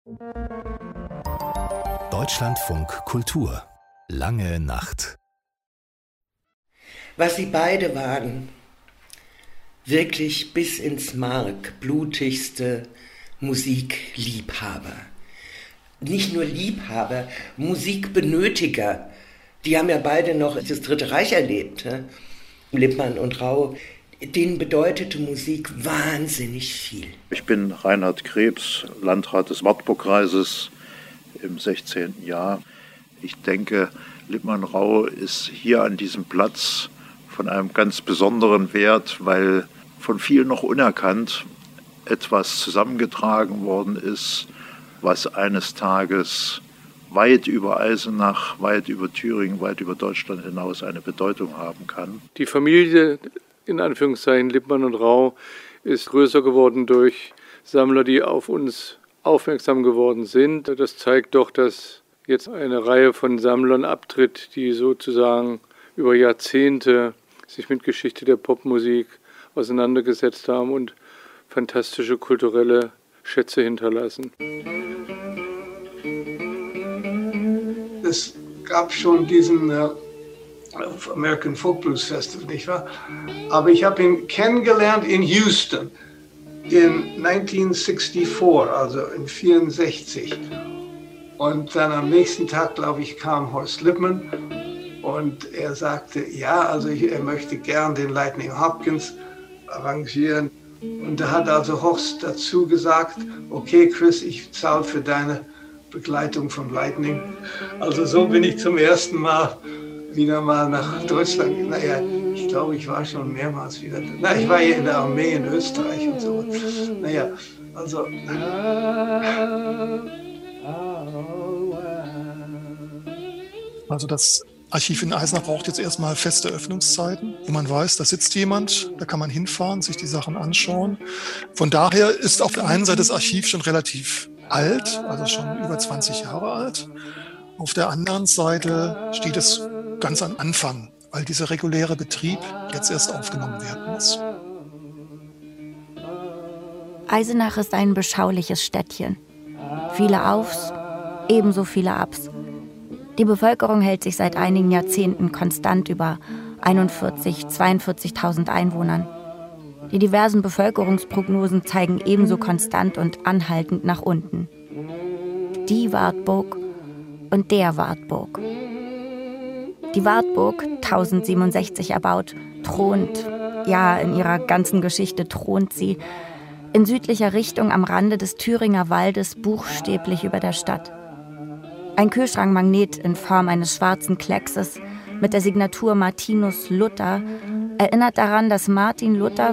Deutschlandfunk Kultur. Lange Nacht. Was sie beide waren, wirklich bis ins Mark blutigste Musikliebhaber. Nicht nur Liebhaber, Musikbenötiger. Die haben ja beide noch das Dritte Reich erlebt. Lippmann und Rau. Denen bedeutete Musik wahnsinnig viel. Ich bin Reinhard Krebs, Landrat des Wartburgkreises im 16. Jahr. Ich denke, Lippmann-Rau ist hier an diesem Platz von einem ganz besonderen Wert, weil von vielen noch unerkannt etwas zusammengetragen worden ist, was eines Tages weit über Eisenach, weit über Thüringen, weit über Deutschland hinaus eine Bedeutung haben kann. Die Familie, in Anführungszeichen Lippmann und Rau, ist größer geworden durch Sammler, die auf uns aufmerksam geworden sind. Das zeigt doch, dass jetzt eine Reihe von Sammlern abtritt, die sozusagen über Jahrzehnte sich mit Geschichte der Popmusik auseinandergesetzt haben und fantastische kulturelle Schätze hinterlassen. Es gab schon diesen American Folk Blues Festival, nicht wahr? Aber ich habe ihn kennengelernt in Houston in 1964, also in 1964. Und dann am nächsten Tag, glaube ich, kam Horst Lippmann und er sagte, ja, also er möchte gern den Lightning Hopkins arrangieren. Und da hat also Horst dazu gesagt, okay Chris, ich zahle für deine Begleitung von Lightning. Also so bin ich zum ersten Mal wieder mal nach Deutschland. Naja, ich glaube, ich war schon mehrmals wieder. Ich war hier in der Armee in Österreich und so. Naja, also. Also das Archiv in Eisenach braucht jetzt erstmal feste Öffnungszeiten, wo man weiß, da sitzt jemand, da kann man hinfahren, sich die Sachen anschauen. Von daher ist auf der einen Seite das Archiv schon relativ alt, also schon über 20 Jahre alt. Auf der anderen Seite steht es ganz am Anfang, weil dieser reguläre Betrieb jetzt erst aufgenommen werden muss. Eisenach ist ein beschauliches Städtchen. Viele Aufs, ebenso viele Abs. Die Bevölkerung hält sich seit einigen Jahrzehnten konstant über 41.000, 42.000 Einwohnern. Die diversen Bevölkerungsprognosen zeigen ebenso konstant und anhaltend nach unten. Die Wartburg und der Wartburg. Die Wartburg, 1067 erbaut, thront, ja, in ihrer ganzen Geschichte thront sie, in südlicher Richtung am Rande des Thüringer Waldes buchstäblich über der Stadt. Ein Kühlschrankmagnet in Form eines schwarzen Kleckses mit der Signatur Martinus Luther erinnert daran, dass Martin Luther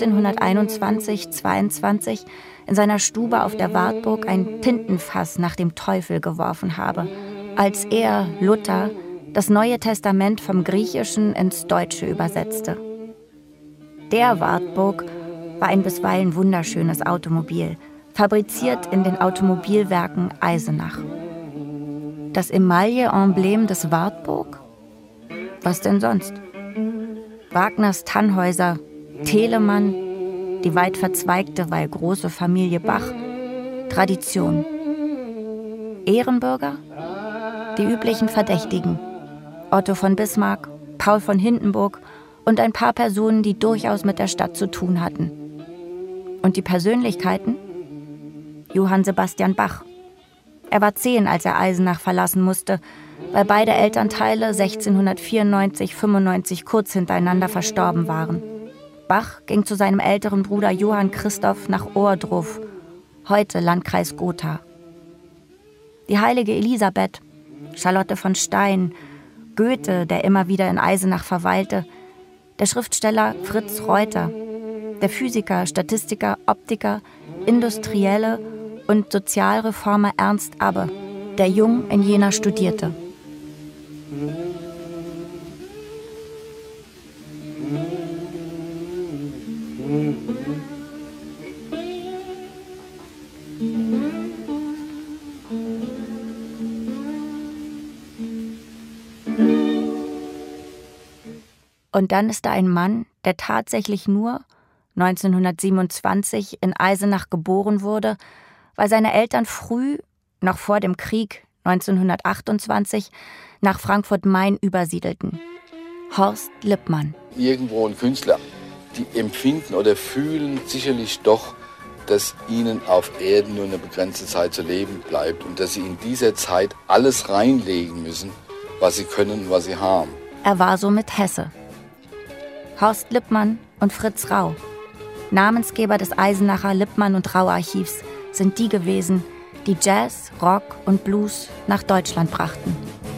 1521/22 in seiner Stube auf der Wartburg ein Tintenfass nach dem Teufel geworfen habe, als er, Luther, das Neue Testament vom Griechischen ins Deutsche übersetzte. Der Wartburg war ein bisweilen wunderschönes Automobil, fabriziert in den Automobilwerken Eisenach. Das Emaille-Emblem des Wartburg? Was denn sonst? Wagners Tannhäuser, Telemann, die weit verzweigte, weil große Familie Bach, Tradition. Ehrenbürger? Die üblichen Verdächtigen. Otto von Bismarck, Paul von Hindenburg und ein paar Personen, die durchaus mit der Stadt zu tun hatten. Und die Persönlichkeiten? Johann Sebastian Bach. Er war 10, als er Eisenach verlassen musste, weil beide Elternteile 1694/95 kurz hintereinander verstorben waren. Bach ging zu seinem älteren Bruder Johann Christoph nach Ohrdruf, heute Landkreis Gotha. Die heilige Elisabeth, Charlotte von Stein, Goethe, der immer wieder in Eisenach verweilte, der Schriftsteller Fritz Reuter, der Physiker, Statistiker, Optiker, Industrielle und Sozialreformer Ernst Abbe, der jung in Jena studierte. Und dann ist da ein Mann, der tatsächlich nur 1927 in Eisenach geboren wurde, weil seine Eltern früh, noch vor dem Krieg 1928, nach Frankfurt-Main übersiedelten. Horst Lippmann. Irgendwo ein Künstler, die empfinden oder fühlen sicherlich doch, dass ihnen auf Erden nur eine begrenzte Zeit zu leben bleibt und dass sie in dieser Zeit alles reinlegen müssen, was sie können und was sie haben. Er war somit Hesse. Horst Lippmann und Fritz Rau, Namensgeber des Eisenacher Lippmann und Rau Archivs, sind die gewesen, die Jazz, Rock und Blues nach Deutschland brachten.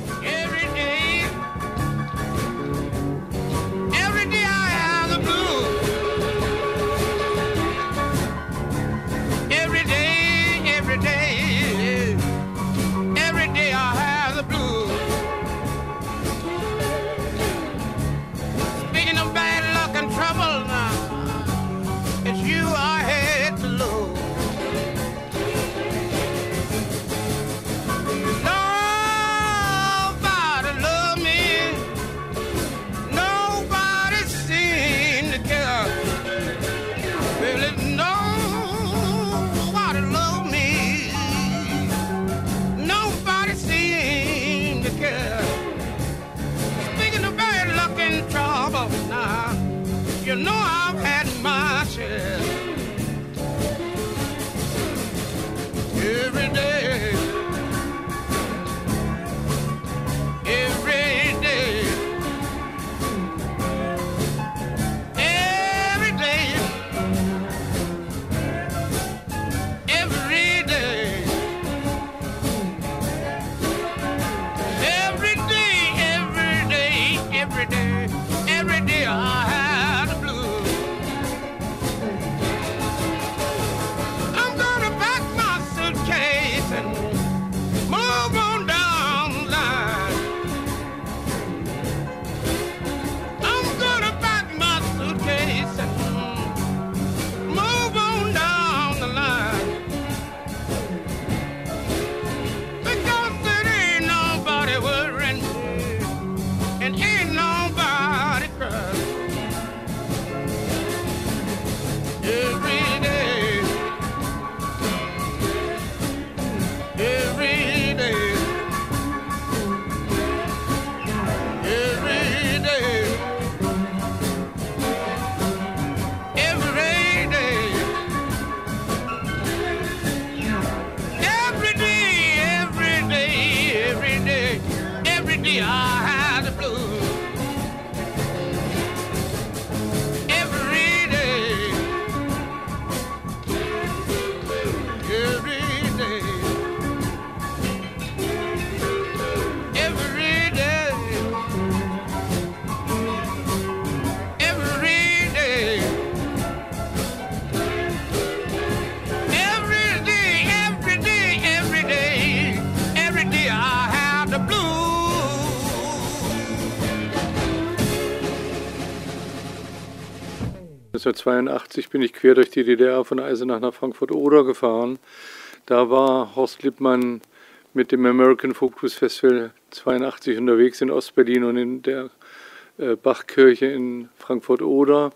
Also 1982 bin ich quer durch die DDR von Eisenach nach Frankfurt-Oder gefahren. Da war Horst Lippmann mit dem American Folk Blues Festival 82 unterwegs in Ostberlin und in der Bachkirche in Frankfurt-Oder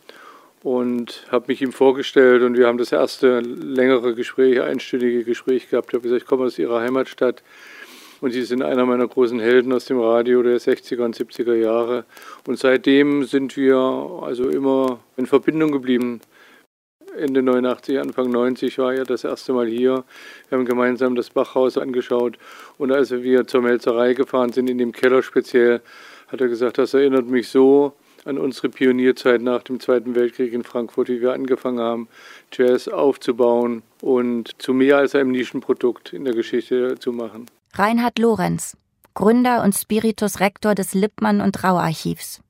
und habe mich ihm vorgestellt und wir haben das erste längere Gespräch, einstündige Gespräch gehabt. Ich habe gesagt, ich komme aus Ihrer Heimatstadt und Sie sind einer meiner großen Helden aus dem Radio der 60er und 70er Jahre. Und seitdem sind wir also immer in Verbindung geblieben. Ende 89, Anfang 90 war er das erste Mal hier. Wir haben gemeinsam das Bachhaus angeschaut. Und als wir zur Melzerei gefahren sind, in dem Keller speziell, hat er gesagt, das erinnert mich so an unsere Pionierzeit nach dem Zweiten Weltkrieg in Frankfurt, wie wir angefangen haben, Jazz aufzubauen und zu mehr als einem Nischenprodukt in der Geschichte zu machen. Reinhard Lorenz, Gründer und Spiritus Rector des Lippmann und Rau Archivs.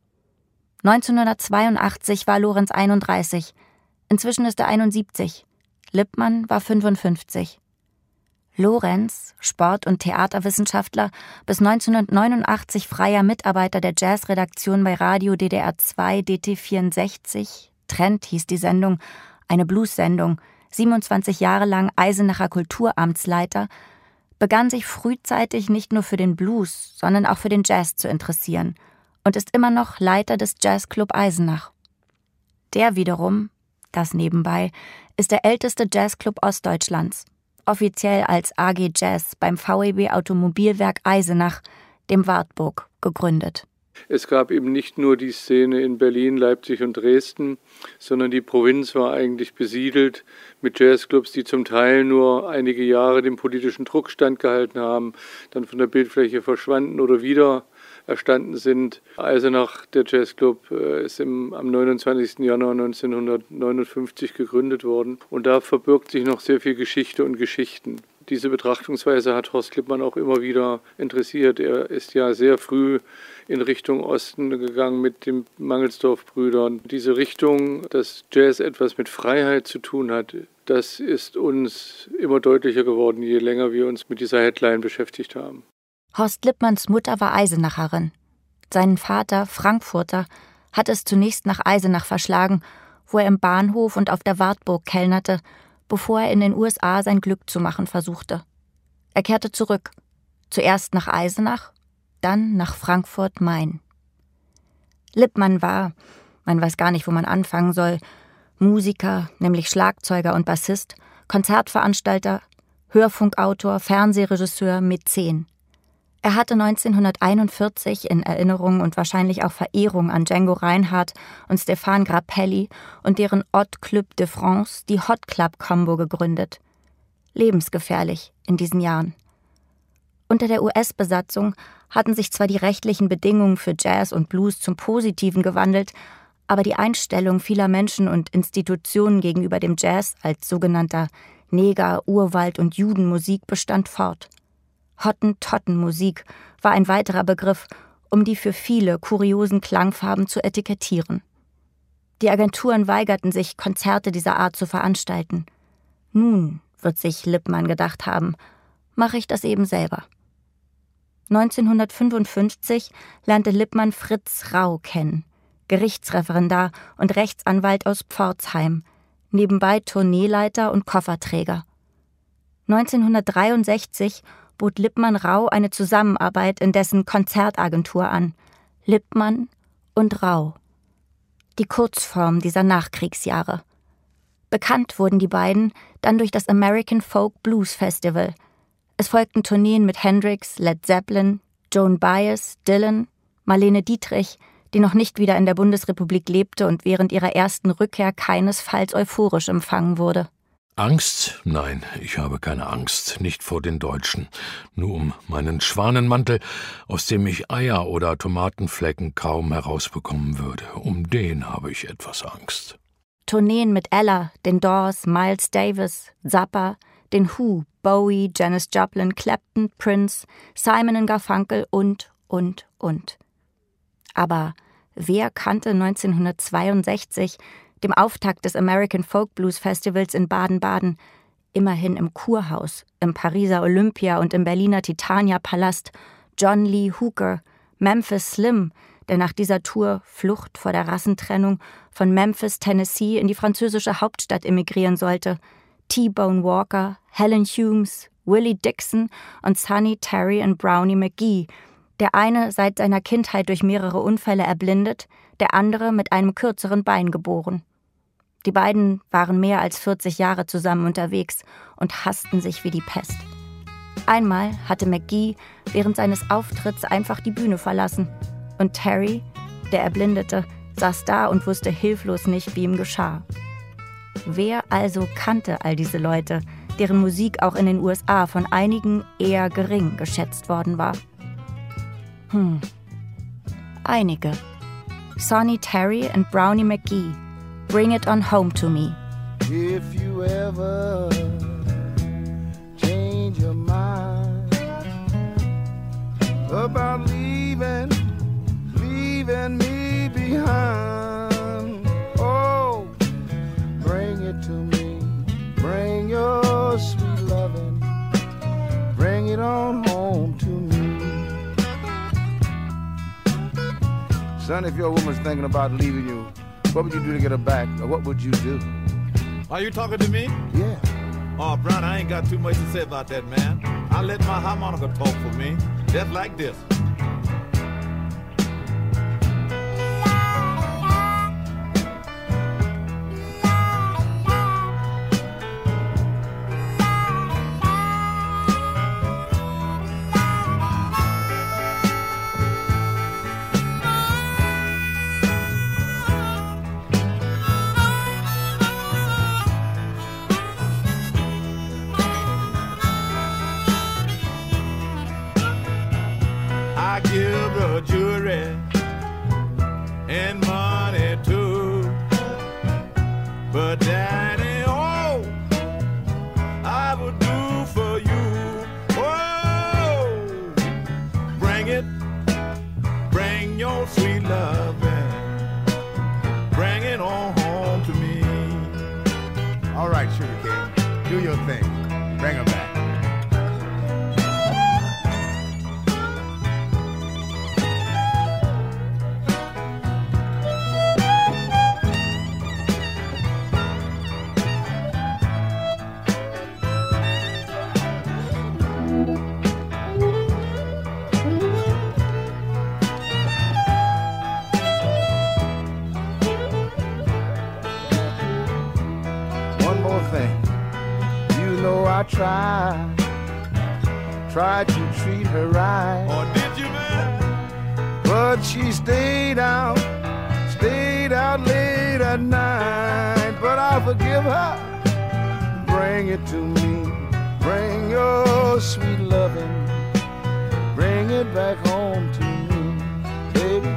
1982 war Lorenz 31. Inzwischen ist er 71. Lippmann war 55. Lorenz, Sport- und Theaterwissenschaftler, bis 1989 freier Mitarbeiter der Jazzredaktion bei Radio DDR 2 DT64, Trend hieß die Sendung, eine Blues-Sendung, 27 Jahre lang Eisenacher Kulturamtsleiter, begann sich frühzeitig nicht nur für den Blues, sondern auch für den Jazz zu interessieren und ist immer noch Leiter des Jazzclub Eisenach. Der wiederum, das nebenbei, ist der älteste Jazzclub Ostdeutschlands, offiziell als AG Jazz beim VEB Automobilwerk Eisenach, dem Wartburg, gegründet. Es gab eben nicht nur die Szene in Berlin, Leipzig und Dresden, sondern die Provinz war eigentlich besiedelt mit Jazzclubs, die zum Teil nur einige Jahre dem politischen Druck standgehalten haben, dann von der Bildfläche verschwanden oder wieder erstanden sind. Eisenach, der Jazzclub, ist am 29. Januar 1959 gegründet worden. Und da verbirgt sich noch sehr viel Geschichte und Geschichten. Diese Betrachtungsweise hat Horst Lippmann auch immer wieder interessiert. Er ist ja sehr früh in Richtung Osten gegangen mit den Mangelsdorf-Brüdern. Diese Richtung, dass Jazz etwas mit Freiheit zu tun hat, das ist uns immer deutlicher geworden, je länger wir uns mit dieser Headline beschäftigt haben. Horst Lippmanns Mutter war Eisenacherin. Seinen Vater, Frankfurter, hat es zunächst nach Eisenach verschlagen, wo er im Bahnhof und auf der Wartburg kellnerte, bevor er in den USA sein Glück zu machen versuchte. Er kehrte zurück, zuerst nach Eisenach, dann nach Frankfurt-Main. Lippmann war, man weiß gar nicht, wo man anfangen soll, Musiker, nämlich Schlagzeuger und Bassist, Konzertveranstalter, Hörfunkautor, Fernsehregisseur, Mäzen. Er hatte 1941 in Erinnerung und wahrscheinlich auch Verehrung an Django Reinhardt und Stéphane Grappelli und deren Hot Club de France die Hot Club Combo gegründet. Lebensgefährlich in diesen Jahren. Unter der US-Besatzung hatten sich zwar die rechtlichen Bedingungen für Jazz und Blues zum Positiven gewandelt, aber die Einstellung vieler Menschen und Institutionen gegenüber dem Jazz als sogenannter Neger-, Urwald- und Judenmusik bestand fort. Hottentottenmusik war ein weiterer Begriff, um die für viele kuriosen Klangfarben zu etikettieren. Die Agenturen weigerten sich, Konzerte dieser Art zu veranstalten. Nun, wird sich Lippmann gedacht haben, mache ich das eben selber. 1955 lernte Lippmann Fritz Rau kennen, Gerichtsreferendar und Rechtsanwalt aus Pforzheim, nebenbei Tourneeleiter und Kofferträger. 1963 bot Lippmann Rau eine Zusammenarbeit in dessen Konzertagentur an. Lippmann und Rau. Die Kurzform dieser Nachkriegsjahre. Bekannt wurden die beiden dann durch das American Folk Blues Festival. Es folgten Tourneen mit Hendrix, Led Zeppelin, Joan Baez, Dylan, Marlene Dietrich, die noch nicht wieder in der Bundesrepublik lebte und während ihrer ersten Rückkehr keinesfalls euphorisch empfangen wurde. Angst? Nein, ich habe keine Angst, nicht vor den Deutschen. Nur um meinen Schwanenmantel, aus dem ich Eier oder Tomatenflecken kaum herausbekommen würde. Um den habe ich etwas Angst. Tourneen mit Ella, den Doors, Miles Davis, Zappa, den Who, Bowie, Janis Joplin, Clapton, Prince, Simon & Garfunkel und. Aber wer kannte 1962 dem Auftakt des American Folk Blues Festivals in Baden-Baden, immerhin im Kurhaus, im Pariser Olympia und im Berliner Titania-Palast, John Lee Hooker, Memphis Slim, der nach dieser Tour, Flucht vor der Rassentrennung, von Memphis, Tennessee in die französische Hauptstadt emigrieren sollte, T-Bone Walker, Helen Humes, Willie Dixon und Sonny Terry und Brownie McGee, der eine seit seiner Kindheit durch mehrere Unfälle erblindet, der andere mit einem kürzeren Bein geboren. Die beiden waren mehr als 40 Jahre zusammen unterwegs und hassten sich wie die Pest. Einmal hatte McGee während seines Auftritts einfach die Bühne verlassen und Terry, der Erblindete, saß da und wusste hilflos nicht, wie ihm geschah. Wer also kannte all diese Leute, deren Musik auch in den USA von einigen eher gering geschätzt worden war? Einige. Sonny Terry and Brownie McGee, Bring It On Home to Me. If you ever change your mind about leaving me behind, oh, bring it to me, bring your sweet loving, bring it on home to me. Son, if your woman's thinking about leaving you, what would you do to get her back, or what would you do? Are you talking to me? Yeah. Oh, Brown, I ain't got too much to say about that, man. I let my harmonica talk for me, just like this. tried to treat her right. Oh, did you, man? But she stayed out late at night. But I'll forgive her. Bring it to me. Bring your sweet loving. Bring it back home to me, baby.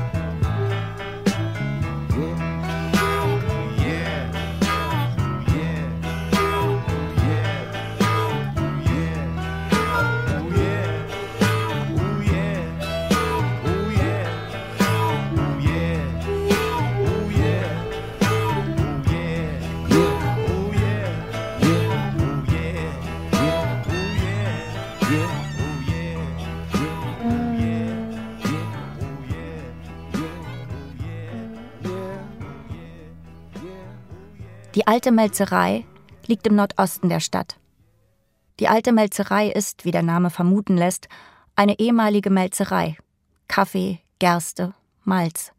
Die Alte Melzerei liegt im Nordosten der Stadt. Die Alte Melzerei ist, wie der Name vermuten lässt, eine ehemalige Melzerei. Kaffee, Gerste, Malz.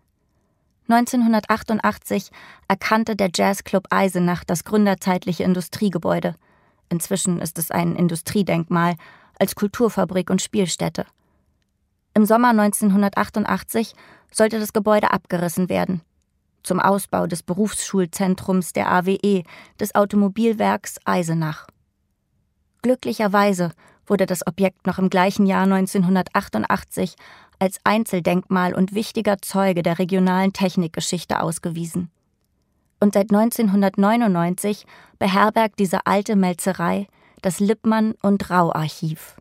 1988 erkannte der Jazzclub Eisenach das gründerzeitliche Industriegebäude, inzwischen ist es ein Industriedenkmal, als Kulturfabrik und Spielstätte. Im Sommer 1988 sollte das Gebäude abgerissen werden. Zum Ausbau des Berufsschulzentrums der AWE, des Automobilwerks Eisenach. Glücklicherweise wurde das Objekt noch im gleichen Jahr 1988 als Einzeldenkmal und wichtiger Zeuge der regionalen Technikgeschichte ausgewiesen. Und seit 1999 beherbergt diese alte Melzerei das Lippmann und Rau Archiv.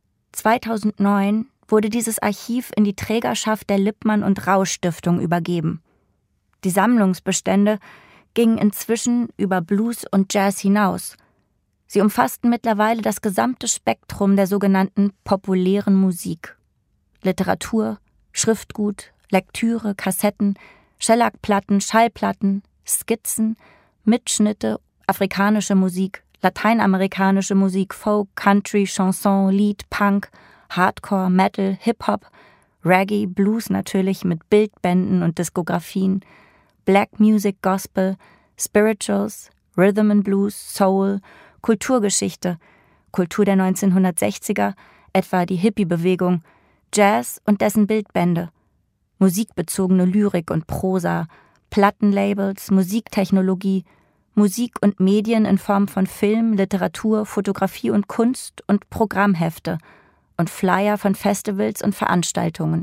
2009 wurde dieses Archiv in die Trägerschaft der Lippmann und Rau Stiftung übergeben. Die Sammlungsbestände gingen inzwischen über Blues und Jazz hinaus. Sie umfassten mittlerweile das gesamte Spektrum der sogenannten populären Musik. Literatur, Schriftgut, Lektüre, Kassetten, Schellackplatten, Schallplatten, Skizzen, Mitschnitte, afrikanische Musik, lateinamerikanische Musik, Folk, Country, Chanson, Lied, Punk, Hardcore, Metal, Hip-Hop, Reggae, Blues natürlich mit Bildbänden und Diskografien, Black Music, Gospel, Spirituals, Rhythm and Blues, Soul, Kulturgeschichte, Kultur der 1960er, etwa die Hippie-Bewegung, Jazz und dessen Bildbände, musikbezogene Lyrik und Prosa, Plattenlabels, Musiktechnologie, Musik und Medien in Form von Film, Literatur, Fotografie und Kunst und Programmhefte und Flyer von Festivals und Veranstaltungen.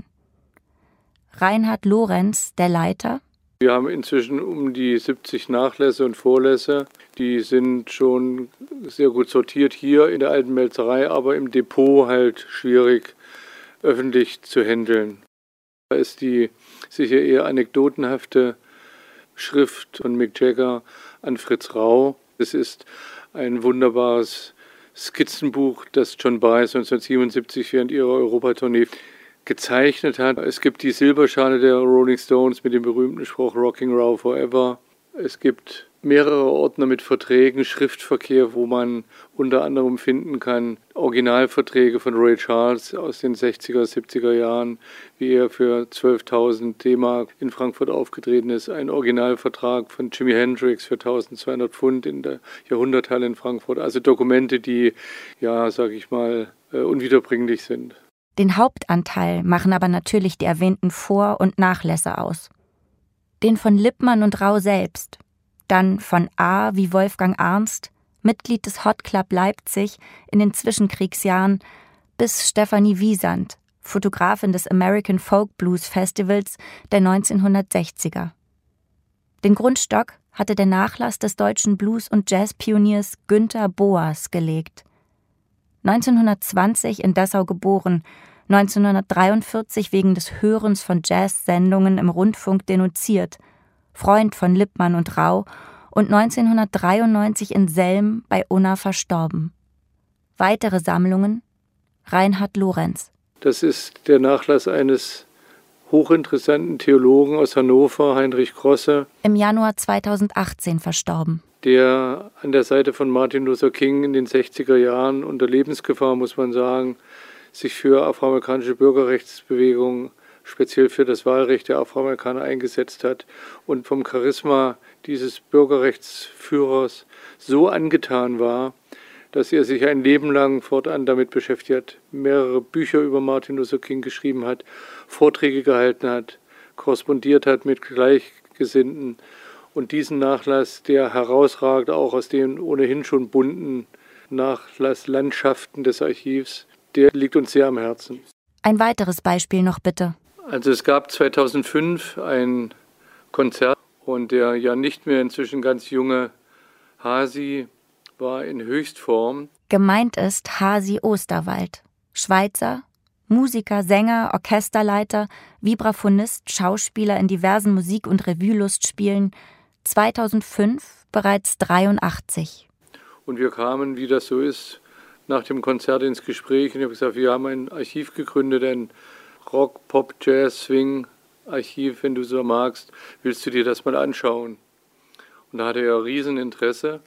Reinhard Lorenz, der Leiter: Wir haben inzwischen um die 70 Nachlässe und Vorlässe. Die sind schon sehr gut sortiert hier in der Alten Melzerei, aber im Depot halt schwierig öffentlich zu handeln. Da ist die sicher eher anekdotenhafte Schrift von Mick Jagger an Fritz Rau. Es ist ein wunderbares Skizzenbuch, das Joan Baez 1977 während ihrer Europatournee gezeichnet hat. Es gibt die Silberschale der Rolling Stones mit dem berühmten Spruch Rocking Rau Forever. Es gibt mehrere Ordner mit Verträgen, Schriftverkehr, wo man unter anderem finden kann Originalverträge von Ray Charles aus den 60er, 70er Jahren, wie er für 12.000 D-Mark in Frankfurt aufgetreten ist. Ein Originalvertrag von Jimi Hendrix für 1.200 Pfund in der Jahrhunderthalle in Frankfurt. Also Dokumente, die, ja, sage ich mal, unwiederbringlich sind. Den Hauptanteil machen aber natürlich die erwähnten Vor- und Nachlässe aus. Den von Lippmann und Rau selbst, dann von A. wie Wolfgang Arnst, Mitglied des Hot Club Leipzig in den Zwischenkriegsjahren, bis Stefanie Wiesand, Fotografin des American Folk Blues Festivals der 1960er. Den Grundstock hatte der Nachlass des deutschen Blues- und Jazzpioniers Günter Boas gelegt. 1920 in Dessau geboren, 1943 wegen des Hörens von Jazz-Sendungen im Rundfunk denunziert, Freund von Lippmann und Rau und 1993 in Selm bei Unna verstorben. Weitere Sammlungen: Reinhard Lorenz. Das ist der Nachlass eines hochinteressanten Theologen aus Hannover, Heinrich Grosse. Im Januar 2018 verstorben. Der an der Seite von Martin Luther King in den 60er Jahren unter Lebensgefahr, muss man sagen, sich für afroamerikanische Bürgerrechtsbewegungen, speziell für das Wahlrecht der Afroamerikaner eingesetzt hat und vom Charisma dieses Bürgerrechtsführers so angetan war, dass er sich ein Leben lang fortan damit beschäftigt hat, mehrere Bücher über Martin Luther King geschrieben hat, Vorträge gehalten hat, korrespondiert hat mit Gleichgesinnten. Und diesen Nachlass, der herausragt auch aus den ohnehin schon bunten Nachlasslandschaften des Archivs, der liegt uns sehr am Herzen. Ein weiteres Beispiel noch bitte. Also es gab 2005 ein Konzert und der ja nicht mehr inzwischen ganz junge Hasi war in Höchstform. Gemeint ist Hasi Osterwald, Schweizer, Musiker, Sänger, Orchesterleiter, Vibraphonist, Schauspieler in diversen Musik- und Revue-Lustspielen, 2005 bereits 83. Und wir kamen, wie das so ist, nach dem Konzert ins Gespräch und ich habe gesagt, wir haben ein Archiv gegründet, ein Rock, Pop, Jazz, Swing Archiv, wenn du so magst, willst du dir das mal anschauen? Und da hatte er Rieseninteresse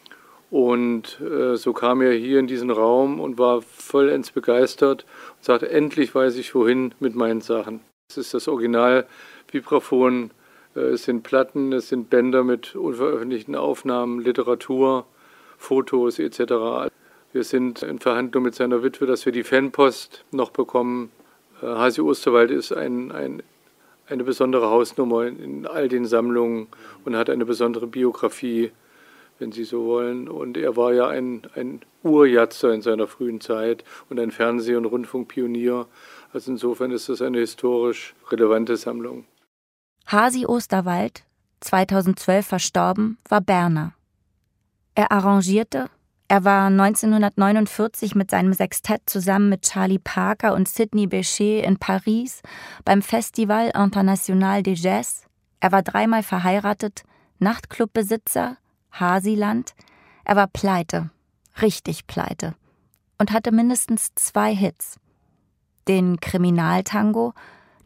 und so kam er hier in diesen Raum und war vollends begeistert und sagte, endlich weiß ich wohin mit meinen Sachen. Das ist das Original Vibraphon, es sind Platten, es sind Bänder mit unveröffentlichten Aufnahmen, Literatur, Fotos etc. Wir sind in Verhandlung mit seiner Witwe, dass wir die Fanpost noch bekommen. Hasi Osterwald ist eine besondere Hausnummer in all den Sammlungen und hat eine besondere Biografie, wenn Sie so wollen. Und er war ja ein Urjatzer in seiner frühen Zeit und ein Fernseh- und Rundfunkpionier. Also insofern ist das eine historisch relevante Sammlung. Hasi Osterwald, 2012 verstorben, war Berner. Er arrangierte. Er war 1949 mit seinem Sextett zusammen mit Charlie Parker und Sidney Bechet in Paris beim Festival International de Jazz. Er war 3-mal verheiratet, Nachtclubbesitzer, Hasiland. Er war pleite, richtig pleite und hatte mindestens 2 Hits. Den Kriminaltango,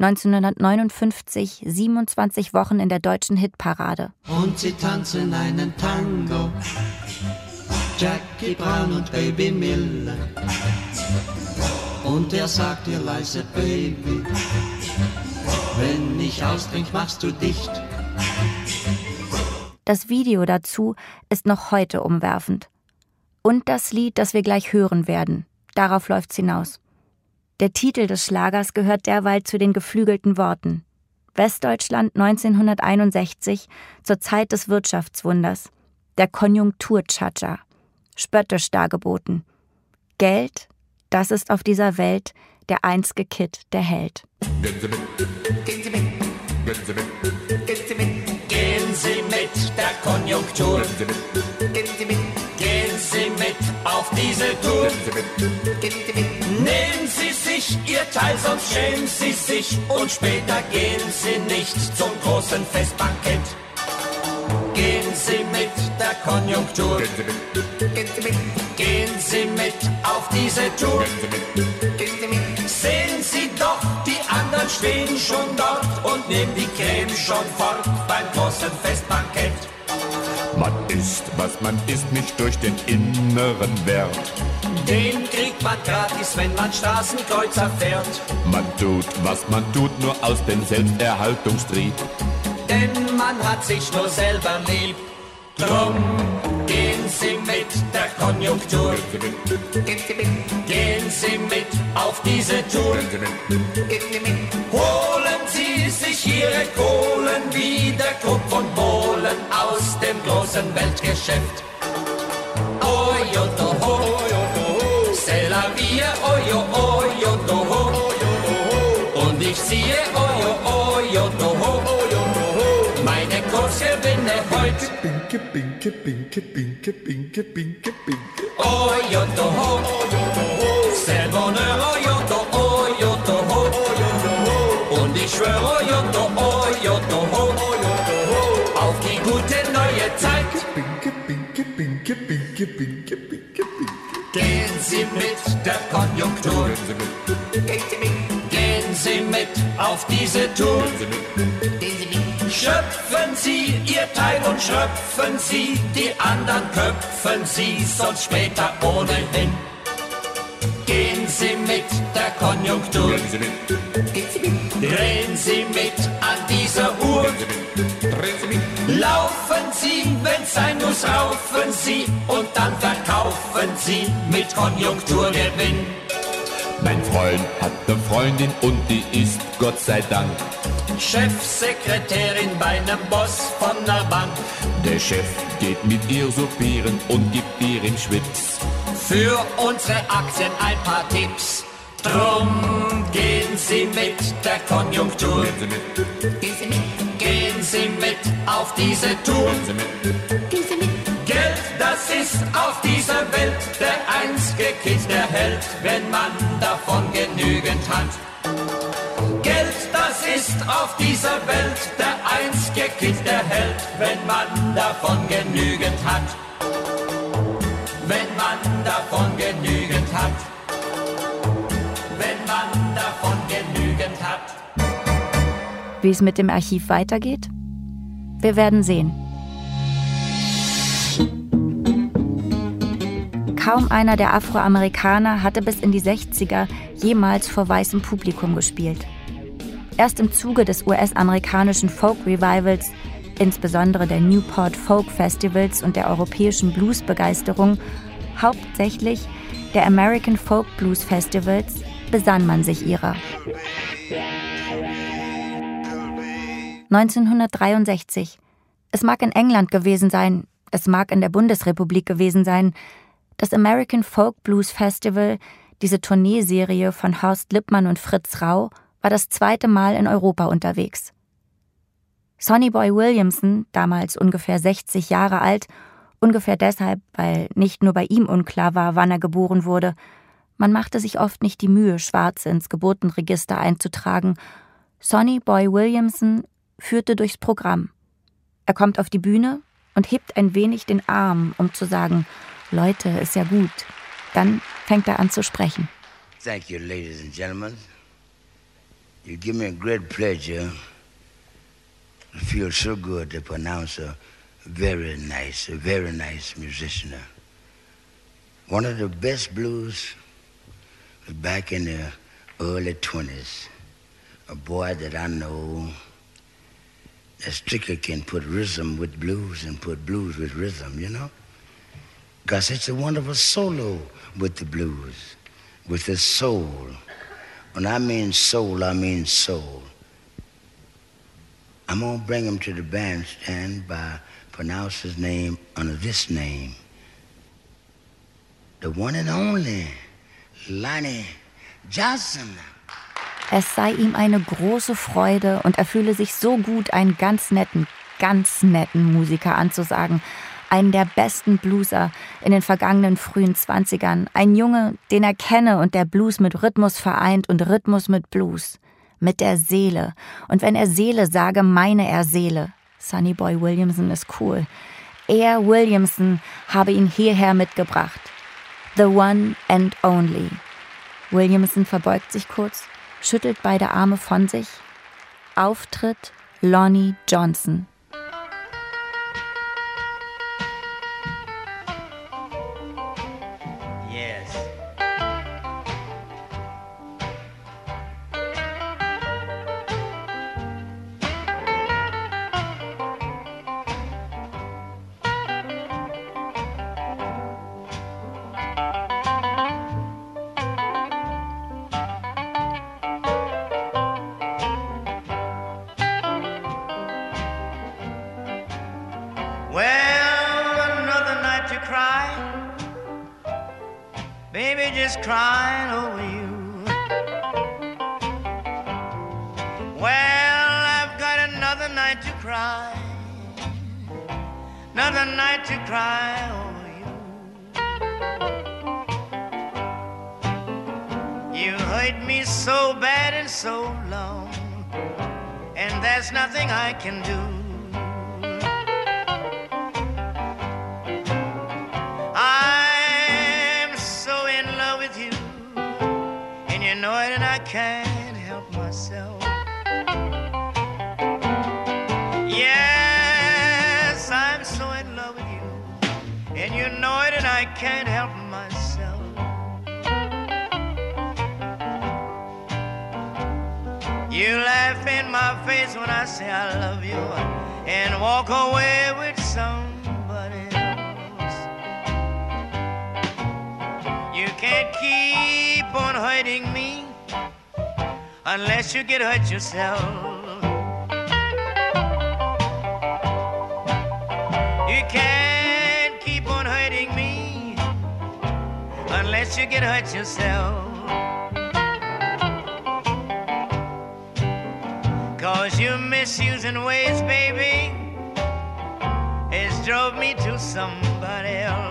1959 27 Wochen in der deutschen Hitparade. Und sie tanzen einen Tango, Jackie Brown und Baby Miller. Und er sagt ihr leise, Baby, wenn ich austrink, machst du dicht. Das Video dazu ist noch heute umwerfend. Und das Lied, das wir gleich hören werden. Darauf läuft's hinaus. Der Titel des Schlagers gehört derweil zu den geflügelten Worten. Westdeutschland 1961, zur Zeit des Wirtschaftswunders. Der Konjunktur-Cha-Cha. Spöttisch dargeboten. Geld, das ist auf dieser Welt der einzige Kitt, der hält. Gehen Sie mit, gehen Sie mit, gehen Sie mit, gehen Sie mit, gehen Sie mit der Konjunktur. Gehen Sie mit, gehen Sie mit, gehen Sie mit auf diese Tour. Gehen Sie mit, gehen Sie mit. Nehmen Sie sich Ihr Teil, sonst schämen Sie sich und später gehen Sie nicht zum großen Festbankett. Gehen Sie mit der Konjunktur. Gehen Sie mit, gehen Sie mit, gehen Sie mit auf diese Tour. Gehen Sie mit, gehen Sie mit. Sehen Sie doch, die anderen stehen schon dort und nehmen die Creme schon fort beim großen Festbankett. Man isst, was man isst, nicht durch den inneren Wert. Den kriegt man gratis, wenn man Straßenkreuzer fährt. Man tut, was man tut, nur aus dem Selbsterhaltungstrieb. Denn man hat sich nur selber lieb. Drum gehen Sie mit der Konjunktur. Gehen Sie mit, gehen Sie mit auf diese Tour. Gehen Sie mit, holen Sie sich Ihre Kohlen wieder, Krupp und Bohlen aus dem großen Weltgeschäft. Oyo toho, c'est la vie, oyo, oyo toho. Und ich ziehe oyo, oyo toho. Meine Kursgewinne heute. Binke, binke, binke, binke, binke, binke, binke. Oyo toho, c'est bonheur, oyo toho. Und ich schwöre, oyo toho, auf die gute neue Zeit. Binke, binke, binke, binke, binke, binke, binke. Gehen Sie mit der Konjunktur. Gehen Sie mit, gehen Sie mit auf diese Tour. Gehen Sie mit. Schöpfen Sie Ihr Teil und schröpfen Sie, die anderen köpfen Sie, sonst später ohnehin. Gehen Sie mit der Konjunktur. Gehen Sie mit. Gehen Sie mit. Drehen Sie mit an dieser Uhr. Drehen Sie mit. Laufen Sie, wenn's sein muss, raufen Sie und dann verkaufen kaufen sie mit Konjunkturgewinn. Mein Freund hat eine Freundin und die ist, Gott sei Dank, Chefsekretärin bei nem Boss von der Bank. Der Chef geht mit ihr soupieren und gibt ihr im Schwips für unsere Aktien ein paar Tipps. Drum gehen Sie mit der Konjunktur. Gehen Sie mit. Gehen Sie mit auf diese Tour. Gehen Sie mit. Geld, das ist auf dieser Welt der einzige Kitt, der hält, wenn man davon genügend hat. Geld, das ist auf dieser Welt der einzige Kitt, der hält, wenn man davon genügend hat. Wenn man davon genügend hat. Wenn man davon genügend hat. Wie es mit dem Archiv weitergeht? Wir werden sehen. Kaum einer der Afroamerikaner hatte bis in die 60er jemals vor weißem Publikum gespielt. Erst im Zuge des US-amerikanischen Folk-Revivals, insbesondere der Newport Folk Festivals und der europäischen Blues-Begeisterung, hauptsächlich der American Folk Blues Festivals, besann man sich ihrer. 1963. Es mag in England gewesen sein, es mag in der Bundesrepublik gewesen sein. Das American Folk Blues Festival, diese Tourneeserie von Horst Lippmann und Fritz Rau, war das 2. Mal in Europa unterwegs. Sonny Boy Williamson, damals ungefähr 60 Jahre alt, ungefähr deshalb, weil nicht nur bei ihm unklar war, wann er geboren wurde. Man machte sich oft nicht die Mühe, Schwarze ins Geburtenregister einzutragen. Sonny Boy Williamson führte durchs Programm. Er kommt auf die Bühne und hebt ein wenig den Arm, um zu sagen, Leute, ist ja gut. Dann fängt er an zu sprechen. Thank you, ladies and gentlemen. You give me a great pleasure. It feels so good to pronounce a very nice musician. One of the best blues was back in the early 20s. A boy that I know that strictly can put rhythm with blues and put blues with rhythm, you know? Because it's a wonderful solo with the blues, with the soul. When I mean soul, I mean soul. I'm gonna bring him to the bandstand by pronouncing his name under this name. The one and only Lonnie Johnson. Es sei ihm eine große Freude und er fühle sich so gut, einen ganz netten Musiker anzusagen. Einen der besten Blueser in den vergangenen frühen 20ern. Ein Junge, den er kenne und der Blues mit Rhythmus vereint und Rhythmus mit Blues. Mit der Seele. Und wenn er Seele sage, meine er Seele. Sonny Boy Williamson ist cool. Er, Williamson, habe ihn hierher mitgebracht. The one and only. Williamson verbeugt sich kurz, schüttelt beide Arme von sich. Auftritt Lonnie Johnson. Baby, just crying over you. Well, I've got another night to cry. Another night to cry over you. You hurt me so bad and so long, and there's nothing I can do. Can't help myself. Yes, I'm so in love with you, and you know it, and I can't help myself. You laugh in my face when I say I love you, and walk away with somebody else. hurting me unless you get hurt yourself. You can't keep on hurting me unless you get hurt yourself. 'Cause your misusing ways, baby, has drove me to somebody else.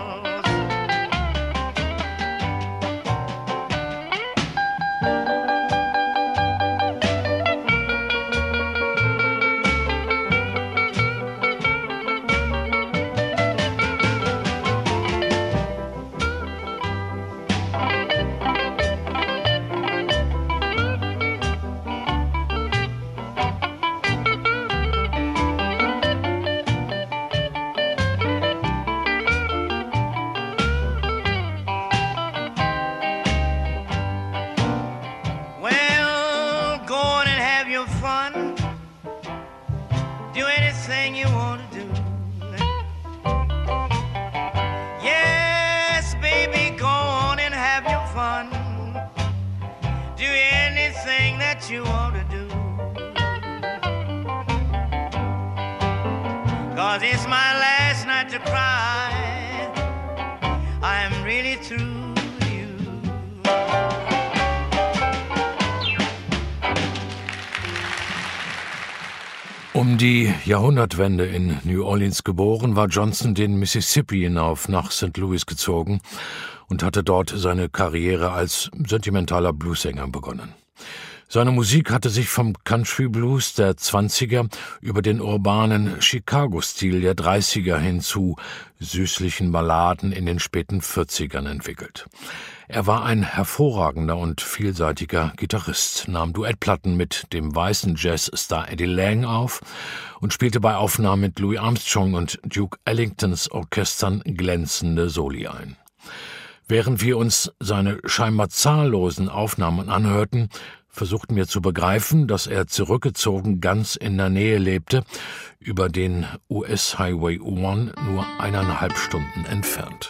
Um die Jahrhundertwende in New Orleans geboren, war Johnson den Mississippi hinauf nach St. Louis gezogen und hatte dort seine Karriere als sentimentaler Bluessänger begonnen. Seine Musik hatte sich vom Country Blues der 20er über den urbanen Chicago-Stil der 30er hin zu süßlichen Balladen in den späten 40ern entwickelt. Er war ein hervorragender und vielseitiger Gitarrist, nahm Duettplatten mit dem weißen Jazzstar Eddie Lang auf und spielte bei Aufnahmen mit Louis Armstrong und Duke Ellingtons Orchestern glänzende Soli ein. Während wir uns seine scheinbar zahllosen Aufnahmen anhörten, versuchten wir zu begreifen, dass er zurückgezogen ganz in der Nähe lebte, über den US Highway 1 nur 1,5 Stunden entfernt.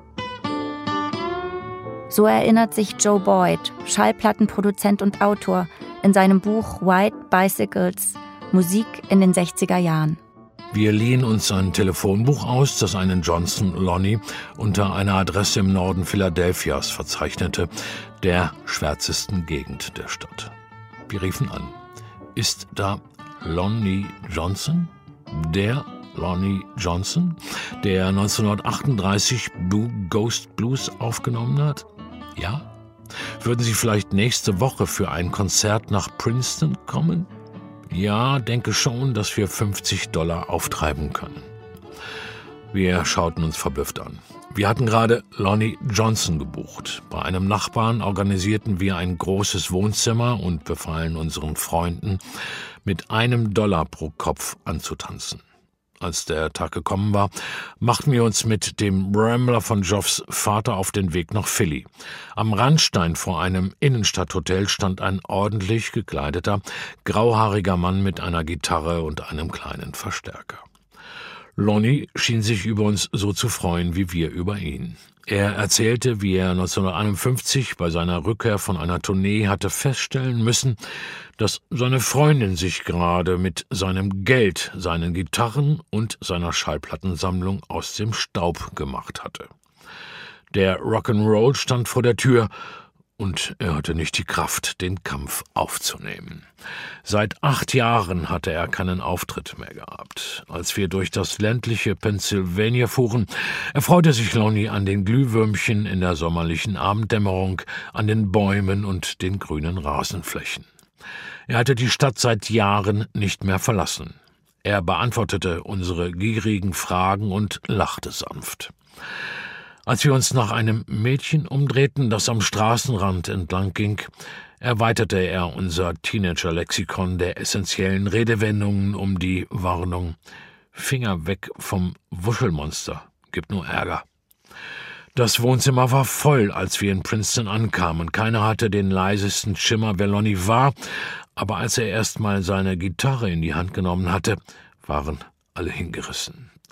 So erinnert sich Joe Boyd, Schallplattenproduzent und Autor, in seinem Buch White Bicycles – Musik in den 60er Jahren. Wir liehen uns ein Telefonbuch aus, das einen Johnson Lonnie unter einer Adresse im Norden Philadelphias verzeichnete, der schwärzesten Gegend der Stadt. Wir riefen an. Ist da Lonnie Johnson? Der Lonnie Johnson, der 1938 Blue Ghost Blues aufgenommen hat? Ja? Würden Sie vielleicht nächste Woche für ein Konzert nach Princeton kommen? Ja, denke schon, dass wir $50 auftreiben können. Wir schauten uns verblüfft an. Wir hatten gerade Lonnie Johnson gebucht. Bei einem Nachbarn organisierten wir ein großes Wohnzimmer und befahlen unseren Freunden, mit $1 pro Kopf anzutanzen. Als der Tag gekommen war, machten wir uns mit dem Rambler von Joffs Vater auf den Weg nach Philly. Am Randstein vor einem Innenstadthotel stand ein ordentlich gekleideter, grauhaariger Mann mit einer Gitarre und einem kleinen Verstärker. Lonnie schien sich über uns so zu freuen wie wir über ihn. Er erzählte, wie er 1951 bei seiner Rückkehr von einer Tournee hatte feststellen müssen, dass seine Freundin sich gerade mit seinem Geld, seinen Gitarren und seiner Schallplattensammlung aus dem Staub gemacht hatte. Der Rock'n'Roll stand vor der Tür und er hatte nicht die Kraft, den Kampf aufzunehmen. Seit 8 Jahren hatte er keinen Auftritt mehr gehabt. Als wir durch das ländliche Pennsylvania fuhren, erfreute sich Lonnie an den Glühwürmchen in der sommerlichen Abenddämmerung, an den Bäumen und den grünen Rasenflächen. Er hatte die Stadt seit Jahren nicht mehr verlassen. Er beantwortete unsere gierigen Fragen und lachte sanft. Als wir uns nach einem Mädchen umdrehten, das am Straßenrand entlang ging, erweiterte er unser Teenager-Lexikon der essentiellen Redewendungen um die Warnung: Finger weg vom Wuschelmonster, gibt nur Ärger. Das Wohnzimmer war voll, als wir in Princeton ankamen. Keiner hatte den leisesten Schimmer, wer Lonnie war, aber als er erst mal seine Gitarre in die Hand genommen hatte, waren alle hingerissen.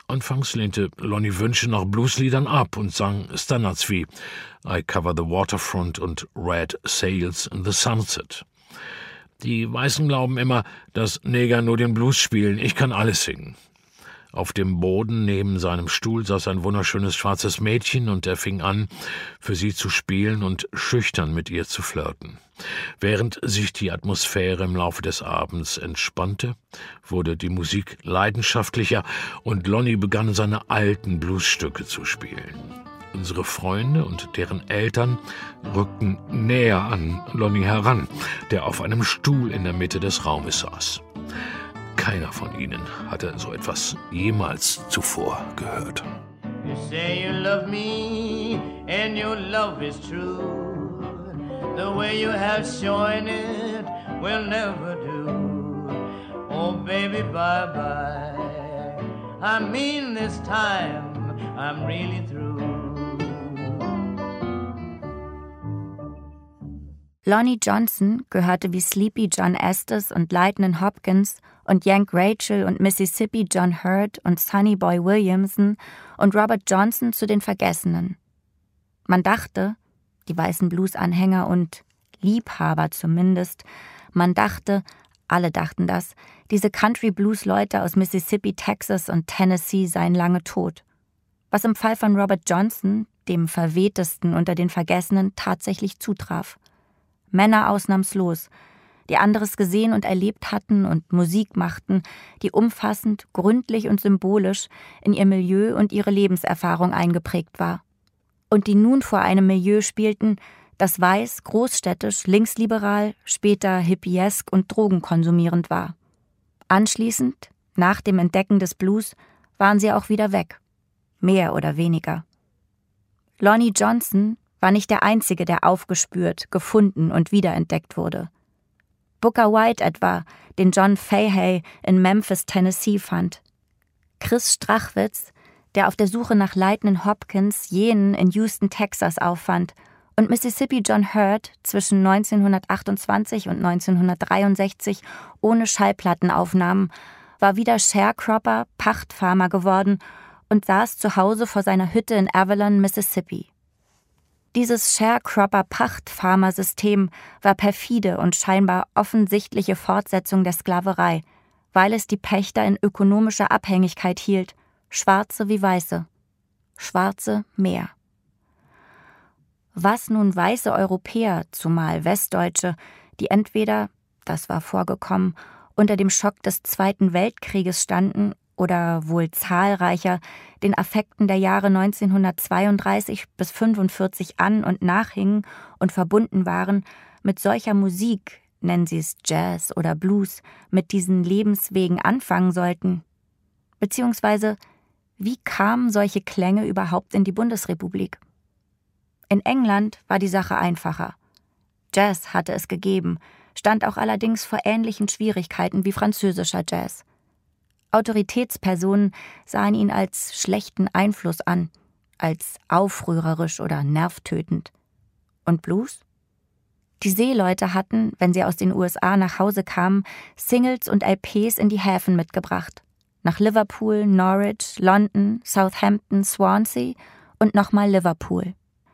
Anfangs lehnte Lonnie Wünsche nach Bluesliedern ab und sang Standards wie I Cover the Waterfront und Red Sails in the Sunset. Die Weißen glauben immer, dass Neger nur den Blues spielen. Ich kann alles singen. Auf dem Boden neben seinem Stuhl saß ein wunderschönes schwarzes Mädchen und er fing an, für sie zu spielen und schüchtern mit ihr zu flirten. Während sich die Atmosphäre im Laufe des Abends entspannte, wurde die Musik leidenschaftlicher und Lonnie begann seine alten Bluesstücke zu spielen. Unsere Freunde und deren Eltern rückten näher an Lonnie heran, der auf einem Stuhl in der Mitte des Raumes saß. Keiner von ihnen hatte so etwas jemals zuvor gehört. You say you love me and your love is true. The way you have shown it will never do. Oh baby, bye-bye. I mean this time I'm really through. Lonnie Johnson gehörte wie Sleepy John Estes und Lightnin' Hopkins und Yank Rachel und Mississippi John Hurt und Sonny Boy Williamson und Robert Johnson zu den Vergessenen. Man dachte, die weißen Blues-Anhänger und Liebhaber zumindest, alle dachten das, diese Country-Blues-Leute aus Mississippi, Texas und Tennessee seien lange tot. Was im Fall von Robert Johnson, dem verwehtesten unter den Vergessenen, tatsächlich zutraf. Männer ausnahmslos, die anderes gesehen und erlebt hatten und Musik machten, die umfassend, gründlich und symbolisch in ihr Milieu und ihre Lebenserfahrung eingeprägt war. Und die nun vor einem Milieu spielten, das weiß, großstädtisch, linksliberal, später hippiesk und drogenkonsumierend war. Anschließend, nach dem Entdecken des Blues, waren sie auch wieder weg. Mehr oder weniger. Lonnie Johnson war nicht der Einzige, der aufgespürt, gefunden und wiederentdeckt wurde. Booker White etwa, den John Fahey in Memphis, Tennessee fand. Chris Strachwitz, der auf der Suche nach Lightnin' Hopkins jenen in Houston, Texas auffand, und Mississippi John Hurt zwischen 1928 und 1963 ohne Schallplattenaufnahmen, war wieder Sharecropper, Pachtfarmer geworden und saß zu Hause vor seiner Hütte in Avalon, Mississippi. Dieses Sharecropper-Pachtfarmer-System war perfide und scheinbar offensichtliche Fortsetzung der Sklaverei, weil es die Pächter in ökonomischer Abhängigkeit hielt, Schwarze wie Weiße. Schwarze mehr. Was nun weiße Europäer, zumal Westdeutsche, die entweder, das war vorgekommen, unter dem Schock des Zweiten Weltkrieges standen oder wohl zahlreicher den Affekten der Jahre 1932 bis 1945 an- und nachhingen und verbunden waren, mit solcher Musik, nennen sie es Jazz oder Blues, mit diesen Lebenswegen anfangen sollten. Beziehungsweise, wie kamen solche Klänge überhaupt in die Bundesrepublik? In England war die Sache einfacher. Jazz hatte es gegeben, stand auch allerdings vor ähnlichen Schwierigkeiten wie französischer Jazz. Autoritätspersonen sahen ihn als schlechten Einfluss an, als aufrührerisch oder nervtötend. Und Blues? Die Seeleute hatten, wenn sie aus den USA nach Hause kamen, Singles und LPs in die Häfen mitgebracht. Nach Liverpool, Norwich, London, Southampton, Swansea und nochmal Liverpool.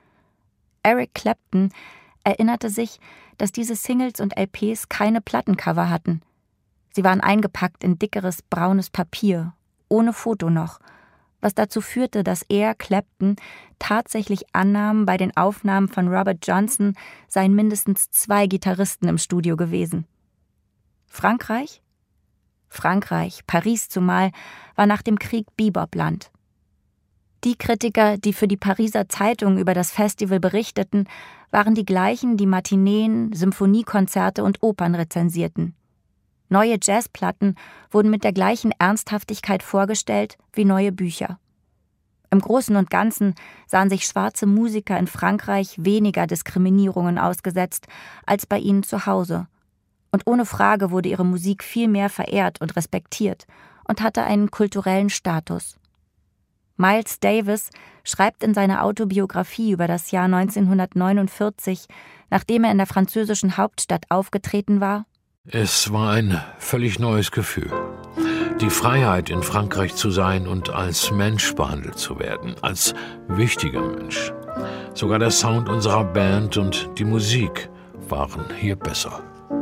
Eric Clapton erinnerte sich, dass diese Singles und LPs keine Plattencover hatten. Sie waren eingepackt in dickeres braunes Papier, ohne Foto noch, was dazu führte, dass er, Clapton, tatsächlich annahm, bei den Aufnahmen von Robert Johnson seien mindestens 2 Gitarristen im Studio gewesen. Frankreich? Frankreich, Paris zumal, war nach dem Krieg Bebop-Land. Die Kritiker, die für die Pariser Zeitung über das Festival berichteten, waren die gleichen, die Matineen, Symphoniekonzerte und Opern rezensierten. Neue Jazzplatten wurden mit der gleichen Ernsthaftigkeit vorgestellt wie neue Bücher. Im Großen und Ganzen sahen sich schwarze Musiker in Frankreich weniger Diskriminierungen ausgesetzt als bei ihnen zu Hause. Und ohne Frage wurde ihre Musik viel mehr verehrt und respektiert und hatte einen kulturellen Status. Miles Davis schreibt in seiner Autobiografie über das Jahr 1949, nachdem er in der französischen Hauptstadt aufgetreten war: Es war ein völlig neues Gefühl. Die Freiheit, in Frankreich zu sein und als Mensch behandelt zu werden, als wichtiger Mensch. Sogar der Sound unserer Band und die Musik waren hier besser.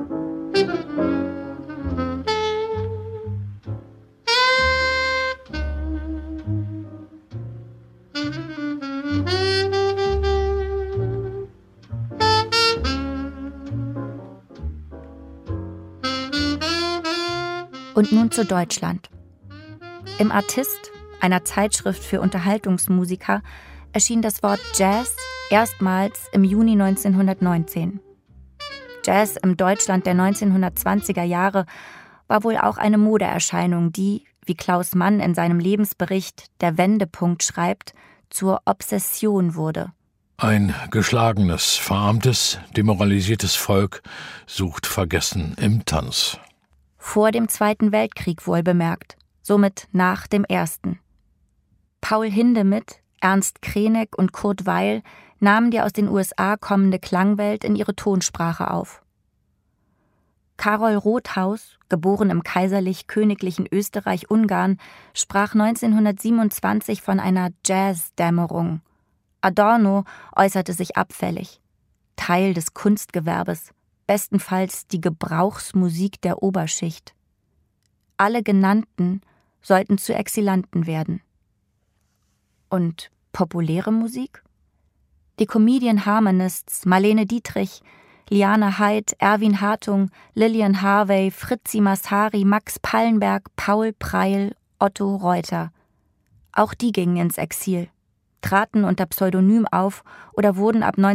Und nun zu Deutschland. Im Artist, einer Zeitschrift für Unterhaltungsmusiker, erschien das Wort Jazz erstmals im Juni 1919. Jazz im Deutschland der 1920er Jahre war wohl auch eine Modeerscheinung, die, wie Klaus Mann in seinem Lebensbericht Der Wendepunkt schreibt, zur Obsession wurde. Ein geschlagenes, verarmtes, demoralisiertes Volk sucht Vergessen im Tanz. Vor dem Zweiten Weltkrieg wohlbemerkt, somit nach dem Ersten. Paul Hindemith, Ernst Krenek und Kurt Weil nahmen die aus den USA kommende Klangwelt in ihre Tonsprache auf. Karol Rothaus, geboren im kaiserlich-königlichen Österreich-Ungarn, sprach 1927 von einer Jazz-Dämmerung. Adorno äußerte sich abfällig. Teil des Kunstgewerbes. Bestenfalls die Gebrauchsmusik der Oberschicht. Alle Genannten sollten zu Exilanten werden. Und populäre Musik? Die Comedian Harmonists Marlene Dietrich, Liane Heid, Erwin Hartung, Lillian Harvey, Fritzi Massari, Max Pallenberg, Paul Preil, Otto Reuter. Auch die gingen ins Exil, traten unter Pseudonym auf oder wurden ab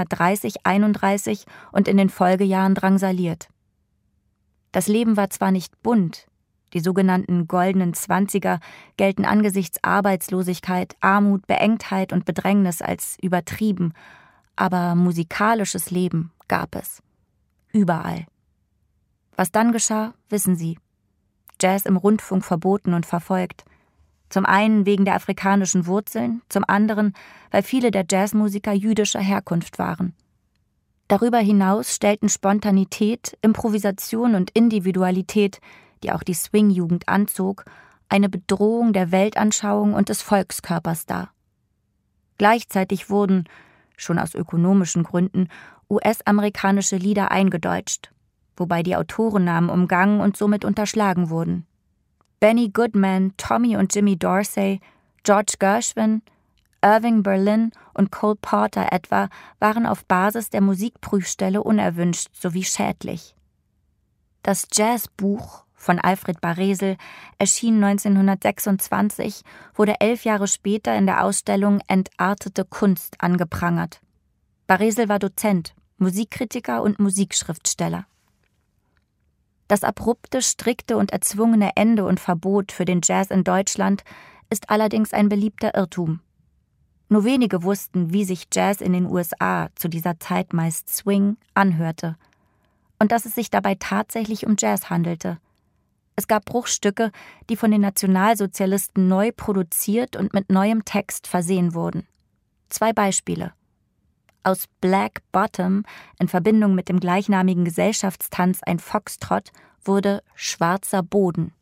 1930/31 und in den Folgejahren drangsaliert. Das Leben war zwar nicht bunt, die sogenannten goldenen Zwanziger gelten angesichts Arbeitslosigkeit, Armut, Beengtheit und Bedrängnis als übertrieben, aber musikalisches Leben gab es. Überall. Was dann geschah, wissen Sie. Jazz im Rundfunk verboten und verfolgt. Zum einen wegen der afrikanischen Wurzeln, zum anderen, weil viele der Jazzmusiker jüdischer Herkunft waren. Darüber hinaus stellten Spontanität, Improvisation und Individualität, die auch die Swing-Jugend anzog, eine Bedrohung der Weltanschauung und des Volkskörpers dar. Gleichzeitig wurden, schon aus ökonomischen Gründen, US-amerikanische Lieder eingedeutscht, wobei die Autorennamen umgangen und somit unterschlagen wurden. Benny Goodman, Tommy und Jimmy Dorsey, George Gershwin, Irving Berlin und Cole Porter etwa waren auf Basis der Musikprüfstelle unerwünscht sowie schädlich. Das Jazzbuch von Alfred Baresel erschien 1926, wurde 11 Jahre später in der Ausstellung Entartete Kunst angeprangert. Baresel war Dozent, Musikkritiker und Musikschriftsteller. Das abrupte, strikte und erzwungene Ende und Verbot für den Jazz in Deutschland ist allerdings ein beliebter Irrtum. Nur wenige wussten, wie sich Jazz in den USA, zu dieser Zeit meist Swing, anhörte. Und dass es sich dabei tatsächlich um Jazz handelte. Es gab Bruchstücke, die von den Nationalsozialisten neu produziert und mit neuem Text versehen wurden. 2 Beispiele. Aus Black Bottom, in Verbindung mit dem gleichnamigen Gesellschaftstanz ein Foxtrott, wurde Schwarzer Boden.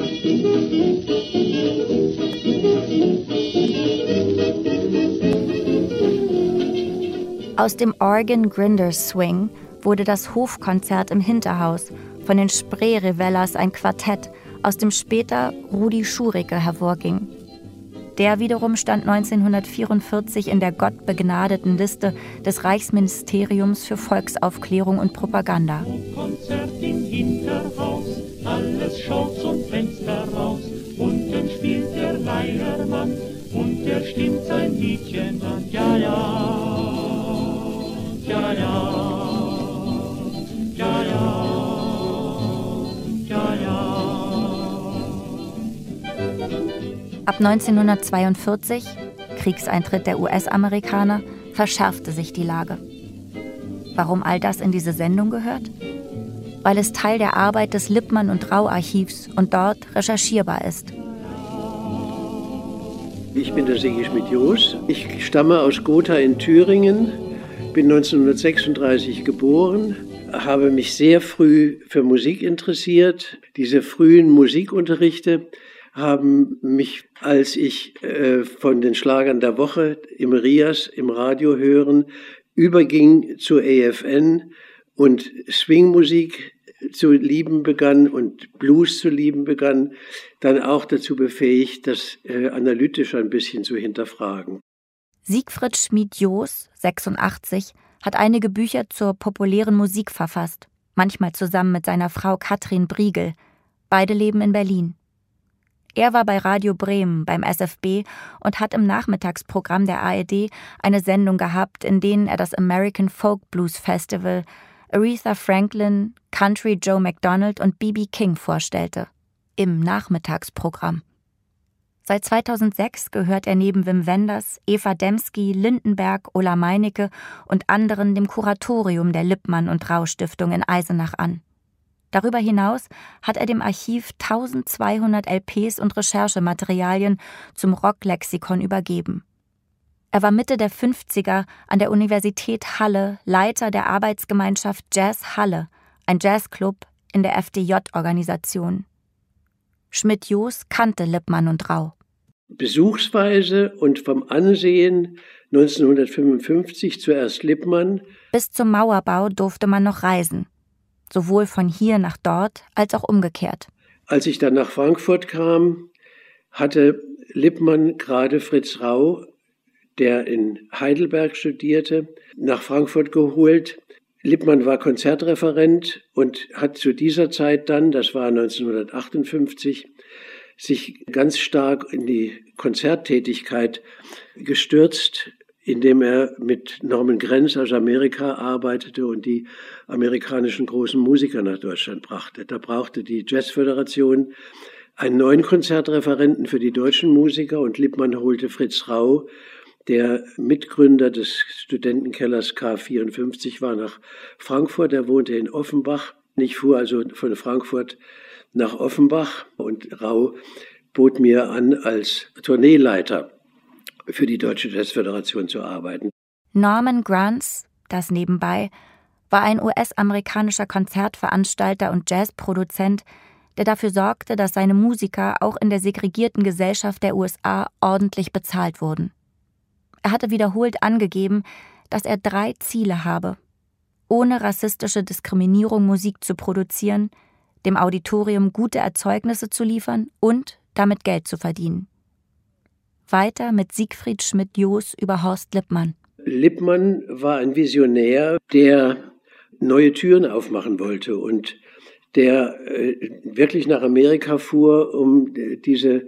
Aus dem Organ Grinder Swing wurde das Hofkonzert im Hinterhaus, von den Spree-Revellas ein Quartett, aus dem später Rudi Schurike hervorging. Der wiederum stand 1944 in der gottbegnadeten Liste des Reichsministeriums für Volksaufklärung und Propaganda. Konzert im Hinterhaus, alles schaut zum Fenster raus. Unten spielt der Leiermann und der stimmt sein Liedchen an. Ja, ja, ja, ja, ja, ja, ja, ja. Ab 1942, Kriegseintritt der US-Amerikaner, verschärfte sich die Lage. Warum all das in diese Sendung gehört? Weil es Teil der Arbeit des Lippmann- und Rau-Archivs und dort recherchierbar ist. Ich bin der Sigismund Joos. Ich stamme aus Gotha in Thüringen, bin 1936 geboren, habe mich sehr früh für Musik interessiert. Diese frühen Musikunterrichte haben mich, als ich von den Schlagern der Woche im Rias, im Radio hören, überging zu AFN und Swingmusik zu lieben begann und Blues zu lieben begann, dann auch dazu befähigt, das analytisch ein bisschen zu hinterfragen. Siegfried Schmid-Joos, 86, hat einige Bücher zur populären Musik verfasst, manchmal zusammen mit seiner Frau Katrin Briegel. Beide leben in Berlin. Er war bei Radio Bremen beim SFB und hat im Nachmittagsprogramm der ARD eine Sendung gehabt, in denen er das American Folk Blues Festival, Aretha Franklin, Country Joe McDonald und B.B. King vorstellte. Im Nachmittagsprogramm. Seit 2006 gehört er neben Wim Wenders, Eva Demski, Lindenberg, Ulla Meinecke und anderen dem Kuratorium der Lippmann und Rau Stiftung in Eisenach an. Darüber hinaus hat er dem Archiv 1200 LPs und Recherchematerialien zum Rocklexikon übergeben. Er war Mitte der 50er an der Universität Halle Leiter der Arbeitsgemeinschaft Jazz Halle, ein Jazzclub in der FDJ-Organisation. Schmid-Joos kannte Lippmann und Rau. Besuchsweise und vom Ansehen 1955 zuerst Lippmann. Bis zum Mauerbau durfte man noch reisen. Sowohl von hier nach dort als auch umgekehrt. Als ich dann nach Frankfurt kam, hatte Lippmann gerade Fritz Rau, der in Heidelberg studierte, nach Frankfurt geholt. Lippmann war Konzertreferent und hat zu dieser Zeit dann, das war 1958, sich ganz stark in die Konzerttätigkeit gestürzt, indem er mit Norman Granz aus Amerika arbeitete und die amerikanischen großen Musiker nach Deutschland brachte. Da brauchte die Jazzföderation einen neuen Konzertreferenten für die deutschen Musiker und Lippmann holte Fritz Rau, der Mitgründer des Studentenkellers K54 war, nach Frankfurt. Er wohnte in Offenbach. Ich fuhr also von Frankfurt nach Offenbach und Rau bot mir an, als Tourneeleiter für die Deutsche Jazzföderation zu arbeiten. Norman Granz, das nebenbei, war ein US-amerikanischer Konzertveranstalter und Jazzproduzent, der dafür sorgte, dass seine Musiker auch in der segregierten Gesellschaft der USA ordentlich bezahlt wurden. Er hatte wiederholt angegeben, dass er 3 Ziele habe: ohne rassistische Diskriminierung Musik zu produzieren, dem Auditorium gute Erzeugnisse zu liefern und damit Geld zu verdienen. Weiter mit Siegfried Schmid-Joos über Horst Lippmann. Lippmann war ein Visionär, der neue Türen aufmachen wollte und der wirklich nach Amerika fuhr, um diese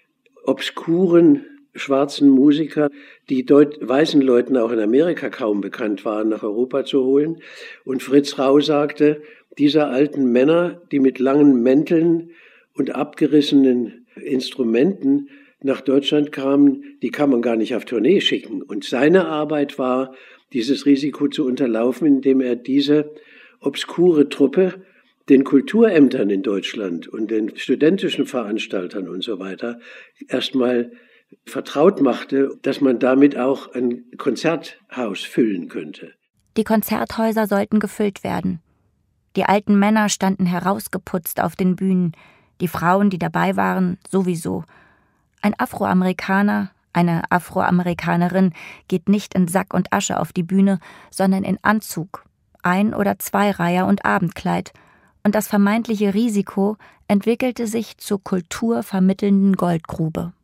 obskuren schwarzen Musiker, die weißen Leuten auch in Amerika kaum bekannt waren, nach Europa zu holen. Und Fritz Rau sagte, diese alten Männer, die mit langen Mänteln und abgerissenen Instrumenten nach Deutschland kamen, die kann man gar nicht auf Tournee schicken. Und seine Arbeit war, dieses Risiko zu unterlaufen, indem er diese obskure Truppe den Kulturämtern in Deutschland und den studentischen Veranstaltern und so weiter erstmal vertraut machte, dass man damit auch ein Konzerthaus füllen könnte. Die Konzerthäuser sollten gefüllt werden. Die alten Männer standen herausgeputzt auf den Bühnen, die Frauen, die dabei waren, sowieso. Ein Afroamerikaner, eine Afroamerikanerin geht nicht in Sack und Asche auf die Bühne, sondern in Anzug, Ein- oder Zweireiher und Abendkleid. Und das vermeintliche Risiko entwickelte sich zur kulturvermittelnden Goldgrube.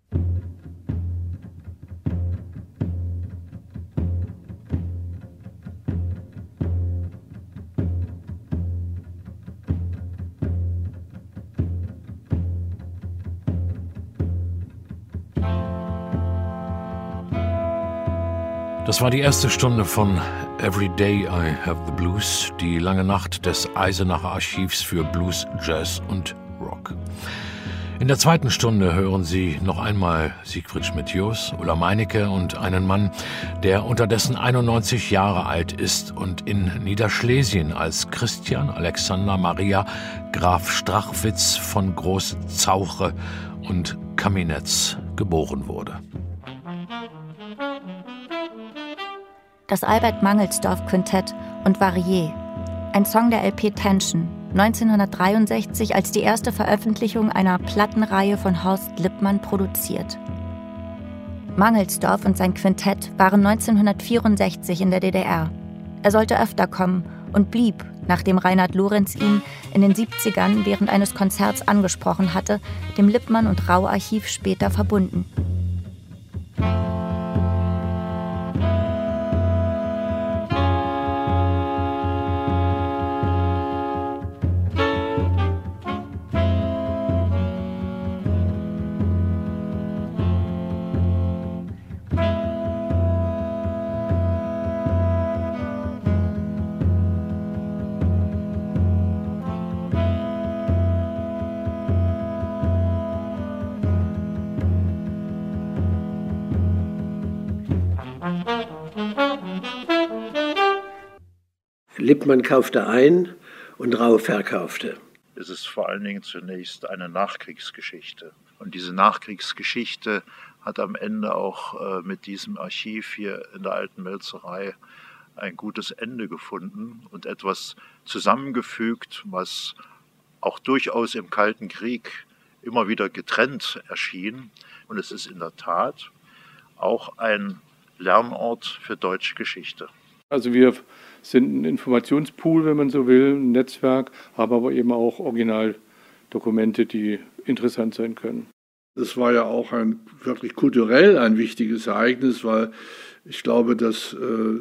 Das war die erste Stunde von Every Day I Have the Blues, die lange Nacht des Eisenacher Archivs für Blues, Jazz und Rock. In der zweiten Stunde hören Sie noch einmal Siegfried Schmid-Joos, Ulla Meinecke und einen Mann, der unterdessen 91 Jahre alt ist und in Niederschlesien als Christian Alexander Maria Graf Strachwitz von Großzauche und Kaminetz geboren wurde. Das Albert Mangelsdorff Quintett und Varier, Ein Song der LP Tension, 1963 als die erste Veröffentlichung einer Plattenreihe von Horst Lippmann produziert. Mangelsdorf und sein Quintett waren 1964 in der DDR. Er sollte öfter kommen und blieb, nachdem Reinhard Lorenz ihn in den 70ern während eines Konzerts angesprochen hatte, dem Lippmann- und Rau-Archiv später verbunden. Lippmann kaufte ein und Rau verkaufte. Es ist vor allen Dingen zunächst eine Nachkriegsgeschichte. Und diese Nachkriegsgeschichte hat am Ende auch mit diesem Archiv hier in der Alten Melzerei ein gutes Ende gefunden und etwas zusammengefügt, was auch durchaus im Kalten Krieg immer wieder getrennt erschien. Und es ist in der Tat auch ein Lernort für deutsche Geschichte. Also wir sind ein Informationspool, wenn man so will, ein Netzwerk, haben aber eben auch Originaldokumente, die interessant sein können. Das war ja auch wirklich kulturell ein wichtiges Ereignis, weil ich glaube, dass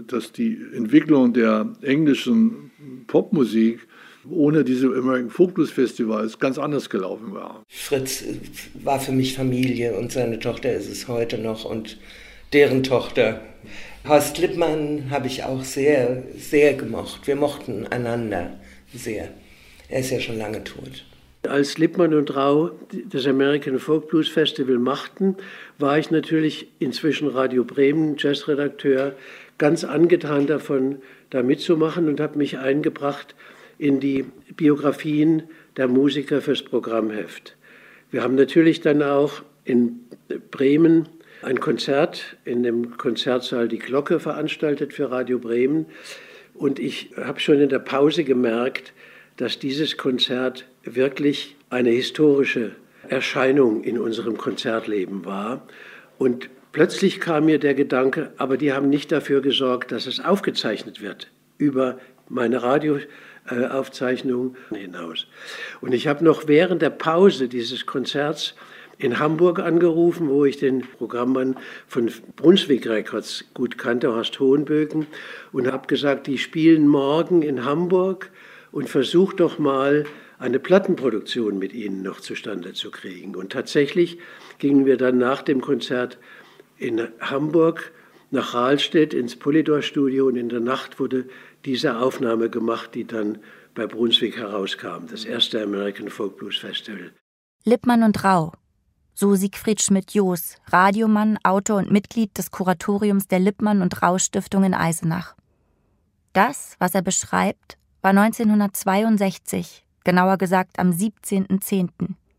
die Entwicklung der englischen Popmusik ohne diese American Folk Blues Festivals ganz anders gelaufen war. Fritz war für mich Familie und seine Tochter ist es heute noch und deren Tochter. Horst Lippmann habe ich auch sehr, sehr gemocht. Wir mochten einander sehr. Er ist ja schon lange tot. Als Lippmann und Rau das American Folk Blues Festival machten, war ich natürlich inzwischen Radio Bremen, Jazzredakteur, ganz angetan davon, da mitzumachen und habe mich eingebracht in die Biografien der Musiker fürs Programmheft. Wir haben natürlich dann auch in Bremen ein Konzert in dem Konzertsaal Die Glocke veranstaltet für Radio Bremen. Und ich habe schon in der Pause gemerkt, dass dieses Konzert wirklich eine historische Erscheinung in unserem Konzertleben war. Und plötzlich kam mir der Gedanke, aber die haben nicht dafür gesorgt, dass es aufgezeichnet wird über meine Radioaufzeichnung hinaus. Und ich habe noch während der Pause dieses Konzerts in Hamburg angerufen, wo ich den Programmmann von Brunswick Records gut kannte, Horst Hohenböken, und habe gesagt, die spielen morgen in Hamburg und versucht doch mal eine Plattenproduktion mit ihnen noch zustande zu kriegen. Und tatsächlich gingen wir dann nach dem Konzert in Hamburg nach Rahlstedt ins Polydor-Studio und in der Nacht wurde diese Aufnahme gemacht, die dann bei Brunswick herauskam, das erste American Folk Blues Festival. Lippmann und Rau. So Siegfried Schmidt-Joos, Radiomann, Autor und Mitglied des Kuratoriums der Lippmann- und Rau-Stiftung in Eisenach. Das, was er beschreibt, war 1962, genauer gesagt am 17.10.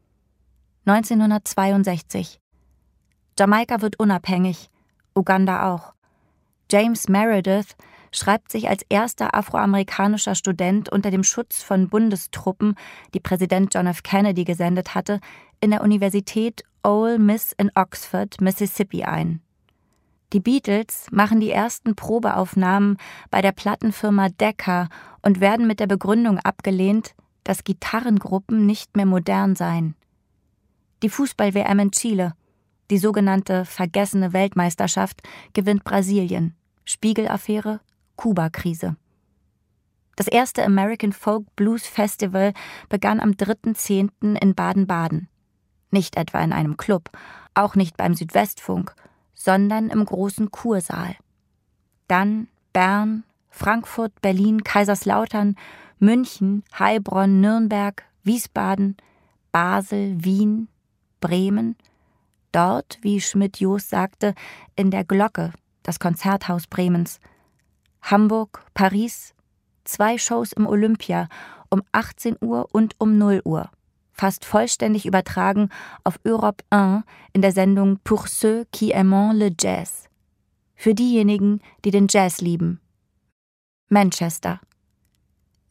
1962. Jamaika wird unabhängig, Uganda auch. James Meredith schreibt sich als erster afroamerikanischer Student unter dem Schutz von Bundestruppen, die Präsident John F. Kennedy gesendet hatte, in der Universität Ole Miss in Oxford, Mississippi ein. Die Beatles machen die ersten Probeaufnahmen bei der Plattenfirma Decca und werden mit der Begründung abgelehnt, dass Gitarrengruppen nicht mehr modern seien. Die Fußball-WM in Chile, die sogenannte vergessene Weltmeisterschaft, gewinnt Brasilien. Spiegel-Affäre, Kuba-Krise. Das erste American Folk Blues Festival begann am 3.10. in Baden-Baden. Nicht etwa in einem Club, auch nicht beim Südwestfunk, sondern im großen Kursaal. Dann Bern, Frankfurt, Berlin, Kaiserslautern, München, Heilbronn, Nürnberg, Wiesbaden, Basel, Wien, Bremen. Dort, wie Schmidt-Joos sagte, in der Glocke, das Konzerthaus Bremens. Hamburg, Paris, 2 Shows im Olympia, um 18 Uhr und um 0 Uhr. Fast vollständig übertragen auf Europe 1 in der Sendung Pour ceux qui aiment le Jazz. Für diejenigen, die den Jazz lieben. Manchester.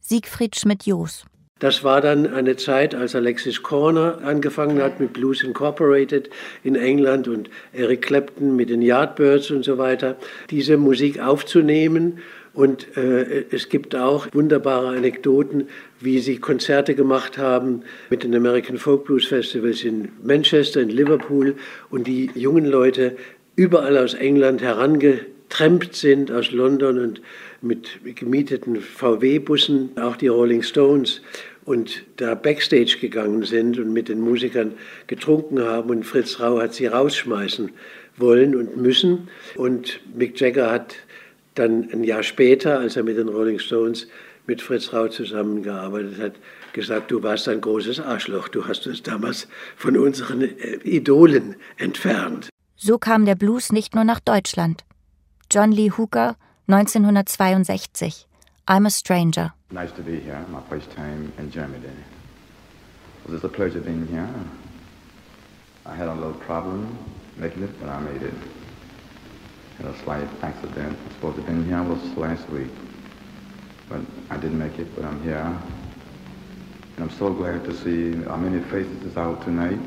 Siegfried Schmidt-Jos. Das war dann eine Zeit, als Alexis Corner angefangen hat mit Blues Incorporated in England und Eric Clapton mit den Yardbirds und so weiter, diese Musik aufzunehmen. Und es gibt auch wunderbare Anekdoten, wie sie Konzerte gemacht haben mit den American Folk Blues Festivals in Manchester, in Liverpool und die jungen Leute überall aus England herangetrempt sind, aus London und mit gemieteten VW-Bussen, auch die Rolling Stones, und da Backstage gegangen sind und mit den Musikern getrunken haben. Und Fritz Rau hat sie rausschmeißen wollen und müssen. Und Mick Jagger hat dann ein Jahr später, als er mit den Rolling Stones mit Fritz Rau zusammengearbeitet hat, gesagt, du warst ein großes Arschloch, du hast uns damals von unseren Idolen entfernt. So kam der Blues nicht nur nach Deutschland. John Lee Hooker, 1962, I'm a Stranger. Nice to be here, my first time in Germany. It was a pleasure being here. I had a little problem making it, but I made it. Had a slight accident. I was supposed to have been here was last week, but I didn't make it, but I'm here. And I'm so glad to see how many faces is out tonight.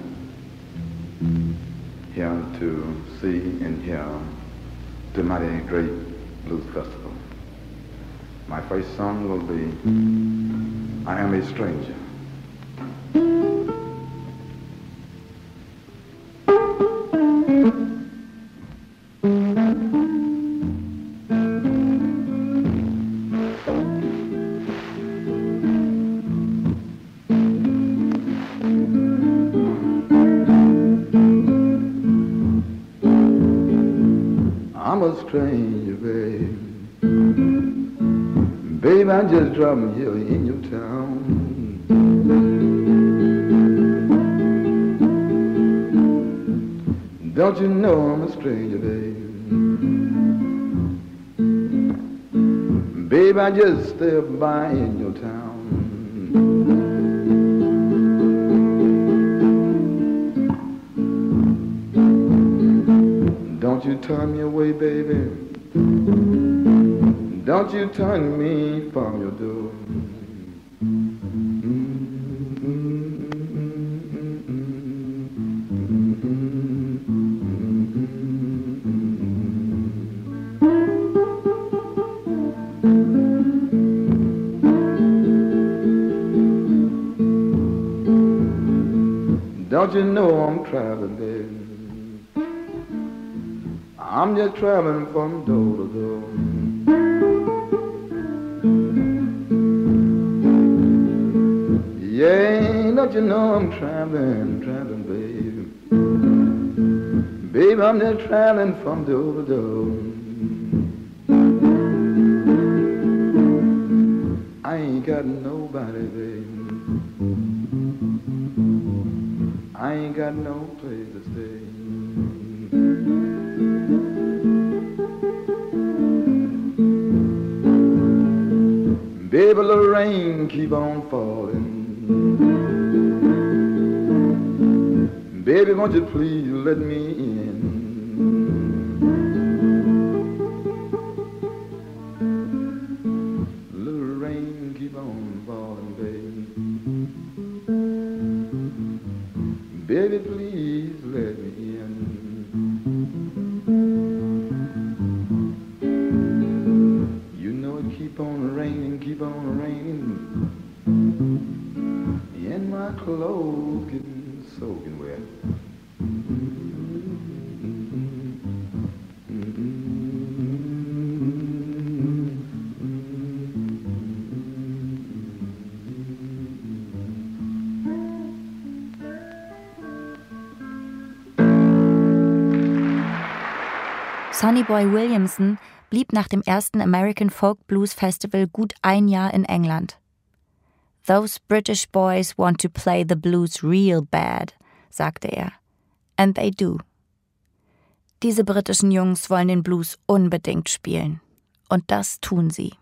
Here to see and hear the mighty great blues festival. My first song will be I Am a Stranger. I'm a stranger, babe. Babe, I just dropped here in your town. Don't you know I'm a stranger, babe? Babe, I just stepped by in your town. Don't you turn me away, baby. Don't you turn me from your door. Don't you know I'm traveling, baby? I'm just traveling from door to door. Yeah, don't you know I'm traveling, baby. Baby, I'm just traveling from door to door. I ain't got nobody, baby. I ain't got no place to stay. Baby, the rain keep on falling. Baby, won't you please let me in? Little rain keep on falling, baby. Baby, please let me in. You know it keep on raining, and my clothes getting soaking wet. Sonny Boy Williamson blieb nach dem ersten American Folk Blues Festival gut ein Jahr in England. Those British boys want to play the blues real bad, sagte er. And they do. Diese britischen Jungs wollen den Blues unbedingt spielen. Und das tun sie.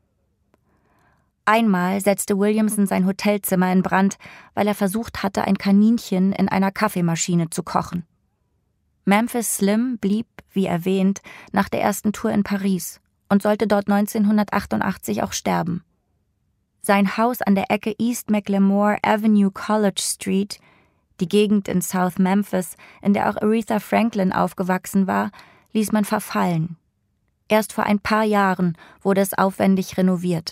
Einmal setzte Williamson sein Hotelzimmer in Brand, weil er versucht hatte, ein Kaninchen in einer Kaffeemaschine zu kochen. Memphis Slim blieb, wie erwähnt, nach der ersten Tour in Paris und sollte dort 1988 auch sterben. Sein Haus an der Ecke East McLemore Avenue College Street, die Gegend in South Memphis, in der auch Aretha Franklin aufgewachsen war, ließ man verfallen. Erst vor ein paar Jahren wurde es aufwendig renoviert.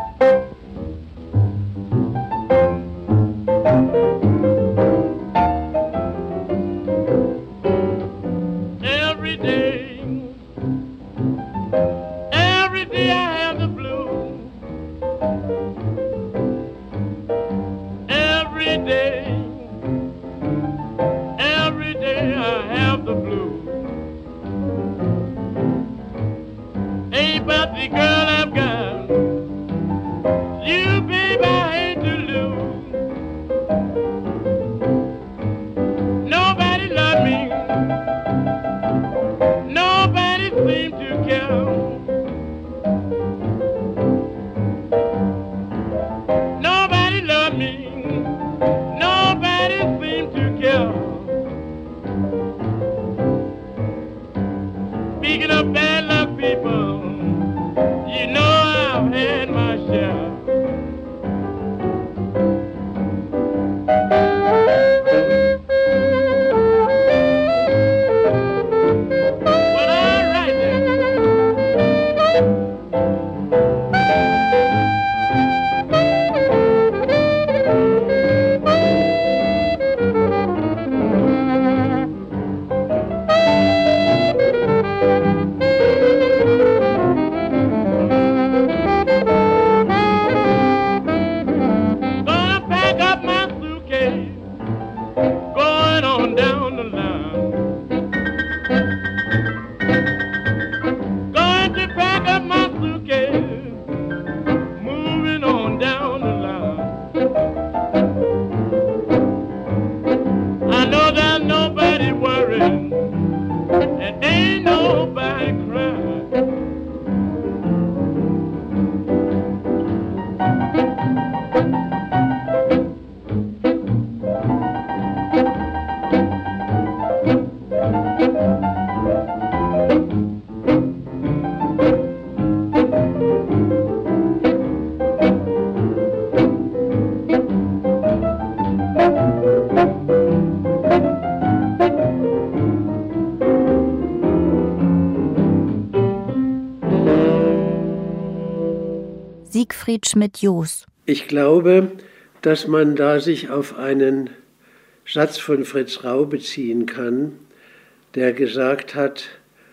Siegfried Schmidt-Joos. Ich glaube, dass man da sich auf einen Satz von Fritz Rau beziehen kann, der gesagt hat,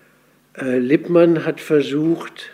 Lippmann hat versucht,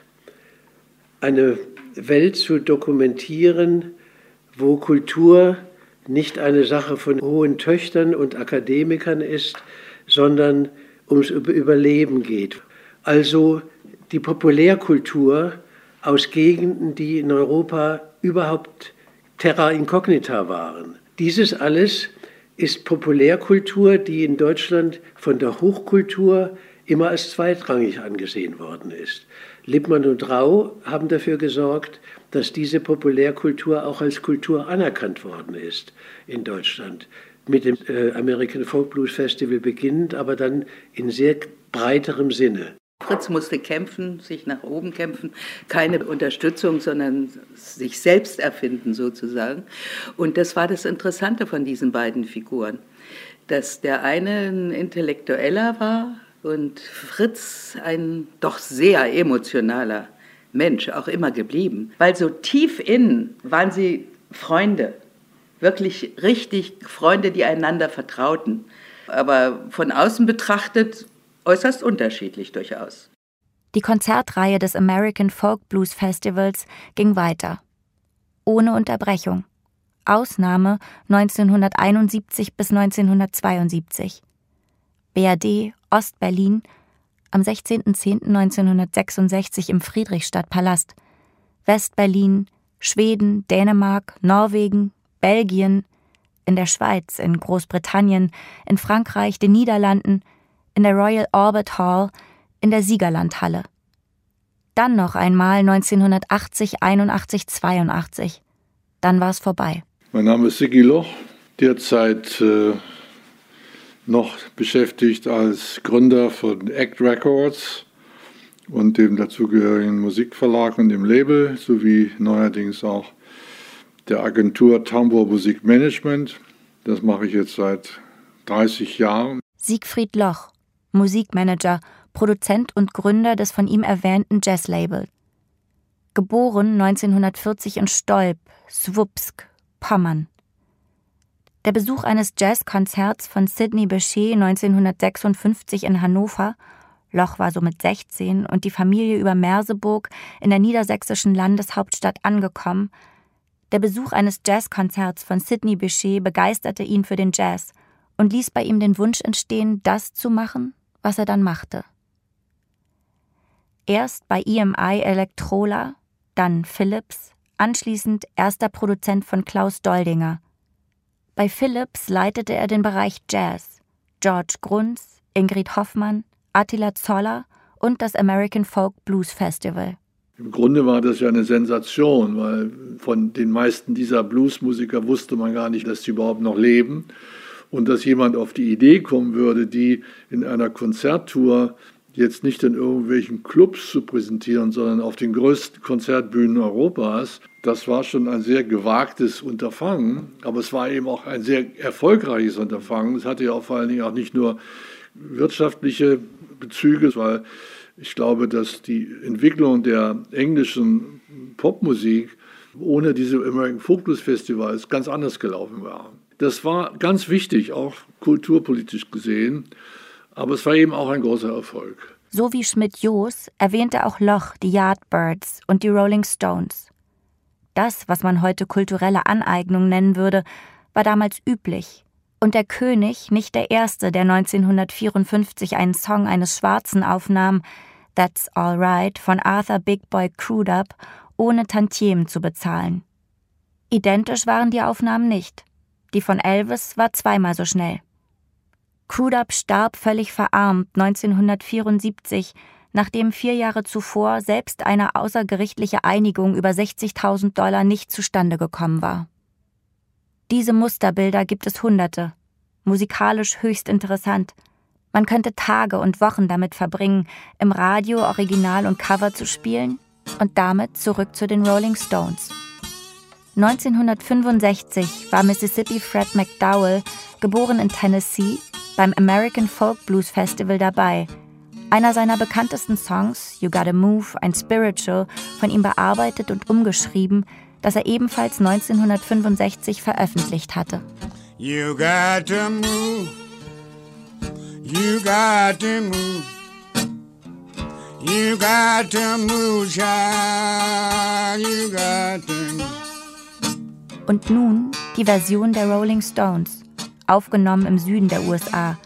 eine Welt zu dokumentieren, wo Kultur nicht eine Sache von hohen Töchtern und Akademikern ist, sondern ums Überleben geht. Also die Populärkultur aus Gegenden, die in Europa überhaupt terra incognita waren. Dieses alles ist Populärkultur, die in Deutschland von der Hochkultur immer als zweitrangig angesehen worden ist. Lippmann und Rau haben dafür gesorgt, dass diese Populärkultur auch als Kultur anerkannt worden ist in Deutschland. Mit dem American Folk Blues Festival beginnend, aber dann in sehr breiterem Sinne. Fritz musste kämpfen, sich nach oben kämpfen, keine Unterstützung, sondern sich selbst erfinden sozusagen. Und das war das Interessante von diesen beiden Figuren, dass der eine ein Intellektueller war und Fritz ein doch sehr emotionaler Mensch, auch immer geblieben. Weil so tief innen waren sie Freunde, wirklich richtig Freunde, die einander vertrauten. Aber von außen betrachtet äußerst unterschiedlich durchaus. Die Konzertreihe des American Folk Blues Festivals ging weiter. Ohne Unterbrechung. Ausnahme 1971 bis 1972. BRD, Ostberlin, am 16.10.1966 im Friedrichstadtpalast. Westberlin, Schweden, Dänemark, Norwegen, Belgien, in der Schweiz, in Großbritannien, in Frankreich, den Niederlanden, in der Royal Albert Hall, in der Siegerlandhalle. Dann noch einmal 1980, 81, 82. Dann war es vorbei. Mein Name ist Sigi Loch, derzeit noch beschäftigt als Gründer von Act Records und dem dazugehörigen Musikverlag und dem Label, sowie neuerdings auch der Agentur Tambour Musikmanagement. Das mache ich jetzt seit 30 Jahren. Siegfried Loch, Musikmanager, Produzent und Gründer des von ihm erwähnten Jazzlabels. Geboren 1940 in Stolp, Swupsk, Pommern. Der Besuch eines Jazzkonzerts von Sidney Bechet 1956 in Hannover, Loch war somit 16 und die Familie über Merseburg in der niedersächsischen Landeshauptstadt angekommen. Der Besuch eines Jazzkonzerts von Sidney Bechet begeisterte ihn für den Jazz und ließ bei ihm den Wunsch entstehen, das zu machen, was er dann machte. Erst bei EMI Electrola, dann Philips, anschließend erster Produzent von Klaus Doldinger. Bei Philips leitete er den Bereich Jazz, George Gruntz, Ingrid Hoffmann, Attila Zoller und das American Folk Blues Festival. Im Grunde war das ja eine Sensation, weil von den meisten dieser Bluesmusiker wusste man gar nicht, dass sie überhaupt noch leben. Und dass jemand auf die Idee kommen würde, die in einer Konzerttour jetzt nicht in irgendwelchen Clubs zu präsentieren, sondern auf den größten Konzertbühnen Europas, das war schon ein sehr gewagtes Unterfangen. Aber es war eben auch ein sehr erfolgreiches Unterfangen. Es hatte ja auch vor allen Dingen auch nicht nur wirtschaftliche Bezüge, weil ich glaube, dass die Entwicklung der englischen Popmusik ohne diese American Folk Blues Festivals ganz anders gelaufen war. Das war ganz wichtig, auch kulturpolitisch gesehen, aber es war eben auch ein großer Erfolg. So wie Schmidt-Joos erwähnte auch Loch die Yardbirds und die Rolling Stones. Das, was man heute kulturelle Aneignung nennen würde, war damals üblich. Und der König nicht der Erste, der 1954 einen Song eines Schwarzen aufnahm, That's All Right, von Arthur Big Boy Crudup, ohne Tantiemen zu bezahlen. Identisch waren die Aufnahmen nicht. Die von Elvis war zweimal so schnell. Crudup starb völlig verarmt 1974, nachdem 4 Jahre zuvor selbst eine außergerichtliche Einigung über $60.000 nicht zustande gekommen war. Diese Musterbilder gibt es Hunderte, musikalisch höchst interessant. Man könnte Tage und Wochen damit verbringen, im Radio Original und Cover zu spielen und damit zurück zu den Rolling Stones. 1965 war Mississippi Fred McDowell, geboren in Tennessee, beim American Folk Blues Festival dabei. Einer seiner bekanntesten Songs, You Gotta Move, ein Spiritual, von ihm bearbeitet und umgeschrieben, das er ebenfalls 1965 veröffentlicht hatte. You got to move, you got to move, you got to move, child, you got to move. Und nun die Version der Rolling Stones, aufgenommen im Süden der USA,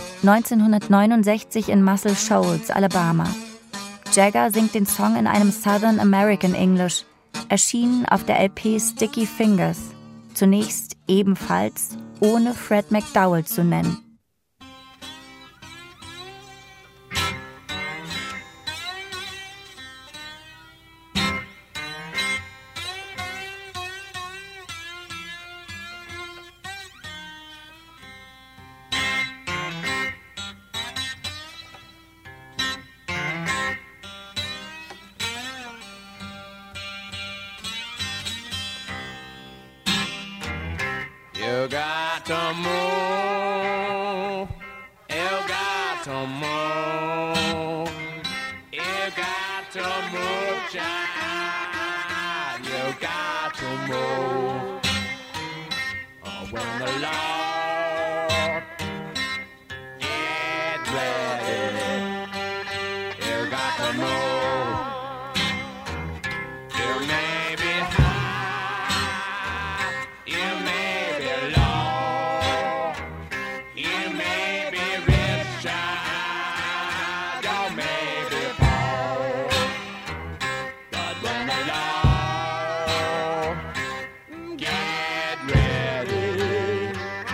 1969 in Muscle Shoals, Alabama. Jagger singt den Song in einem Southern American English, erschienen auf der LP Sticky Fingers, zunächst ebenfalls ohne Fred McDowell zu nennen. You got to move, you got to move, you got to move, child, you got to move. Oh, when the Lord get ready, you got to move. You may be high, you may be low, you may be rich, child, you may be poor, but when the Lord get ready,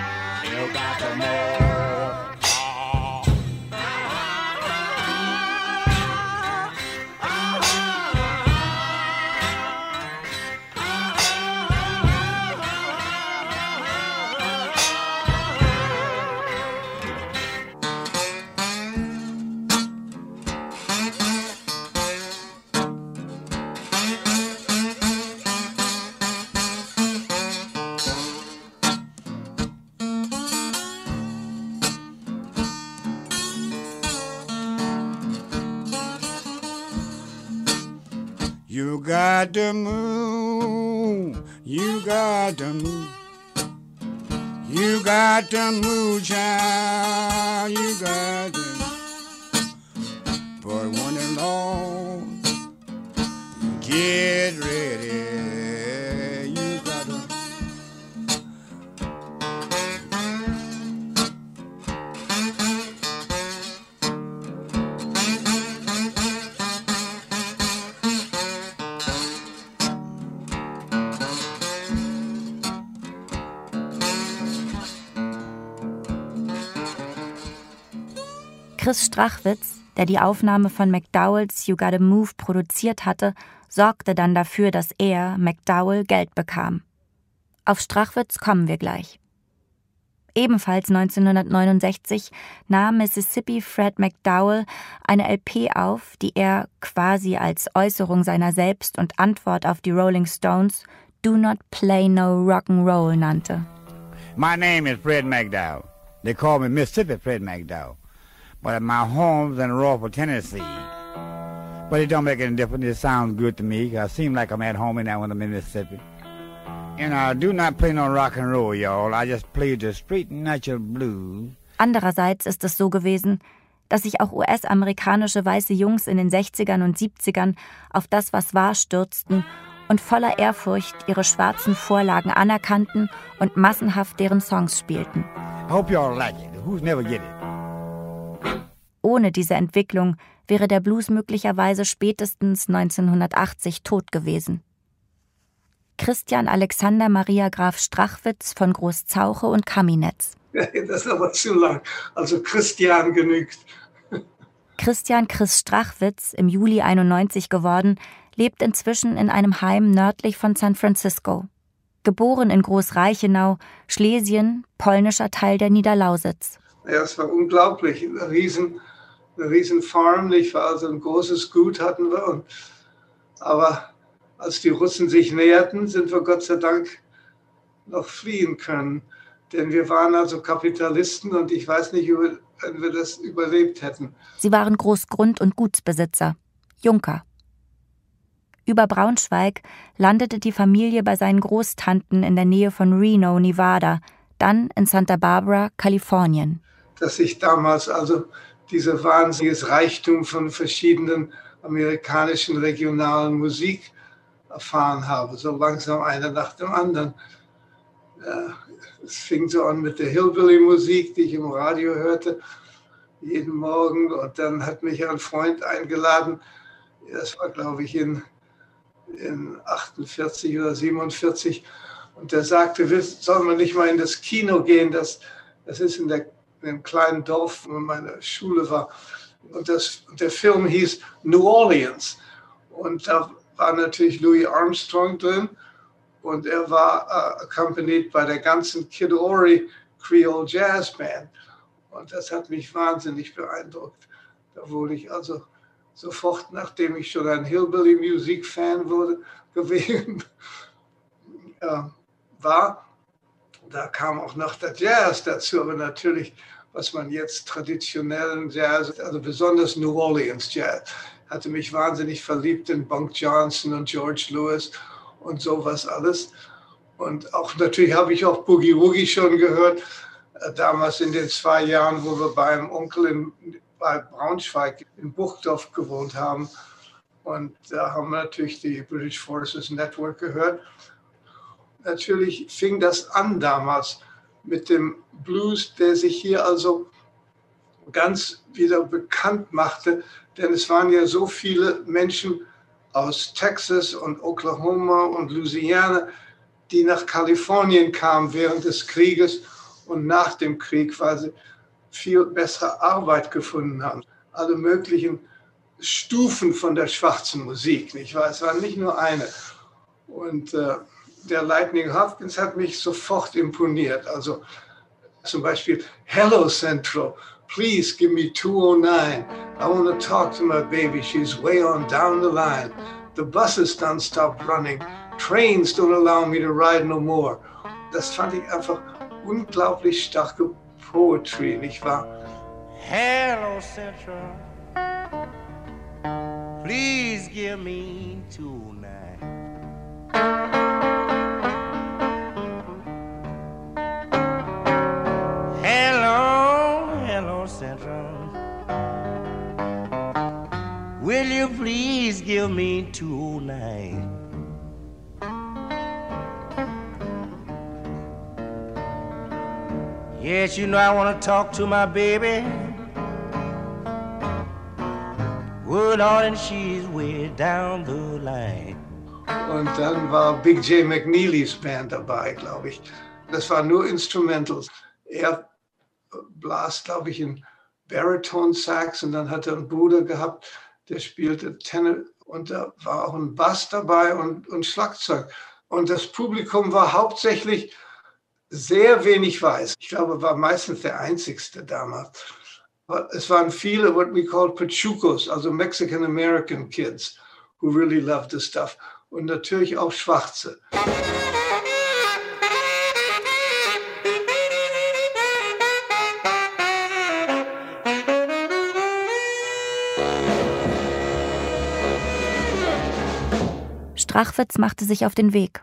got to move, you got to move. You got to move, child, you got to move. But when the Lord get ready, you got to. Chris Strachwitz, der die Aufnahme von McDowells You Gotta Move produziert hatte, sorgte dann dafür, dass er, McDowell, Geld bekam. Auf Strachwitz kommen wir gleich. Ebenfalls 1969 nahm Mississippi Fred McDowell eine LP auf, die er quasi als Äußerung seiner selbst und Antwort auf die Rolling Stones Do Not Play No Rock'n'Roll nannte. My name is Fred McDowell. They call me Mississippi Fred McDowell. But my home's in Rockville, Tennessee. But it don't make any difference. It sounds good to me. I seem like I'm at home in that one in Mississippi. And I do not play no rock and roll, y'all. I just play the straight natural blues. Andererseits ist es so gewesen, dass sich auch US-amerikanische weiße Jungs in den 60ern und 70ern auf das, was war, stürzten und voller Ehrfurcht ihre schwarzen Vorlagen anerkannten und massenhaft deren Songs spielten. I hope y'all like it. Who's never get it? Ohne diese Entwicklung wäre der Blues möglicherweise spätestens 1980 tot gewesen. Christian Alexander Maria Graf Strachwitz von Großzauche und Kaminetz. Das ist aber zu lang. Also Christian genügt. Christian Chris Strachwitz, im Juli 91 geworden, lebt inzwischen in einem Heim nördlich von San Francisco. Geboren in Großreichenau, Schlesien, polnischer Teil der Niederlausitz. Ja, es war unglaublich. Eine riesen Farm, nicht wahr? Also ein großes Gut hatten wir. Aber als die Russen sich näherten, sind wir Gott sei Dank noch fliehen können. Denn wir waren also Kapitalisten und ich weiß nicht, wenn wir das überlebt hätten. Sie waren Großgrund- und Gutsbesitzer, Junker. Über Braunschweig landete die Familie bei seinen Großtanten in der Nähe von Reno, Nevada, dann in Santa Barbara, Kalifornien. Dass ich damals also diese wahnsinniges Reichtum von verschiedenen amerikanischen regionalen Musik erfahren habe, so langsam eine nach dem anderen. Es fing so an mit der Hillbilly-Musik, die ich im Radio hörte, jeden Morgen. Und dann hat mich ein Freund eingeladen, das war, glaube ich, in 48 oder 47. Und der sagte, soll man nicht mal in das Kino gehen, das ist in dem kleinen Dorf, wo meine Schule war. Und der Film hieß New Orleans. Und da war natürlich Louis Armstrong drin. Und er war accompanied bei der ganzen Kid Ory Creole Jazz Band. Und das hat mich wahnsinnig beeindruckt. Da wurde ich also sofort, nachdem ich schon ein Hillbilly-Musik-Fan gewesen war, da kam auch noch der Jazz dazu, aber natürlich, was man jetzt traditionellen Jazz, also besonders New Orleans Jazz, hatte mich wahnsinnig verliebt in Bunk Johnson und George Lewis und sowas alles. Und auch natürlich habe ich auch Boogie Woogie schon gehört, damals in den 2 Jahren, wo wir bei einem Onkel bei Braunschweig in Buchdorf gewohnt haben. Und da haben wir natürlich die British Forces Network gehört. Natürlich fing das an damals mit dem Blues, der sich hier also ganz wieder bekannt machte. Denn es waren ja so viele Menschen aus Texas und Oklahoma und Louisiana, die nach Kalifornien kamen während des Krieges und nach dem Krieg, weil sie viel bessere Arbeit gefunden haben. Alle möglichen Stufen von der schwarzen Musik, nicht wahr? Es war nicht nur eine. Und der Lightning Hopkins hat mich sofort imponiert. Also zum Beispiel Hello Central, please give me 209. I want to talk to my baby, she's way on down the line. The buses don't stop running, trains don't allow me to ride no more. Das fand ich einfach unglaublich starke Poetry, nicht wahr? Hello Central, please give me 209. give me 209. Yes, you know I want to talk to my baby. Well, Lord, and she's way down the line. Und dann war Big J. McNeelys Band dabei, glaube ich. Das war nur Instrumentals. Er las, glaube ich, in Baritone Sax und dann hat er einen Bruder gehabt, der spielte Tenor und da war auch ein Bass dabei und Schlagzeug. Und das Publikum war hauptsächlich sehr wenig weiß. Ich glaube, war meistens der einzigste damals. Es waren viele, what we call Pachucos, also Mexican-American kids, who really loved the stuff. Und natürlich auch Schwarze. Strachwitz machte sich auf den Weg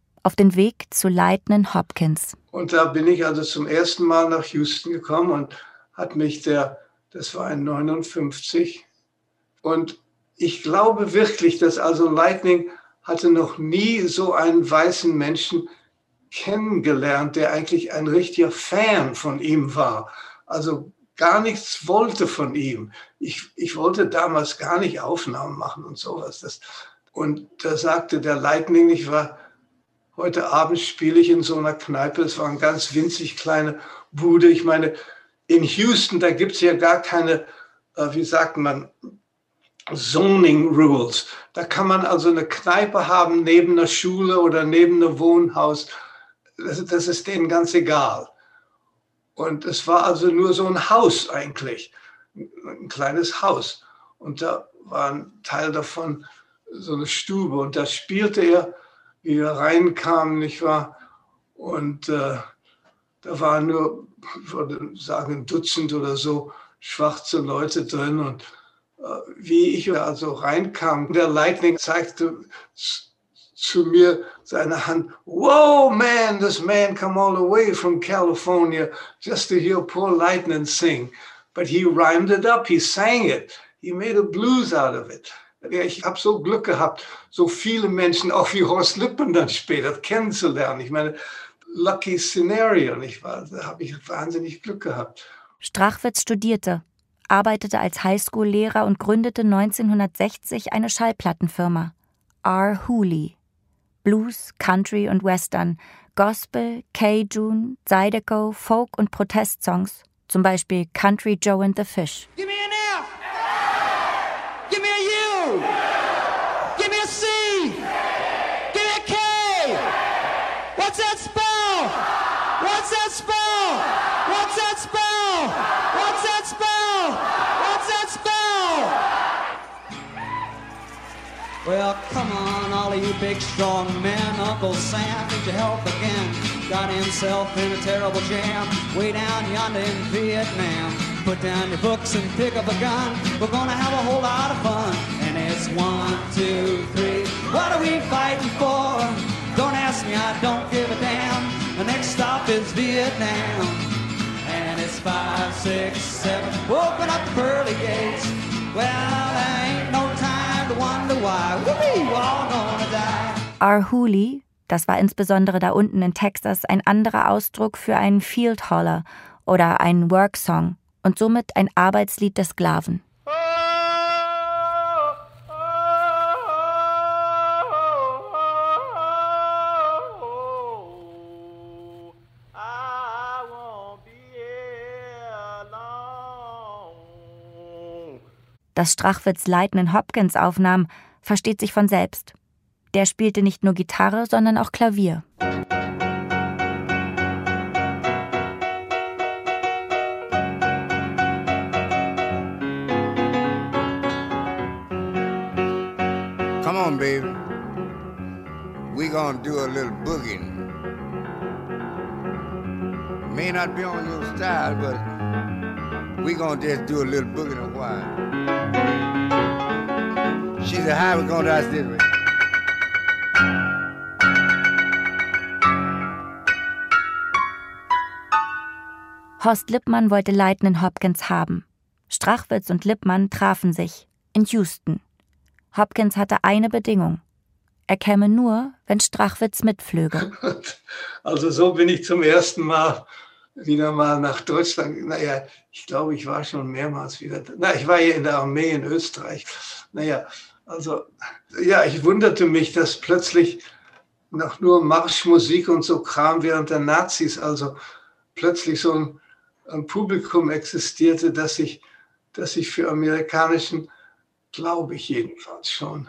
zu Lightnin' Hopkins. Und da bin ich also zum ersten Mal nach Houston gekommen und hat mich das war in 59. Und ich glaube wirklich, dass also Lightning hatte noch nie so einen weißen Menschen kennengelernt, der eigentlich ein richtiger Fan von ihm war. Also gar nichts wollte von ihm. Ich wollte damals gar nicht Aufnahmen machen und sowas. Und da sagte der Lightning, ich war heute Abend spiele ich in so einer Kneipe, es war eine ganz winzig kleine Bude. Ich meine, in Houston, da gibt es ja gar keine, wie sagt man, Zoning Rules. Da kann man also eine Kneipe haben neben einer Schule oder neben einem Wohnhaus. Das ist denen ganz egal. Und es war also nur so ein Haus eigentlich, ein kleines Haus. Und da war ein Teil davon so eine Stube. Und da spielte er, wie wir reinkamen, nicht wahr? Und da waren nur, ich würde sagen, ein Dutzend oder so schwarze Leute drin. Und wie ich also reinkam, der Lightning zeigte zu mir seine Hand. Whoa, man, this man come all the way from California just to hear poor Lightning sing. But he rhymed it up, he sang it. He made a blues out of it. Ich habe so Glück gehabt, so viele Menschen, auch wie Horst Lippmann dann später, kennenzulernen. Ich meine, lucky scenario, nicht wahr? Da habe ich wahnsinnig Glück gehabt. Strachwitz studierte, arbeitete als Highschool-Lehrer und gründete 1960 eine Schallplattenfirma, R. Hooley. Blues, Country und Western, Gospel, Cajun, Zydeco, Folk und Protestsongs, zum Beispiel Country Joe and the Fish. Give me an F. Give me a U. Give me a C. Give me a K. What's that spell? What's that spell? What's that spell? What's that spell? What's that spell? Well, come on, all of you big strong men. Uncle Sam needs your help again. Got himself in a terrible jam way down yonder in Vietnam. Put down your books and pick up a gun. We're gonna have a whole lot of fun. And it's 1, 2, 3. What are we fighting for? Don't ask me, I don't give a damn. The next stop is Vietnam. And it's 5, 6, 7. Open up the pearly gates. Well, there ain't no time to wonder why. We're all gonna die. R. Hooley, das war insbesondere da unten in Texas ein anderer Ausdruck für einen Field Holler oder einen Worksong und somit ein Arbeitslied der Sklaven. Dass Strachwitz Lightnin' Hopkins aufnahm, versteht sich von selbst. Der spielte nicht nur Gitarre, sondern auch Klavier. Come on, baby. We gonna do a little boogieing. May not be on your style, but we gonna just do a little boogieing a while. She said, how we gonna do this way? Horst Lippmann wollte Lightnin' Hopkins haben. Strachwitz und Lippmann trafen sich in Houston. Hopkins hatte eine Bedingung. Er käme nur, wenn Strachwitz mitflöge. Also so bin ich zum ersten Mal wieder mal nach Deutschland. Naja, ich glaube, ich war schon mehrmals wieder. Ich war hier in der Armee in Österreich. Ich wunderte mich, dass plötzlich nach nur Marschmusik und so Kram während der Nazis, also plötzlich so ein Publikum existierte, das sich für amerikanischen, glaube ich jedenfalls schon.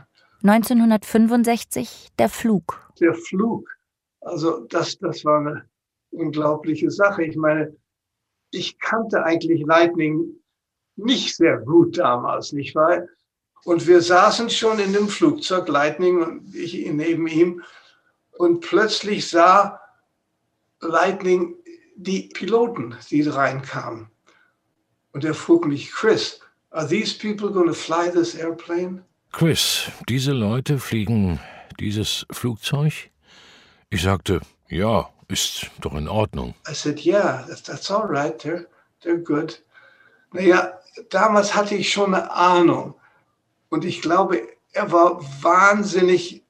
1965 der Flug. Der Flug. Also das war eine unglaubliche Sache. Ich meine, ich kannte eigentlich Lightning nicht sehr gut damals, nicht wahr? Und wir saßen schon in dem Flugzeug, Lightning und ich neben ihm. Und plötzlich sah Lightning die Piloten, die reinkamen. Und er frug mich, Chris, are these people going to fly this airplane? Chris, diese Leute fliegen dieses Flugzeug? Ich sagte, ja, ist doch in Ordnung. I said, yeah, that's all right, they're good. Naja, damals hatte ich schon eine Ahnung. Und ich glaube, er war wahnsinnig,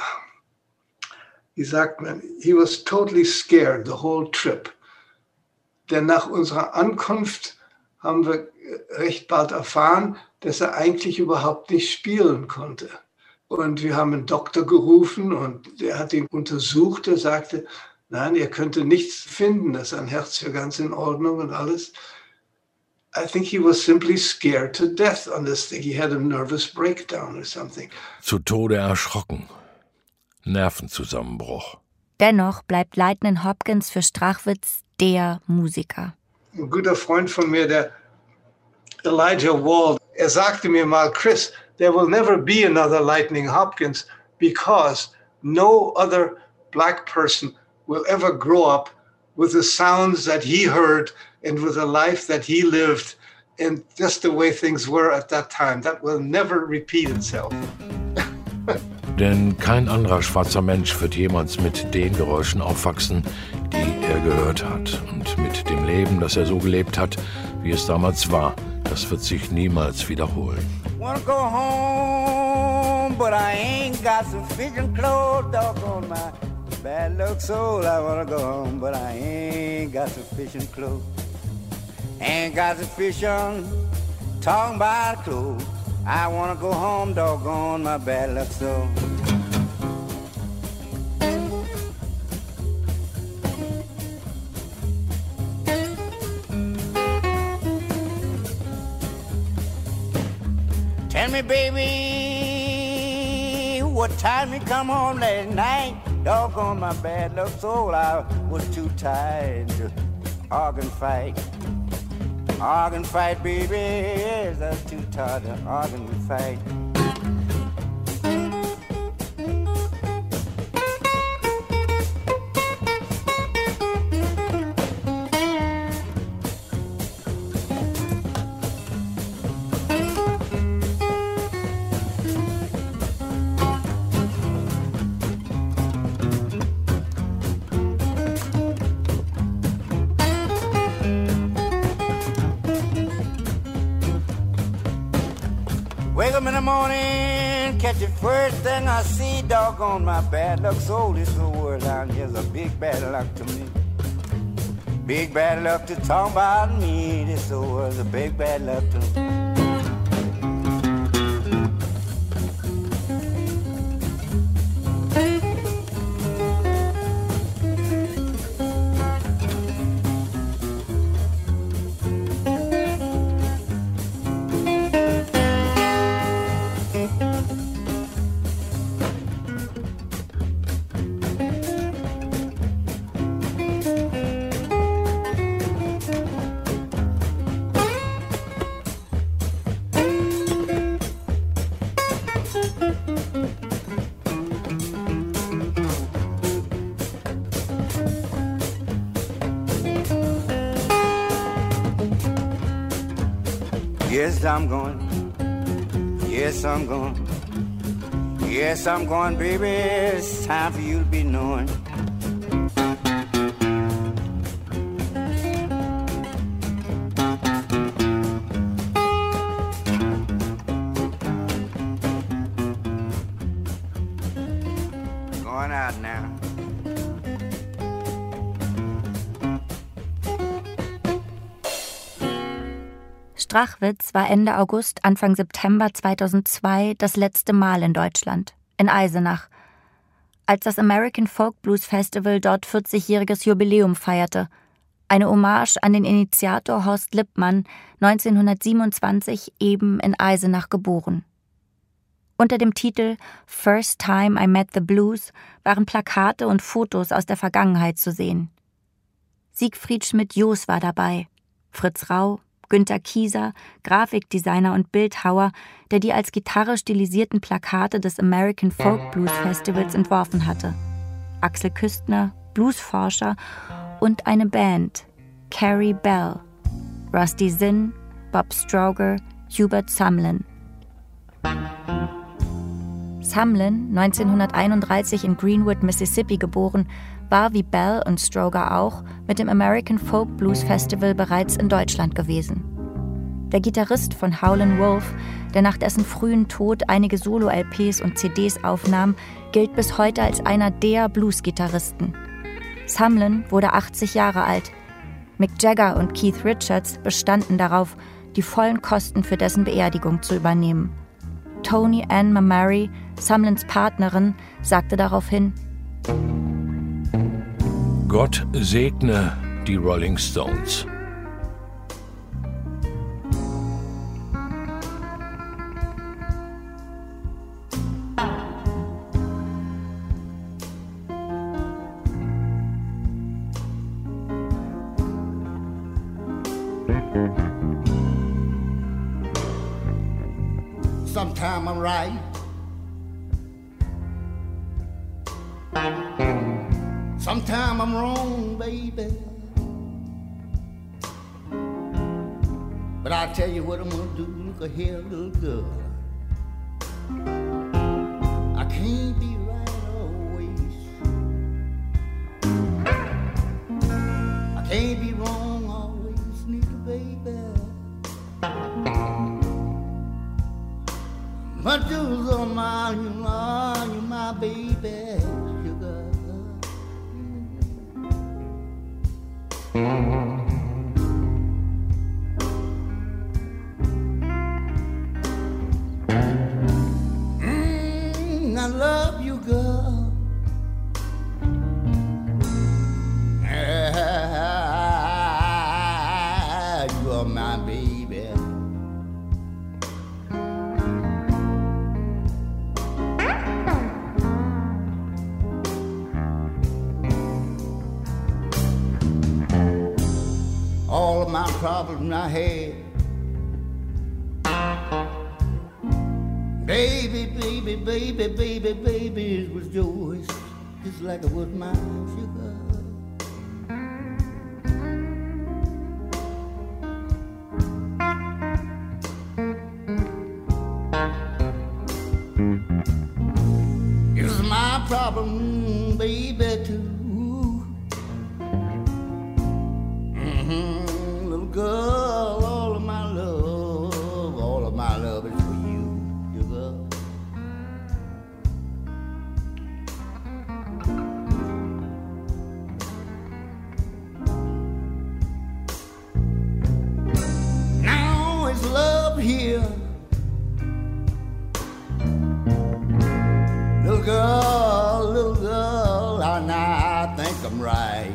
wie sagt man, he was totally scared the whole trip. Denn nach unserer Ankunft haben wir recht bald erfahren, dass er eigentlich überhaupt nicht spielen konnte. Und wir haben einen Doktor gerufen und der hat ihn untersucht. Er sagte, nein, er könnte nichts finden, dass sein Herz wäre ganz in Ordnung und alles. I think he was simply scared to death on this thing. He had a nervous breakdown or something. Zu Tode erschrocken. Nervenzusammenbruch. Dennoch bleibt Lightning Hopkins für Strachwitz der Musiker. Ein guter Freund von mir, der Elijah Wald, er sagte mir mal, Chris, there will never be another Lightning Hopkins because no other black person will ever grow up with the sounds that he heard and with the life that he lived and just the way things were at that time. That will never repeat itself. Denn kein anderer schwarzer Mensch wird jemals mit den Geräuschen aufwachsen, die er gehört hat. Und mit dem Leben, das er so gelebt hat, wie es damals war. Das wird sich niemals wiederholen. Wanna go home, but I ain't got sufficient clothes, doggone my bad luck soul. I wanna go home, but I ain't got sufficient clothes. Ain't got sufficient, talking about clothes. I wanna go home, doggone my bad luck soul. Tell me, baby, what time you come home last night? Doggone my bad luck soul, I was too tired to argue and fight. Argue and fight, baby, yes, I was too tired to argue and fight. Wake up in the morning, catch the first thing I see, doggone my bad luck soul. This whole world out here's a big bad luck to me. Big bad luck to talk about me. This whole world's a big bad luck to me. Yes, I'm going. Yes, I'm going. Yes, I'm going, baby. It's time for you to be knowing. Strachwitz war Ende August, Anfang September 2002 das letzte Mal in Deutschland, in Eisenach, als das American Folk Blues Festival dort 40-jähriges Jubiläum feierte. Eine Hommage an den Initiator Horst Lippmann, 1927 eben in Eisenach geboren. Unter dem Titel First Time I Met the Blues waren Plakate und Fotos aus der Vergangenheit zu sehen. Siegfried Schmidt-Joos war dabei, Fritz Rau, Günter Kieser, Grafikdesigner und Bildhauer, der die als Gitarre stilisierten Plakate des American Folk Blues Festivals entworfen hatte. Axel Küstner, Bluesforscher und eine Band, Carrie Bell, Rusty Zinn, Bob Stroger, Hubert Sumlin. Sumlin, 1931 in Greenwood, Mississippi geboren, war wie Bell und Stroger auch mit dem American Folk Blues Festival bereits in Deutschland gewesen. Der Gitarrist von Howlin' Wolf, der nach dessen frühen Tod einige Solo-LPs und CDs aufnahm, gilt bis heute als einer der Blues-Gitarristen. Sumlin wurde 80 Jahre alt. Mick Jagger und Keith Richards bestanden darauf, die vollen Kosten für dessen Beerdigung zu übernehmen. Tony Ann Mamary, Sumlins Partnerin, sagte daraufhin: Gott segne die Rolling Stones. Sometime I'm right, sometime I'm wrong, baby. But I'll tell you what I'm gonna do. Look here, little girl, I can't be right always, I can't be wrong always, neither, baby. But you're my baby, sugar. I love you, girl. You are my baby. All of my problems I had, baby, baby, baby, baby, baby, it was yours, just like it was mine, sugar. It was my problem, baby, too. Little girl, all of my love is for you, sugar. Now is love here, little girl, I think I'm right.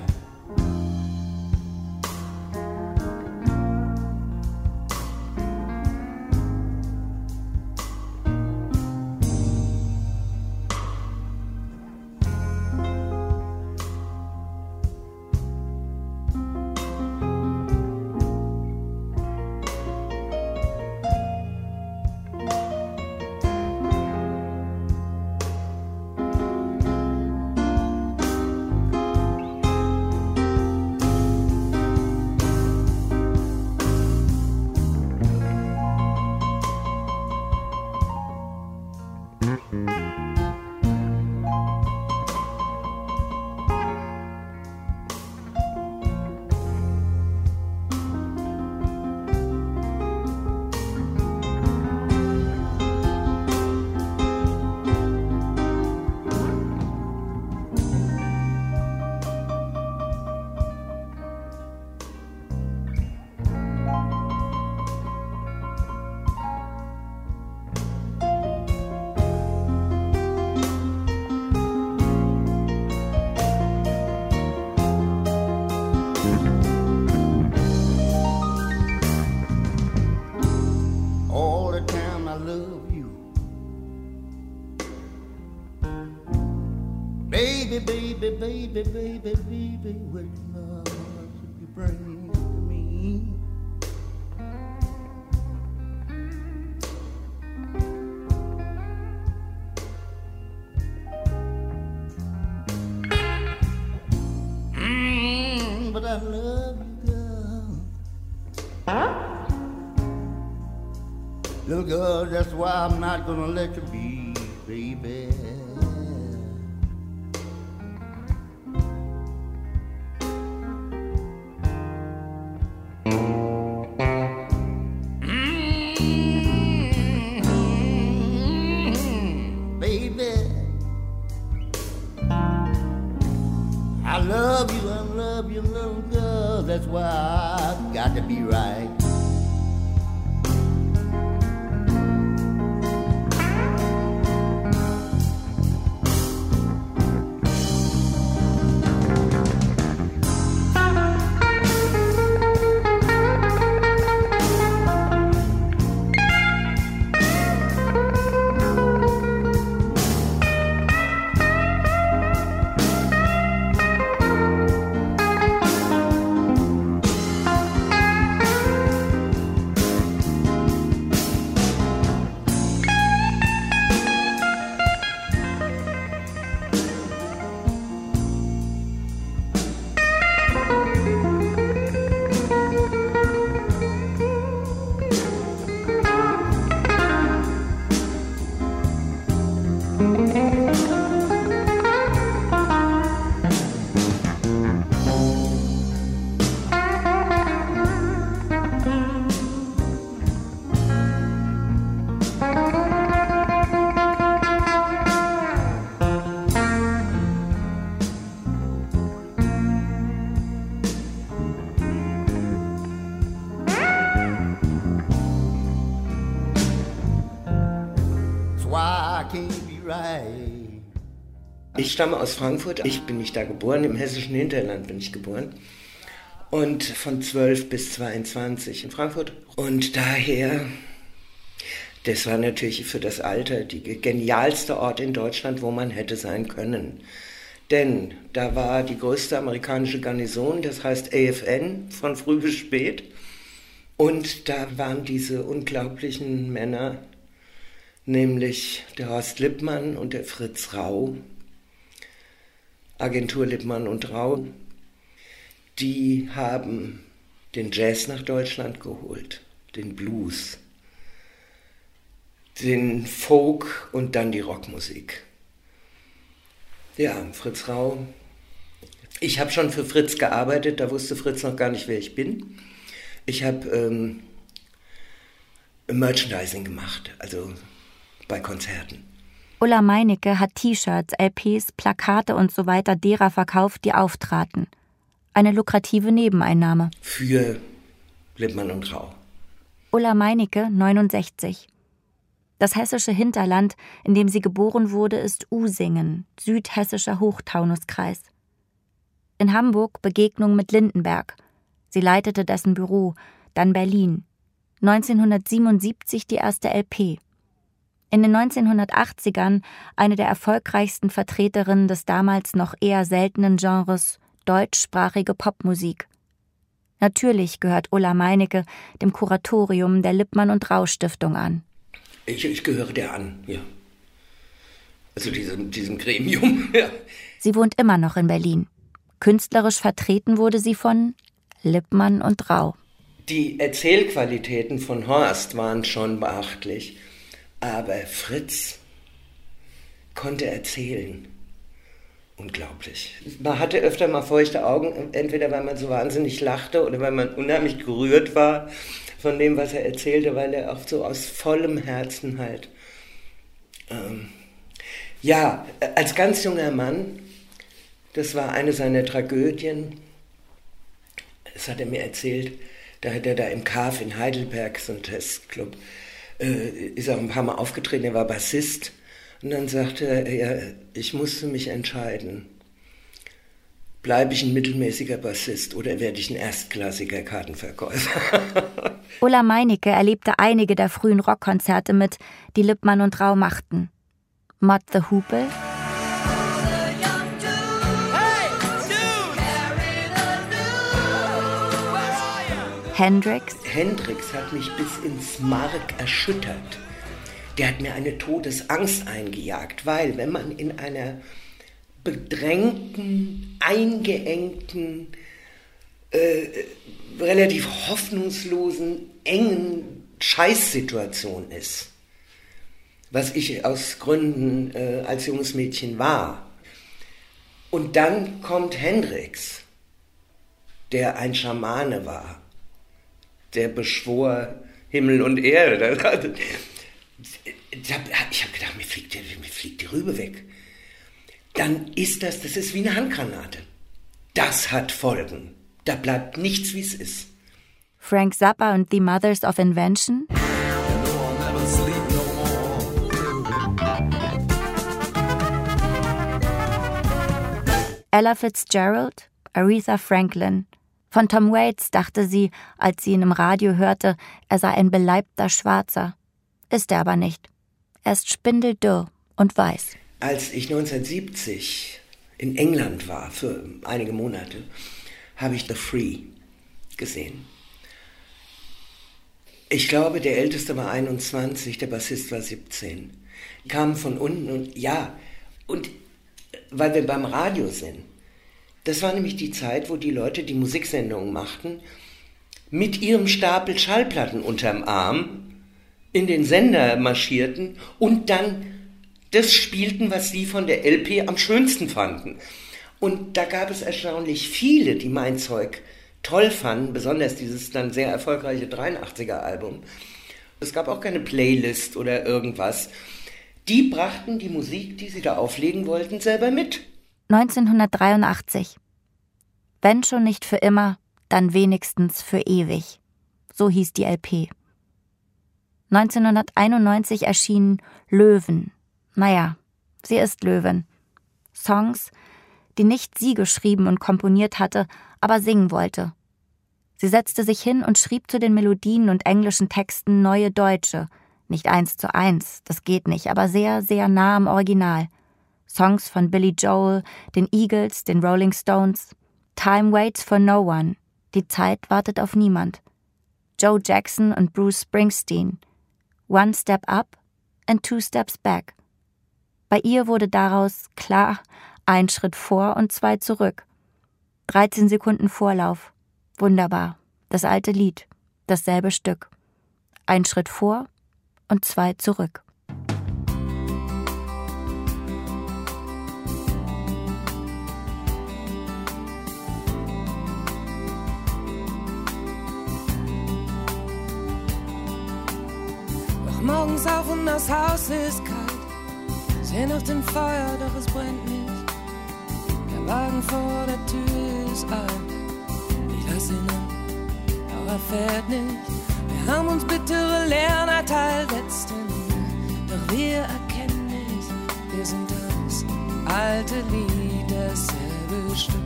All the time I love you. Baby, baby, baby, baby, baby, what love you bring to me? But I love you, girl. Little girl, that's why I'm not gonna let you be, baby. Baby, I love you, little girl. That's why I've got to be right. Ich stamme aus Frankfurt. Ich bin nicht da geboren, im hessischen Hinterland bin ich geboren. Und von 12 bis 22 in Frankfurt. Und daher, das war natürlich für das Alter die genialste Ort in Deutschland, wo man hätte sein können. Denn da war die größte amerikanische Garnison, das heißt AFN, von früh bis spät. Und da waren diese unglaublichen Männer, nämlich der Horst Lippmann und der Fritz Rau, Agentur Lippmann und Rau, die haben den Jazz nach Deutschland geholt, den Blues, den Folk und dann die Rockmusik. Ja, Fritz Rau. Ich habe schon für Fritz gearbeitet, da wusste Fritz noch gar nicht, wer ich bin. Ich habe Merchandising gemacht, also bei Konzerten. Ulla Meinecke hat T-Shirts, LPs, Plakate und so weiter derer verkauft, die auftraten. Eine lukrative Nebeneinnahme. Für Lippmann und Rau. Ulla Meinecke, 69. Das hessische Hinterland, in dem sie geboren wurde, ist Usingen, südhessischer Hochtaunuskreis. In Hamburg Begegnung mit Lindenberg. Sie leitete dessen Büro, dann Berlin. 1977 die erste LP. In den 1980ern eine der erfolgreichsten Vertreterinnen des damals noch eher seltenen Genres deutschsprachige Popmusik. Natürlich gehört Ulla Meinecke dem Kuratorium der Lippmann und Rau Stiftung an. Ich gehöre der an, ja. Also diesem Gremium, ja. Sie wohnt immer noch in Berlin. Künstlerisch vertreten wurde sie von Lippmann und Rau. Die Erzählqualitäten von Horst waren schon beachtlich. Aber Fritz konnte erzählen. Unglaublich. Man hatte öfter mal feuchte Augen, entweder weil man so wahnsinnig lachte oder weil man unheimlich gerührt war von dem, was er erzählte, weil er auch so aus vollem Herzen halt. Ja, als ganz junger Mann, das war eine seiner Tragödien, das hat er mir erzählt, da hat er da im KAF in Heidelberg, so ein Testclub, ist auch ein paar Mal aufgetreten, er war Bassist und dann sagte er, ich musste mich entscheiden, bleibe ich ein mittelmäßiger Bassist oder werde ich ein erstklassiger Kartenverkäufer? Ulla Meinecke erlebte einige der frühen Rockkonzerte mit, die Lippmann und Rau machten. Mott the Hoople, Hendrix. Hendrix hat mich bis ins Mark erschüttert. Der hat mir eine Todesangst eingejagt, weil wenn man in einer bedrängten, eingeengten, relativ hoffnungslosen, engen Scheißsituation ist, was ich aus Gründen als junges Mädchen war. Und dann kommt Hendrix, der ein Schamane war, der beschwor Himmel und Erde. Ich habe gedacht, mir fliegt die Rübe weg. Dann ist das ist wie eine Handgranate. Das hat Folgen. Da bleibt nichts, wie es ist. Frank Zappa und The Mothers of Invention. Ella Fitzgerald, Aretha Franklin. Von Tom Waits dachte sie, als sie ihn im Radio hörte, er sei ein beleibter Schwarzer. Ist er aber nicht. Er ist spindeldürr und weiß. Als ich 1970 in England war, für einige Monate, habe ich The Free gesehen. Ich glaube, der Älteste war 21, der Bassist war 17. Die kamen von unten und weil wir beim Radio sind, das war nämlich die Zeit, wo die Leute, die Musiksendungen machten, mit ihrem Stapel Schallplatten unterm Arm in den Sender marschierten und dann das spielten, was sie von der LP am schönsten fanden. Und da gab es erstaunlich viele, die mein Zeug toll fanden, besonders dieses dann sehr erfolgreiche 83er-Album. Es gab auch keine Playlist oder irgendwas. Die brachten die Musik, die sie da auflegen wollten, selber mit. 1983. Wenn schon nicht für immer, dann wenigstens für ewig. So hieß die LP. 1991 erschien Löwen. Naja, sie ist Löwen. Songs, die nicht sie geschrieben und komponiert hatte, aber singen wollte. Sie setzte sich hin und schrieb zu den Melodien und englischen Texten neue deutsche. Nicht 1:1, das geht nicht, aber sehr, sehr nah am Original. Songs von Billy Joel, den Eagles, den Rolling Stones. Time waits for no one. Die Zeit wartet auf niemand. Joe Jackson und Bruce Springsteen. One step up and two steps back. Bei ihr wurde daraus klar 1 Schritt vor und 2 zurück. 13 Sekunden Vorlauf. Wunderbar. Das alte Lied. Dasselbe Stück. 1 Schritt vor und 2 zurück. Wach morgens auf und das Haus ist kalt. Seh nach dem Feuer, doch es brennt nicht. Der Wagen vor der Tür ist alt. Ich lass ihn an, doch er fährt nicht. Wir haben uns bittere Lehren erteilt letzten. Doch wir erkennen nicht, wir sind das alte Lied, dasselbe Stück.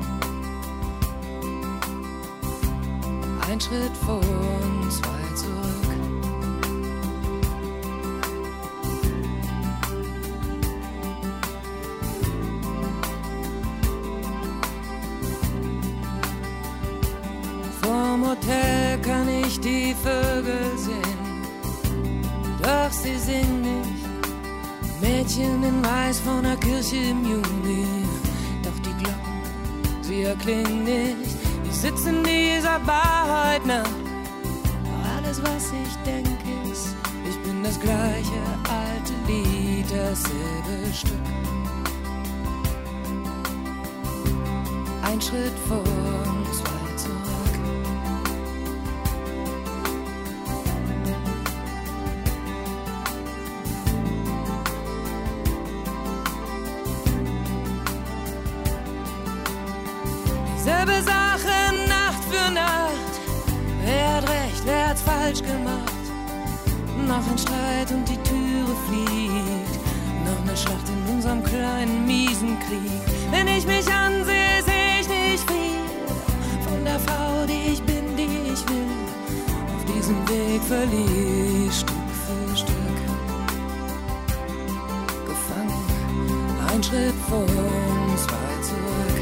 1 Schritt vor und 2 zurück. Vom Hotel kann ich die Vögel sehen, doch sie singen nicht. Mädchen in Weiß von der Kirche im Juni, doch die Glocken, sie erklingen nicht. Ich sitze in dieser Bar heute Nacht, doch alles was ich denke ist, ich bin das gleiche alte Lied, dasselbe Stück. 1 Schritt vor und 2 zurück. Selbe Sache Nacht für Nacht. Wer hat recht, wer hat's falsch gemacht? Noch ein Streit und die Türe fliegt. Noch eine Schlacht in unserem kleinen miesen Krieg. Wenn ich mich ansehe, sehe verlieh Stück für Stück. Gefangen, ein Schritt vor uns, zwei zurück.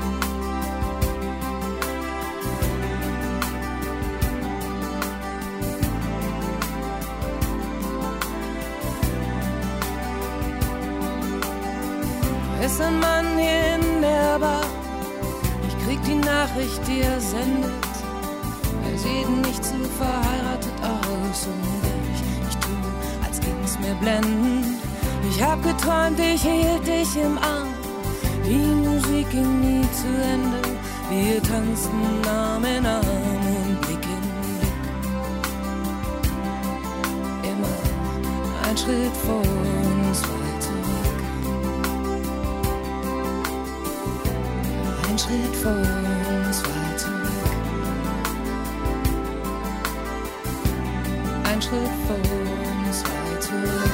Ist ein Mann hier in der Bar, ich krieg die Nachricht, die er sendet. Er sieht nicht zu verheiratet aus und ich tu, als ging's mir blendend. Ich hab geträumt, ich hielt dich im Arm, die Musik ging nie zu Ende. Wir tanzten Arm in Arm und Blick in Blick. Immer ein Schritt vor uns, zwei zurück. Ein Schritt vor uns, zwei zurück. Ein Schritt vor uns, zwei zurück.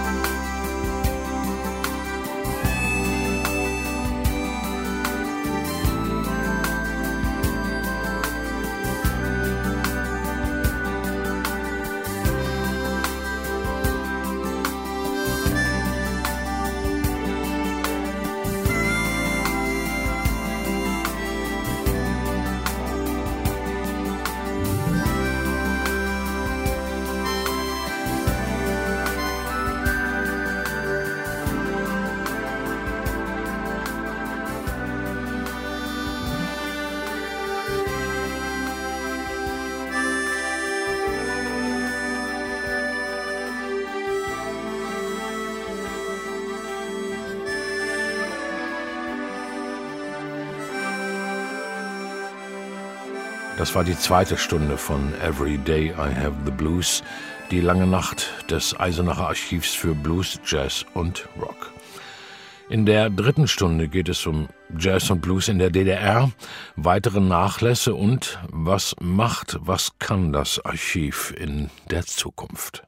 Das war die zweite Stunde von Every Day I Have the Blues, die lange Nacht des Eisenacher Archivs für Blues, Jazz und Rock. In der dritten Stunde geht es um Jazz und Blues in der DDR, weitere Nachlässe und was kann das Archiv in der Zukunft.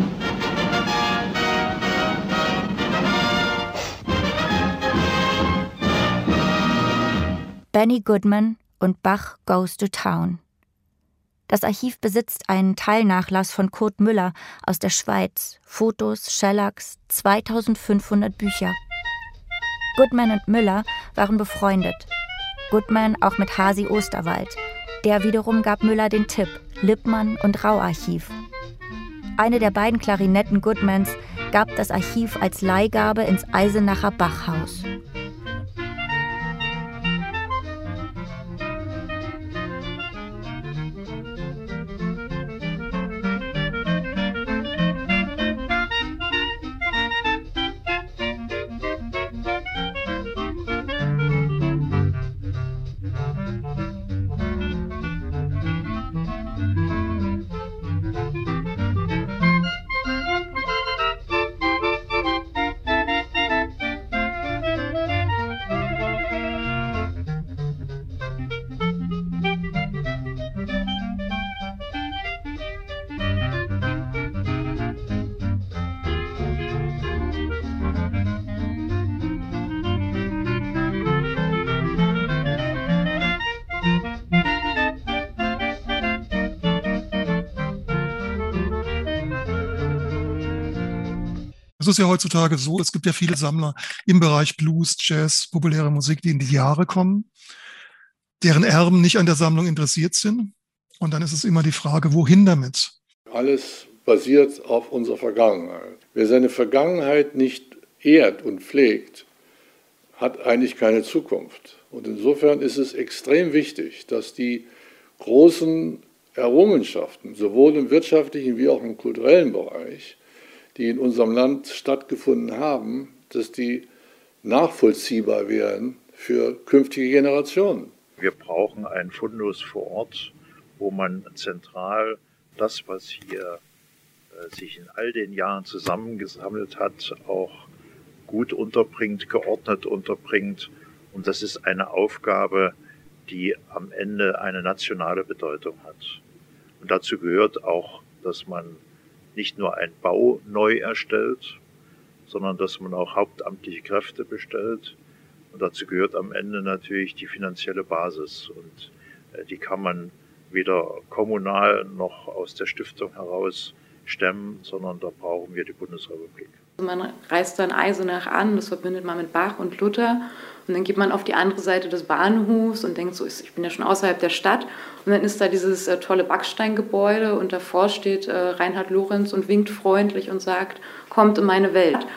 Benny Goodman und Bach Goes to Town. Das Archiv besitzt einen Teilnachlass von Kurt Müller aus der Schweiz, Fotos, Shellacks, 2500 Bücher. Goodman und Müller waren befreundet. Goodman auch mit Hasi Osterwald. Der wiederum gab Müller den Tipp, Lippmann und Rau-Archiv. Eine der beiden Klarinetten Goodmans gab das Archiv als Leihgabe ins Eisenacher Bachhaus. Es ist ja heutzutage so, es gibt ja viele Sammler im Bereich Blues, Jazz, populäre Musik, die in die Jahre kommen, deren Erben nicht an der Sammlung interessiert sind. Und dann ist es immer die Frage, wohin damit? Alles basiert auf unserer Vergangenheit. Wer seine Vergangenheit nicht ehrt und pflegt, hat eigentlich keine Zukunft. Und insofern ist es extrem wichtig, dass die großen Errungenschaften, sowohl im wirtschaftlichen wie auch im kulturellen Bereich, die in unserem Land stattgefunden haben, dass die nachvollziehbar werden für künftige Generationen. Wir brauchen einen Fundus vor Ort, wo man zentral das, was hier sich in all den Jahren zusammengesammelt hat, auch gut unterbringt, geordnet unterbringt. Und das ist eine Aufgabe, die am Ende eine nationale Bedeutung hat. Und dazu gehört auch, dass man nicht nur einen Bau neu erstellt, sondern dass man auch hauptamtliche Kräfte bestellt. Und dazu gehört am Ende natürlich die finanzielle Basis. Und die kann man weder kommunal noch aus der Stiftung heraus stemmen, sondern da brauchen wir die Bundesrepublik. Man reist dann Eisenach an, das verbindet man mit Bach und Luther und dann geht man auf die andere Seite des Bahnhofs und denkt so, ich bin ja schon außerhalb der Stadt und dann ist da dieses tolle Backsteingebäude und davor steht Reinhard Lorenz und winkt freundlich und sagt, kommt in meine Welt.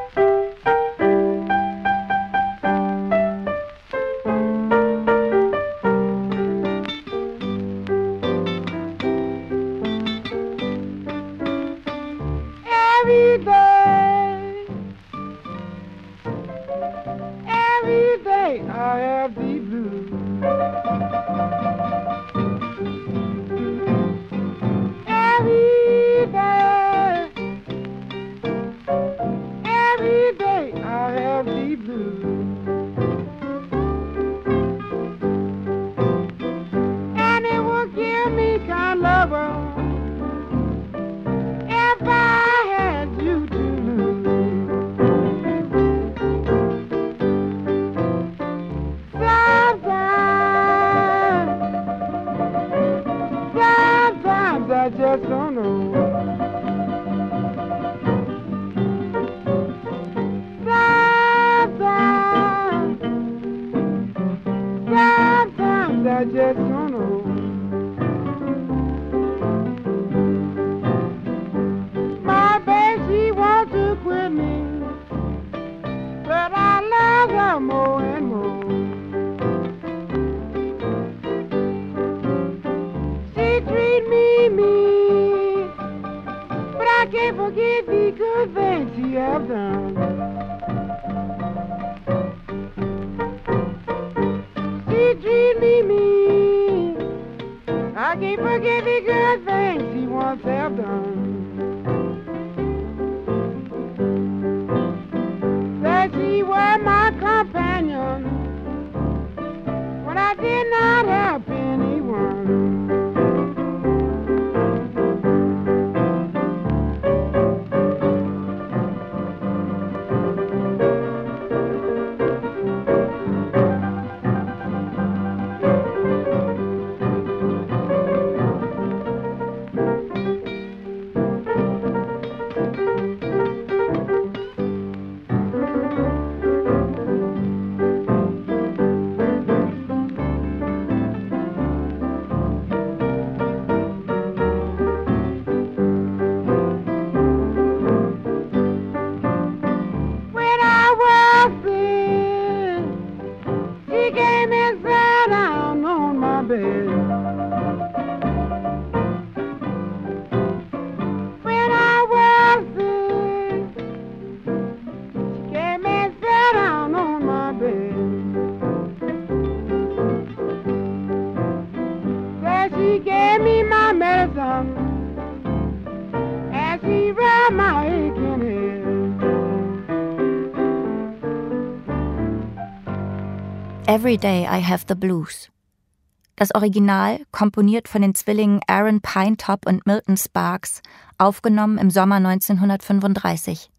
Every Day I Have the Blues. Das Original, komponiert von den Zwillingen Aaron Pinetop und Milton Sparks, aufgenommen im Sommer 1935.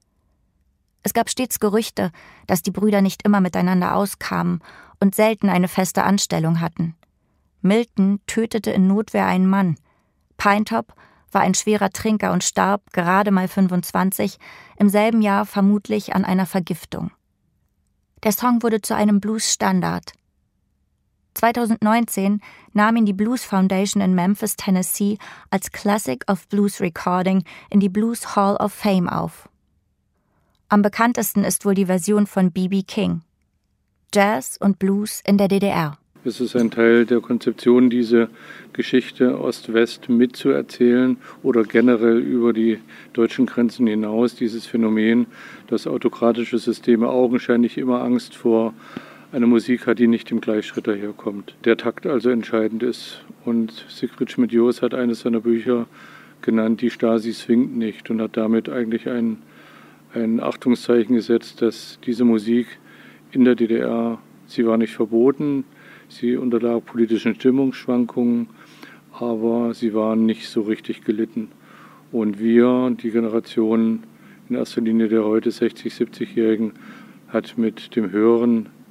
Es gab stets Gerüchte, dass die Brüder nicht immer miteinander auskamen und selten eine feste Anstellung hatten. Milton tötete in Notwehr einen Mann. Pinetop war ein schwerer Trinker und starb, gerade mal 25, im selben Jahr vermutlich an einer Vergiftung. Der Song wurde zu einem Blues-Standard. 2019 nahm ihn die Blues Foundation in Memphis, Tennessee als Classic of Blues Recording in die Blues Hall of Fame auf. Am bekanntesten ist wohl die Version von B.B. King. Jazz und Blues in der DDR. Es ist ein Teil der Konzeption, diese Geschichte Ost-West mitzuerzählen oder generell über die deutschen Grenzen hinaus dieses Phänomen, dass autokratische Systeme augenscheinlich immer Angst vor einer Musik hat, die nicht im Gleichschritt daherkommt. Der Takt also entscheidend ist. Und Siegfried Schmidt-Joos hat eines seiner Bücher genannt, die Stasi swingt nicht, und hat damit eigentlich ein Achtungszeichen gesetzt, dass diese Musik in der DDR, sie war nicht verboten, sie unterlag politischen Stimmungsschwankungen, aber sie waren nicht so richtig gelitten. Und wir, die Generation in erster Linie der heute 60-, 70-Jährigen, hat mit dem Hören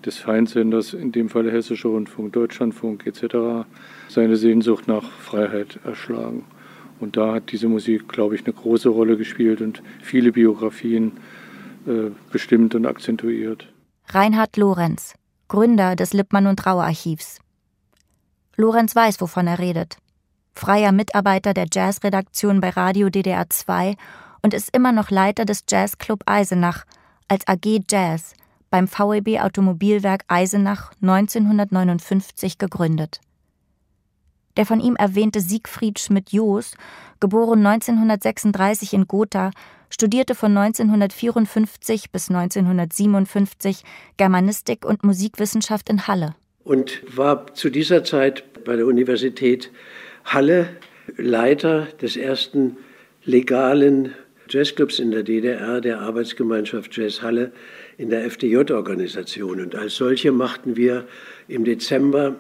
des Feindsenders, in dem Fall Hessischer Rundfunk, Deutschlandfunk etc., seine Sehnsucht nach Freiheit erschlagen. Und da hat diese Musik, glaube ich, eine große Rolle gespielt und viele Biografien bestimmt und akzentuiert. Reinhard Lorenz, Gründer des Lippmann und Rau Archivs. Lorenz weiß, wovon er redet. Freier Mitarbeiter der Jazzredaktion bei Radio DDR 2 und ist immer noch Leiter des Jazzclub Eisenach als AG Jazz beim VEB Automobilwerk Eisenach 1959 gegründet. Der von ihm erwähnte Siegfried Schmidt-Joos, geboren 1936 in Gotha, studierte von 1954 bis 1957 Germanistik und Musikwissenschaft in Halle. Und war zu dieser Zeit bei der Universität Halle Leiter des ersten legalen Jazzclubs in der DDR, der Arbeitsgemeinschaft Jazz Halle in der FDJ-Organisation. Und als solche machten wir im Dezember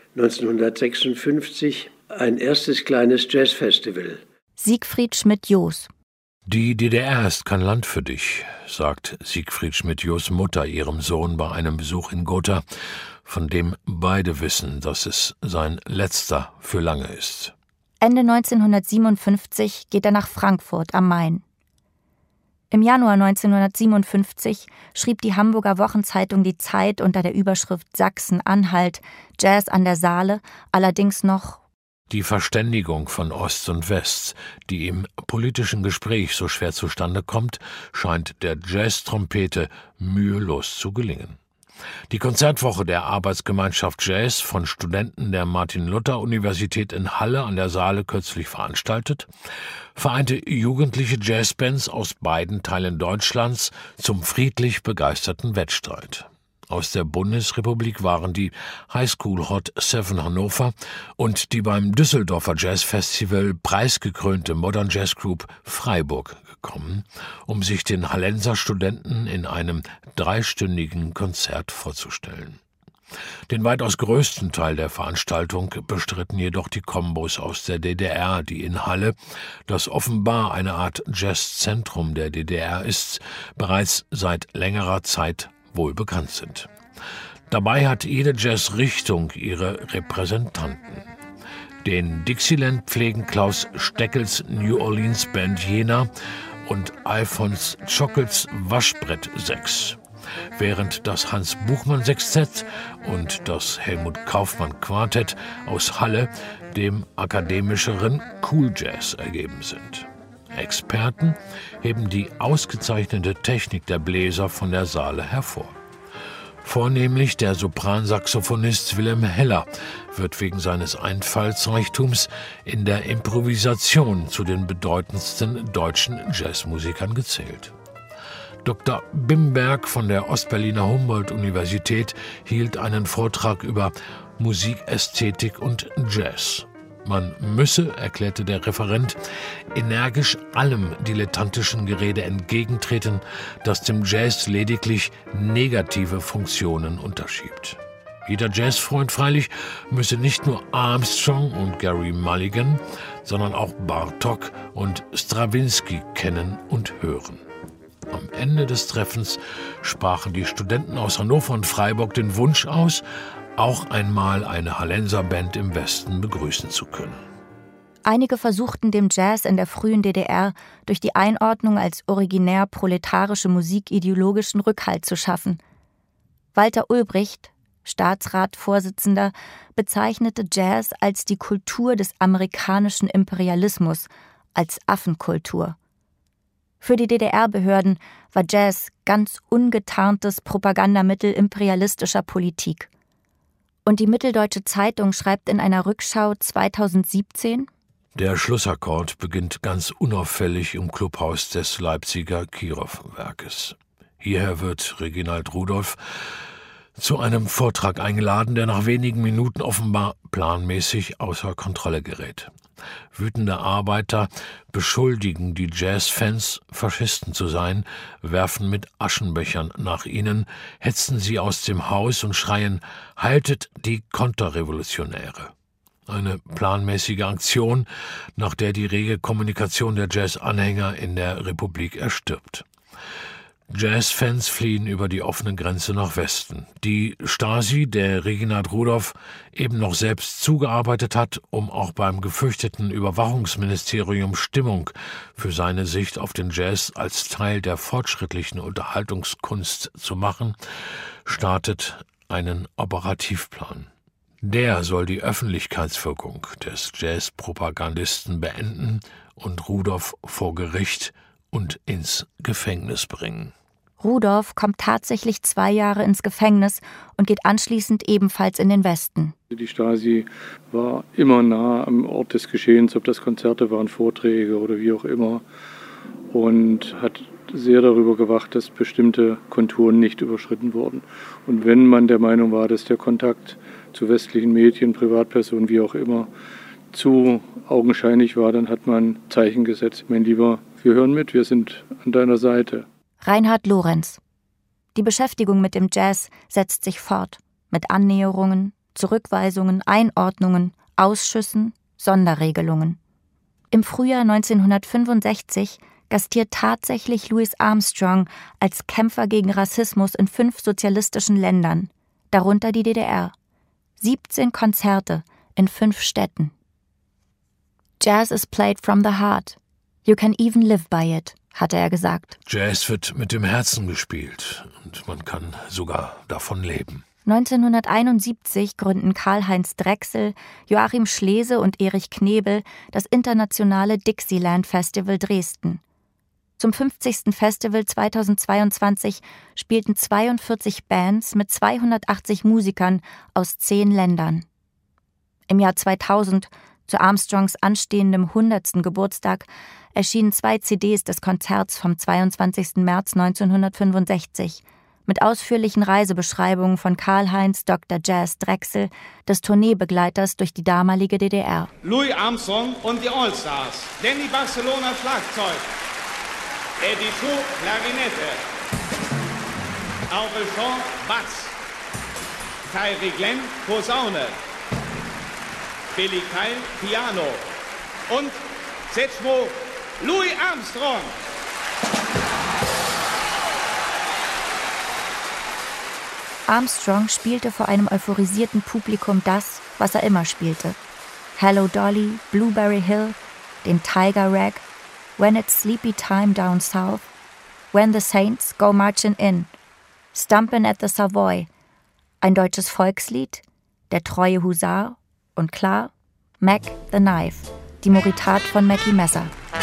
1956 ein erstes kleines Jazzfestival. Siegfried Schmidt-Joos. Die DDR ist kein Land für dich, sagt Siegfried Schmidt-Joos Mutter ihrem Sohn bei einem Besuch in Gotha, von dem beide wissen, dass es sein letzter für lange ist. Ende 1957 geht er nach Frankfurt am Main. Im Januar 1957 schrieb die Hamburger Wochenzeitung Die Zeit unter der Überschrift Sachsen-Anhalt, Jazz an der Saale, allerdings noch: Die Verständigung von Ost und West, die im politischen Gespräch so schwer zustande kommt, scheint der Jazz-Trompete mühelos zu gelingen. Die Konzertwoche der Arbeitsgemeinschaft Jazz von Studenten der Martin-Luther-Universität in Halle an der Saale kürzlich veranstaltet, vereinte jugendliche Jazzbands aus beiden Teilen Deutschlands zum friedlich begeisterten Wettstreit. Aus der Bundesrepublik waren die High School Hot 7 Hannover und die beim Düsseldorfer Jazzfestival preisgekrönte Modern Jazz Group Freiburg gekommen, um sich den Hallenser Studenten in einem 3-stündigen Konzert vorzustellen. Den weitaus größten Teil der Veranstaltung bestritten jedoch die Kombos aus der DDR, die in Halle, das offenbar eine Art Jazzzentrum der DDR ist, bereits seit längerer Zeit wohl bekannt sind. Dabei hat jede Jazzrichtung ihre Repräsentanten. Den Dixieland pflegen Klaus Steckels New Orleans Band Jena und Alfons Tschockels Waschbrett 6, während das Hans-Buchmann-Sextett und das Helmut-Kaufmann-Quartett aus Halle dem akademischeren Cool Jazz ergeben sind. Experten heben die ausgezeichnete Technik der Bläser von der Saale hervor. Vornehmlich der Sopransaxophonist Wilhelm Heller wird wegen seines Einfallsreichtums in der Improvisation zu den bedeutendsten deutschen Jazzmusikern gezählt. Dr. Bimberg von der Ostberliner Humboldt-Universität hielt einen Vortrag über Musikästhetik und Jazz. Man müsse, erklärte der Referent, energisch allem dilettantischen Gerede entgegentreten, das dem Jazz lediglich negative Funktionen unterschiebt. Jeder Jazzfreund freilich müsse nicht nur Armstrong und Gary Mulligan, sondern auch Bartók und Strawinsky kennen und hören. Am Ende des Treffens sprachen die Studenten aus Hannover und Freiburg den Wunsch aus, auch einmal eine Hallenser Band im Westen begrüßen zu können. Einige versuchten dem Jazz in der frühen DDR durch die Einordnung als originär proletarische Musik ideologischen Rückhalt zu schaffen. Walter Ulbricht, Staatsratsvorsitzender, bezeichnete Jazz als die Kultur des amerikanischen Imperialismus, als Affenkultur. Für die DDR-Behörden war Jazz ganz ungetarntes Propagandamittel imperialistischer Politik. Und die Mitteldeutsche Zeitung schreibt in einer Rückschau 2017: Der Schlussakkord beginnt ganz unauffällig im Clubhaus des Leipziger Kirov-Werkes. Hierher wird Reginald Rudolph zu einem Vortrag eingeladen, der nach wenigen Minuten offenbar planmäßig außer Kontrolle gerät. Wütende Arbeiter beschuldigen die Jazzfans, Faschisten zu sein, werfen mit Aschenbechern nach ihnen, hetzen sie aus dem Haus und schreien: »Haltet die Konterrevolutionäre!« Eine planmäßige Aktion, nach der die rege Kommunikation der Jazz-Anhänger in der Republik erstirbt. Jazzfans fliehen über die offene Grenze nach Westen. Die Stasi, der Reginald Rudolph eben noch selbst zugearbeitet hat, um auch beim gefürchteten Überwachungsministerium Stimmung für seine Sicht auf den Jazz als Teil der fortschrittlichen Unterhaltungskunst zu machen, startet einen Operativplan. Der soll die Öffentlichkeitswirkung des Jazzpropagandisten beenden und Rudolph vor Gericht und ins Gefängnis bringen. Rudolph kommt tatsächlich 2 Jahre ins Gefängnis und geht anschließend ebenfalls in den Westen. Die Stasi war immer nah am Ort des Geschehens, ob das Konzerte waren, Vorträge oder wie auch immer, und hat sehr darüber gewacht, dass bestimmte Konturen nicht überschritten wurden. Und wenn man der Meinung war, dass der Kontakt zu westlichen Medien, Privatpersonen, wie auch immer, zu augenscheinlich war, dann hat man Zeichen gesetzt. Mein Lieber, wir hören mit, wir sind an deiner Seite. Reinhard Lorenz. Die Beschäftigung mit dem Jazz setzt sich fort. Mit Annäherungen, Zurückweisungen, Einordnungen, Ausschüssen, Sonderregelungen. Im Frühjahr 1965 gastiert tatsächlich Louis Armstrong als Kämpfer gegen Rassismus in 5 sozialistischen Ländern, darunter die DDR. 17 Konzerte in 5 Städten. Jazz is played from the heart. You can even live by it, hatte er gesagt. Jazz wird mit dem Herzen gespielt und man kann sogar davon leben. 1971 gründen Karl-Heinz Drechsel, Joachim Schlese und Erich Knebel das internationale Dixieland Festival Dresden. Zum 50. Festival 2022 spielten 42 Bands mit 280 Musikern aus 10 Ländern. Im Jahr 2000, zu Armstrongs anstehendem 100. Geburtstag, erschienen 2 CDs des Konzerts vom 22. März 1965 mit ausführlichen Reisebeschreibungen von Karl-Heinz Dr. Jazz Drechsel, des Tourneebegleiters durch die damalige DDR. Louis Armstrong und die Allstars, Danny Barcelona Schlagzeug, Eddie Schuh Klarinette, Orville Shaw Bass, Tyree Glenn Posaune, Billy Kyle Piano und Setschmo Louis Armstrong. Armstrong spielte vor einem euphorisierten Publikum das, was er immer spielte. Hello Dolly, Blueberry Hill, den Tiger Rag, When It's Sleepy Time Down South, When the Saints Go Marching In, Stumpin' at the Savoy, ein deutsches Volkslied, Der treue Husar und klar, Mac the Knife, die Moritat von Mackie Messer.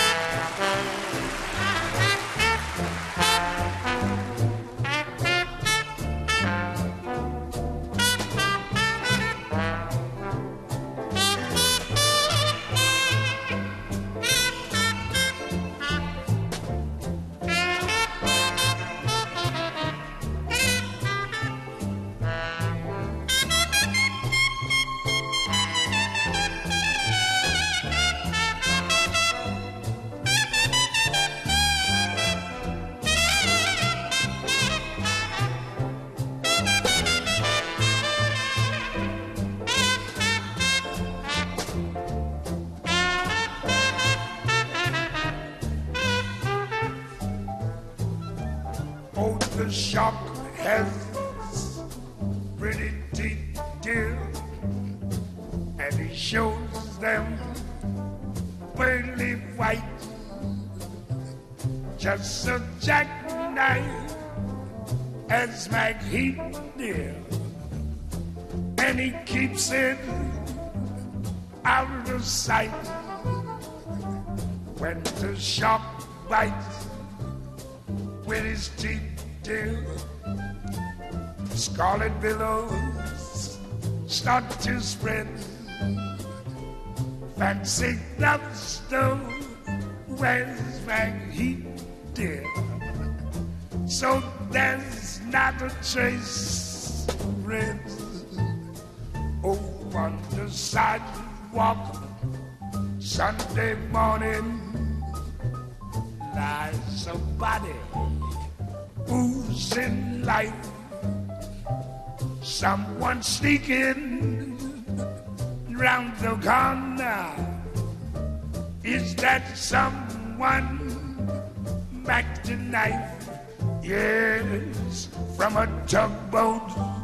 The shark has pretty teeth, dear, and he shows them pearly white, just a jackknife as McHeath, dear, and he keeps it out of sight. When the shark bites with his teeth, dear, scarlet billows start to spread. Fancy gloves, though, where's McHeath, dear? So there's not a trace of red. Oh, on the sidewalk, Sunday morning, lies a body oozing life. Someone sneaking round the corner. Is that someone Mac the Knife? Yes, from a tugboat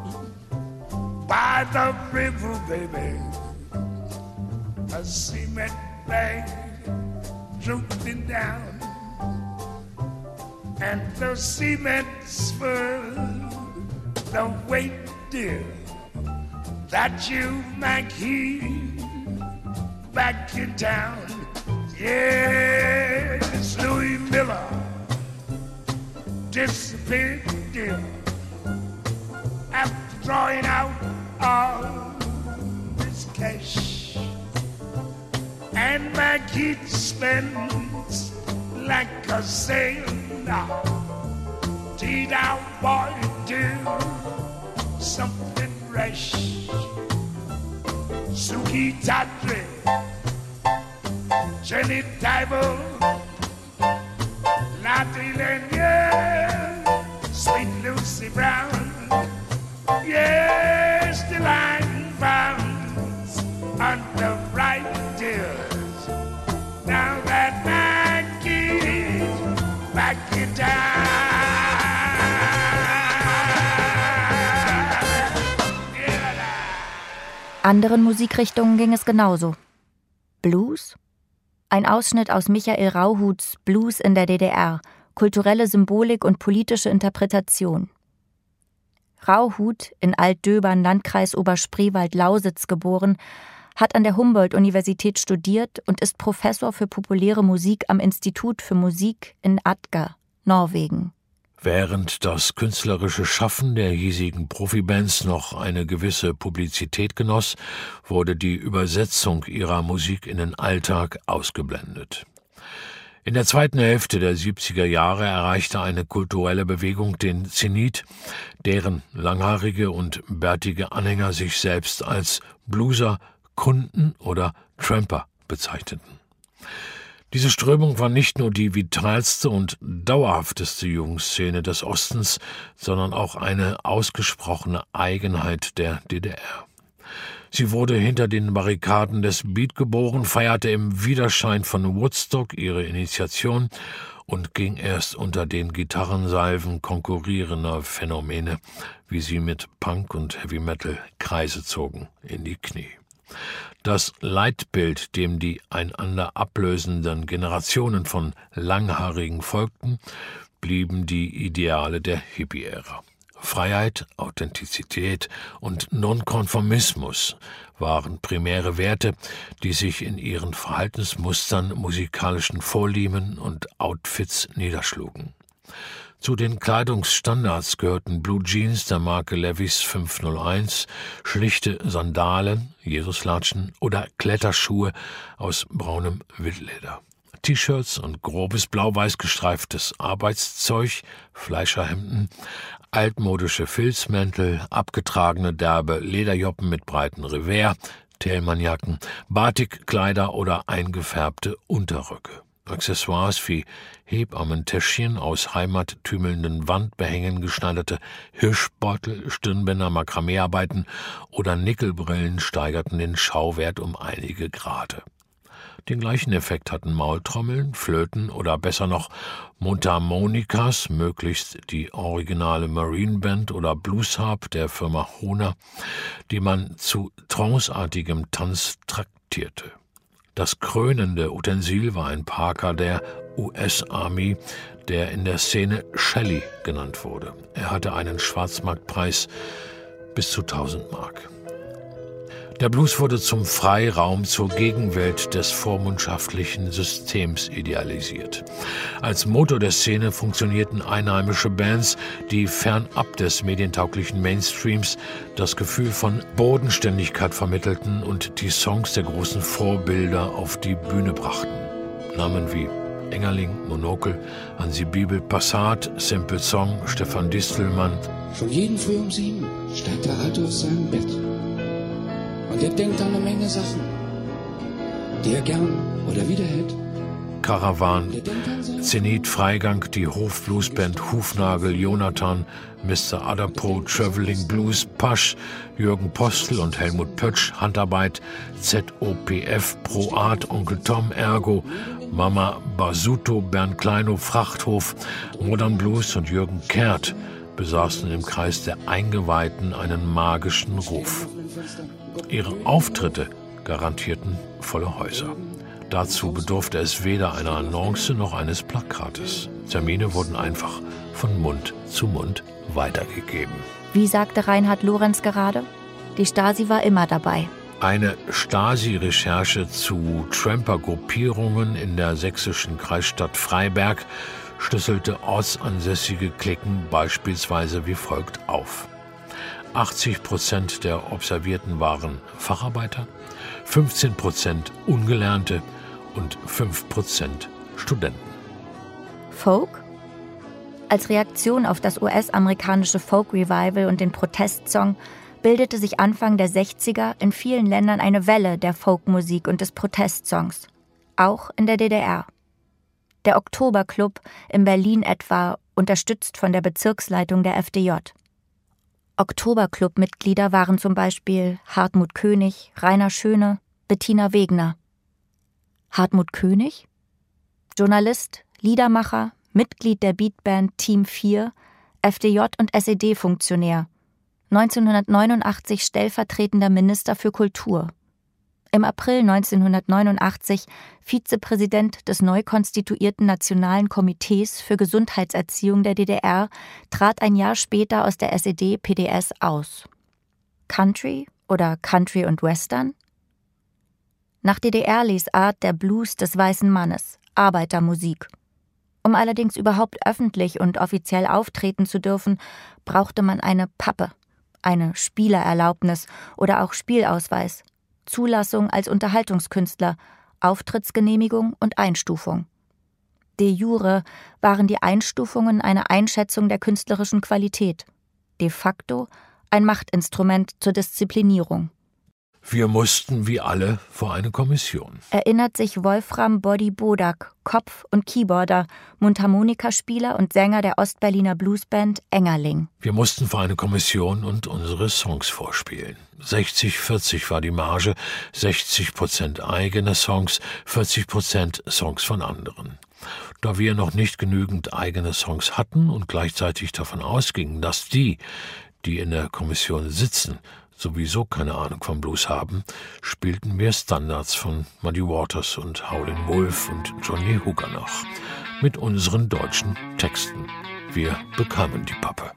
by the river, baby, a cement bag drooping down, and the cement's full the weight, dear, that you make here back in town. Yes, Louis Miller disappeared, dear, after drawing out all his cash. And Maggie spends like a sailor. Did our boy do something rash? Suki Tadri, Jenny Dival, Lottie Lanier, sweet Lucy Brown. Yes, the line bounds on the right, dears. Now that Maggie's back in town. Anderen Musikrichtungen ging es genauso. Blues? Ein Ausschnitt aus Michael Rauhuts Blues in der DDR, kulturelle Symbolik und politische Interpretation. Rauhut, in Altdöbern, Landkreis Oberspreewald-Lausitz geboren, hat an der Humboldt-Universität studiert und ist Professor für populäre Musik am Institut für Musik in Agder, Norwegen. Während das künstlerische Schaffen der hiesigen Profibands noch eine gewisse Publizität genoss, wurde die Übersetzung ihrer Musik in den Alltag ausgeblendet. In der zweiten Hälfte der 70er Jahre erreichte eine kulturelle Bewegung den Zenit, deren langhaarige und bärtige Anhänger sich selbst als Blueser, Kunden oder Tramper bezeichneten. Diese Strömung war nicht nur die vitalste und dauerhafteste Jugendszene des Ostens, sondern auch eine ausgesprochene Eigenheit der DDR. Sie wurde hinter den Barrikaden des Beat geboren, feierte im Widerschein von Woodstock ihre Initiation und ging erst unter den Gitarrensalven konkurrierender Phänomene, wie sie mit Punk und Heavy Metal Kreise zogen, in die Knie. Das Leitbild, dem die einander ablösenden Generationen von Langhaarigen folgten, blieben die Ideale der Hippie-Ära. Freiheit, Authentizität und Nonkonformismus waren primäre Werte, die sich in ihren Verhaltensmustern, musikalischen Vorlieben und Outfits niederschlugen. Zu den Kleidungsstandards gehörten Blue Jeans der Marke Levi's 501, schlichte Sandalen, Jesuslatschen oder Kletterschuhe aus braunem Wildleder. T-Shirts und grobes blau-weiß gestreiftes Arbeitszeug, Fleischerhemden, altmodische Filzmäntel, abgetragene derbe Lederjoppen mit breiten Revers, Thälmannjacken, Batikkleider oder eingefärbte Unterröcke. Accessoires wie Hebammentäschchen aus heimattümelnden Wandbehängen geschneiderte Hirschbeutel, Stirnbänder, Makrameearbeiten oder Nickelbrillen steigerten den Schauwert um einige Grade. Den gleichen Effekt hatten Maultrommeln, Flöten oder besser noch Mundharmonikas, möglichst die originale Marine Band oder Bluesharp der Firma Hohner, die man zu tranceartigem Tanz traktierte. Das krönende Utensil war ein Parker der US Army, der in der Szene Shelly genannt wurde. Er hatte einen Schwarzmarktpreis bis zu 1000 Mark. Der Blues wurde zum Freiraum zur Gegenwelt des vormundschaftlichen Systems idealisiert. Als Motor der Szene funktionierten einheimische Bands, die fernab des medientauglichen Mainstreams das Gefühl von Bodenständigkeit vermittelten und die Songs der großen Vorbilder auf die Bühne brachten. Namen wie Engerling, Monokel, Hansi Bibel, Passat, Simple Song, Stefan Distelmann. Schon jeden Früh um 7 steigt der Alte aus seinem Bett. Und er denkt an eine Menge Sachen, die er gern oder wieder hätte. Caravan, Zenit Freigang, die Hofbluesband Hufnagel, Jonathan, Mr. Adapro, Traveling Blues, Pasch, Jürgen Postel und Helmut Pötsch, Handarbeit, ZOPF, Pro Art, Onkel Tom, Ergo, Mama Basuto, Bernd Kleinow, Frachthof, Modern Blues und Jürgen Kehrt besaßen im Kreis der Eingeweihten einen magischen Ruf. Ihre Auftritte garantierten volle Häuser. Dazu bedurfte es weder einer Annonce noch eines Plakates. Termine wurden einfach von Mund zu Mund weitergegeben. Wie sagte Reinhard Lorenz gerade, die Stasi war immer dabei. Eine Stasi-Recherche zu Tramper-Gruppierungen in der sächsischen Kreisstadt Freiberg schlüsselte ortsansässige Cliquen beispielsweise wie folgt auf. 80% der Observierten waren Facharbeiter, 15% Ungelernte und 5% Studenten. Folk? Als Reaktion auf das US-amerikanische Folk-Revival und den Protestsong bildete sich Anfang der 60er in vielen Ländern eine Welle der Folkmusik und des Protestsongs, auch in der DDR. Der Oktoberclub in Berlin etwa, unterstützt von der Bezirksleitung der FDJ. Oktoberclub-Mitglieder waren zum Beispiel Hartmut König, Rainer Schöne, Bettina Wegner. Hartmut König? Journalist, Liedermacher, Mitglied der Beatband Team 4, FDJ- und SED-Funktionär, 1989 stellvertretender Minister für Kultur. Im April 1989 Vizepräsident des neu konstituierten Nationalen Komitees für Gesundheitserziehung der DDR, trat ein Jahr später aus der SED-PDS aus. Country oder Country und Western? Nach DDR-Lesart der Blues des weißen Mannes, Arbeitermusik. Um allerdings überhaupt öffentlich und offiziell auftreten zu dürfen, brauchte man eine Pappe, eine Spielererlaubnis oder auch Spielausweis, Zulassung als Unterhaltungskünstler, Auftrittsgenehmigung und Einstufung. De jure waren die Einstufungen eine Einschätzung der künstlerischen Qualität, de facto ein Machtinstrument zur Disziplinierung. Wir mussten wie alle vor eine Kommission. Erinnert sich Wolfram Body Bodak, Kopf- und Keyboarder, Mundharmonikaspieler und Sänger der Ostberliner Bluesband Engerling. Wir mussten vor eine Kommission und unsere Songs vorspielen. 60-40 war die Marge, 60% eigene Songs, 40% Songs von anderen. Da wir noch nicht genügend eigene Songs hatten und gleichzeitig davon ausgingen, dass die in der Kommission sitzen, sowieso keine Ahnung vom Blues haben, spielten wir Standards von Muddy Waters und Howlin' Wolf und Johnny Hooker nach. Mit unseren deutschen Texten. Wir bekamen die Pappe.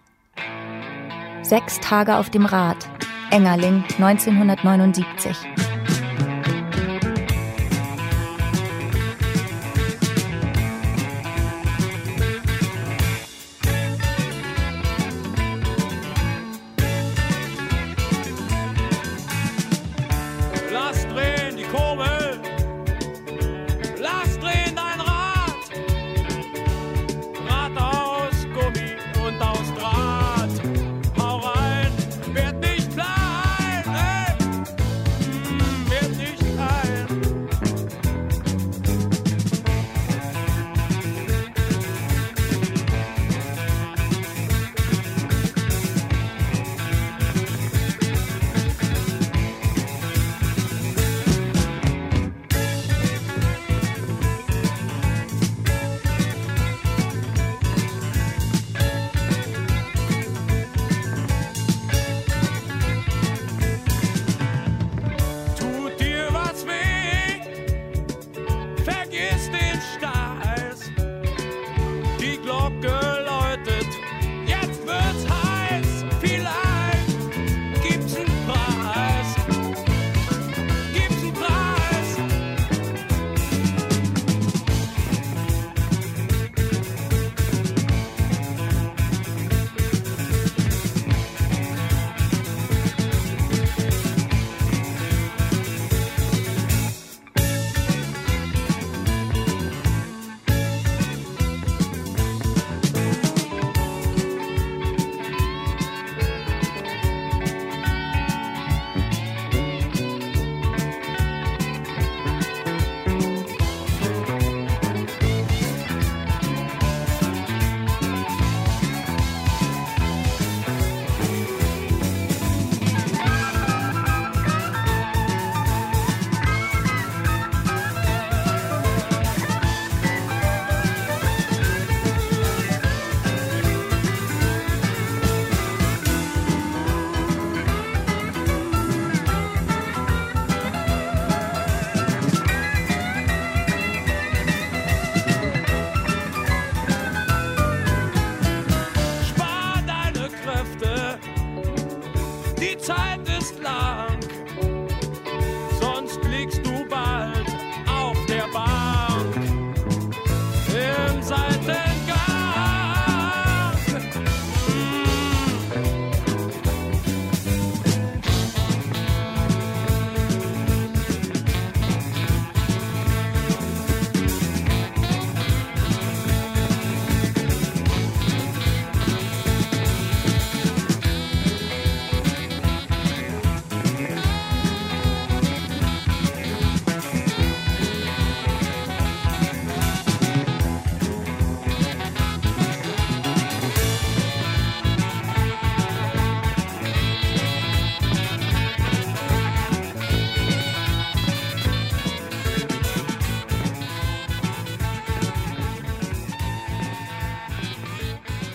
6 Tage auf dem Rad. Engerling, 1979.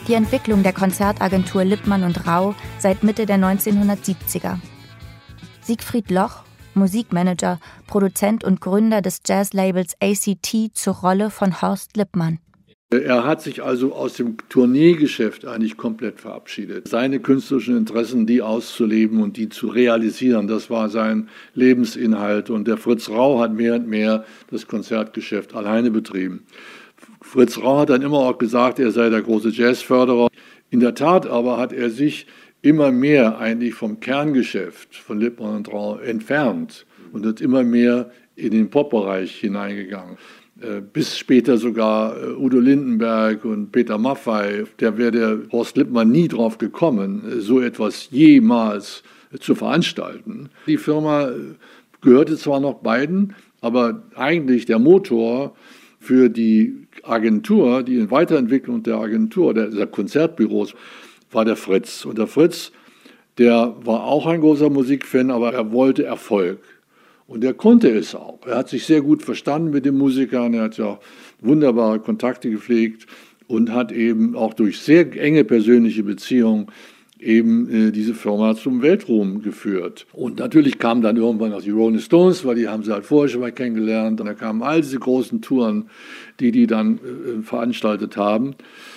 Die Entwicklung der Konzertagentur Lippmann und Rau seit Mitte der 1970er. Siegfried Loch, Musikmanager, Produzent und Gründer des Jazzlabels ACT zur Rolle von Horst Lippmann. Er hat sich also aus dem Tourneegeschäft eigentlich komplett verabschiedet. Seine künstlerischen Interessen, die auszuleben und die zu realisieren, das war sein Lebensinhalt. Und der Fritz Rau hat mehr und mehr das Konzertgeschäft alleine betrieben. Fritz Rau hat dann immer auch gesagt, er sei der große Jazzförderer. In der Tat aber hat er sich immer mehr eigentlich vom Kerngeschäft von Lippmann und Rau entfernt und ist immer mehr in den Popbereich hineingegangen. Bis später sogar Udo Lindenberg und Peter Maffay, da wäre der Horst Lippmann nie drauf gekommen, so etwas jemals zu veranstalten. Die Firma gehörte zwar noch beiden, aber eigentlich der Motor für die Agentur, die Weiterentwicklung der Agentur, der Konzertbüros, war der Fritz. Und der Fritz, der war auch ein großer Musikfan, aber er wollte Erfolg. Und er konnte es auch. Er hat sich sehr gut verstanden mit den Musikern, er hat ja auch wunderbare Kontakte gepflegt und hat eben auch durch sehr enge persönliche Beziehungen eben diese Firma zum Weltruhm geführt. Und natürlich kamen dann irgendwann auch die Rolling Stones, weil die haben sie halt vorher schon mal kennengelernt. Und da kamen all diese großen Touren, die dann veranstaltet haben.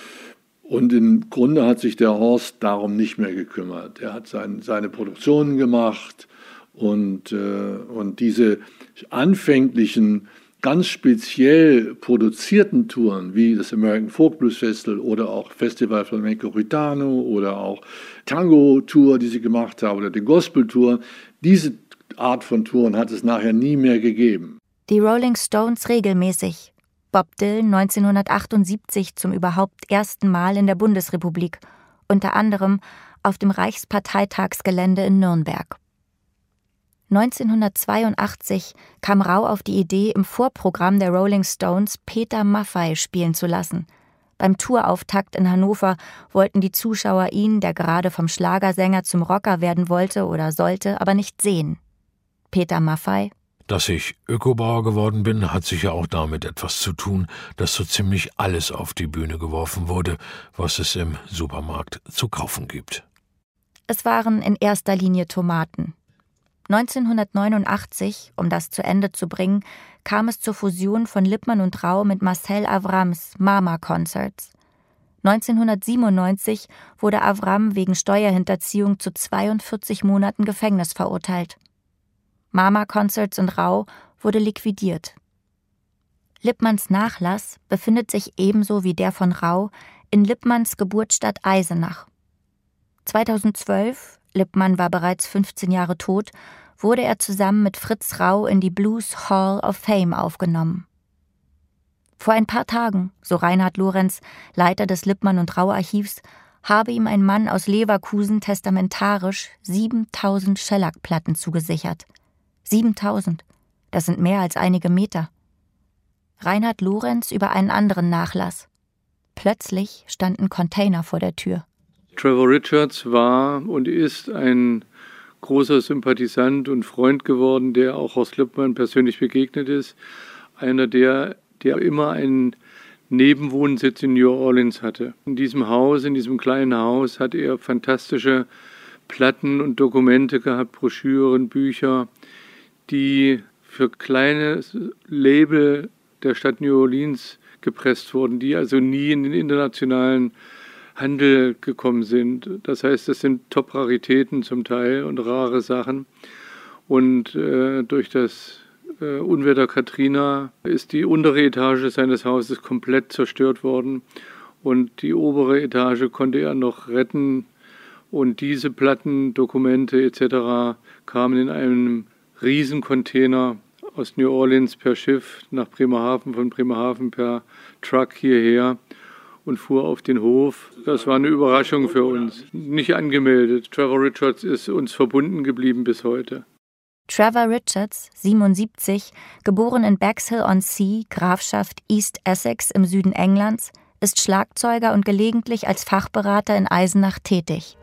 Und im Grunde hat sich der Horst darum nicht mehr gekümmert. Er hat seine Produktionen gemacht. Und diese anfänglichen, ganz speziell produzierten Touren, wie das American Folk Blues Festival oder auch Festival Flamenco Ritano oder auch Tango-Tour, die sie gemacht haben, oder die Gospel-Tour, diese Art von Touren hat es nachher nie mehr gegeben. Die Rolling Stones regelmäßig. Bob Dylan 1978 zum überhaupt ersten Mal in der Bundesrepublik, unter anderem auf dem Reichsparteitagsgelände in Nürnberg. 1982 kam Rau auf die Idee, im Vorprogramm der Rolling Stones Peter Maffay spielen zu lassen. Beim Tourauftakt in Hannover wollten die Zuschauer ihn, der gerade vom Schlagersänger zum Rocker werden wollte oder sollte, aber nicht sehen. Peter Maffay: Dass ich Ökobauer geworden bin, hat sicher auch damit etwas zu tun, dass so ziemlich alles auf die Bühne geworfen wurde, was es im Supermarkt zu kaufen gibt. Es waren in erster Linie Tomaten. 1989, um das zu Ende zu bringen, kam es zur Fusion von Lippmann und Rau mit Marcel Avrams Mama Concerts. 1997 wurde Avram wegen Steuerhinterziehung zu 42 Monaten Gefängnis verurteilt. Mama Concerts und Rau wurde liquidiert. Lippmanns Nachlass befindet sich ebenso wie der von Rau in Lippmanns Geburtsstadt Eisenach. 2012, Lippmann war bereits 15 Jahre tot, wurde er zusammen mit Fritz Rau in die Blues Hall of Fame aufgenommen. Vor ein paar Tagen, so Reinhard Lorenz, Leiter des Lippmann und Rau Archivs, habe ihm ein Mann aus Leverkusen testamentarisch 7.000 Schellackplatten zugesichert. 7.000, das sind mehr als einige Meter. Reinhard Lorenz über einen anderen Nachlass. Plötzlich standen Container vor der Tür. Trevor Richards war und ist ein großer Sympathisant und Freund geworden, der auch Horst Lippmann persönlich begegnet ist. Einer, der immer einen Nebenwohnsitz in New Orleans hatte. In diesem Haus, in diesem kleinen Haus, hat er fantastische Platten und Dokumente gehabt, Broschüren, Bücher, die für kleine Label der Stadt New Orleans gepresst wurden, die also nie in den internationalen Handel gekommen sind. Das heißt, das sind Top-Raritäten zum Teil und rare Sachen. Und durch das Unwetter Katrina ist die untere Etage seines Hauses komplett zerstört worden und die obere Etage konnte er noch retten. Und diese Platten, Dokumente etc. kamen in einem Riesencontainer aus New Orleans per Schiff nach Bremerhaven, von Bremerhaven per Truck hierher und fuhr auf den Hof. Das war eine Überraschung für uns. Nicht angemeldet. Trevor Richards ist uns verbunden geblieben bis heute. Trevor Richards, 77, geboren in Bexhill-on-Sea, Grafschaft East Essex im Süden Englands, ist Schlagzeuger und gelegentlich als Fachberater in Eisenach tätig.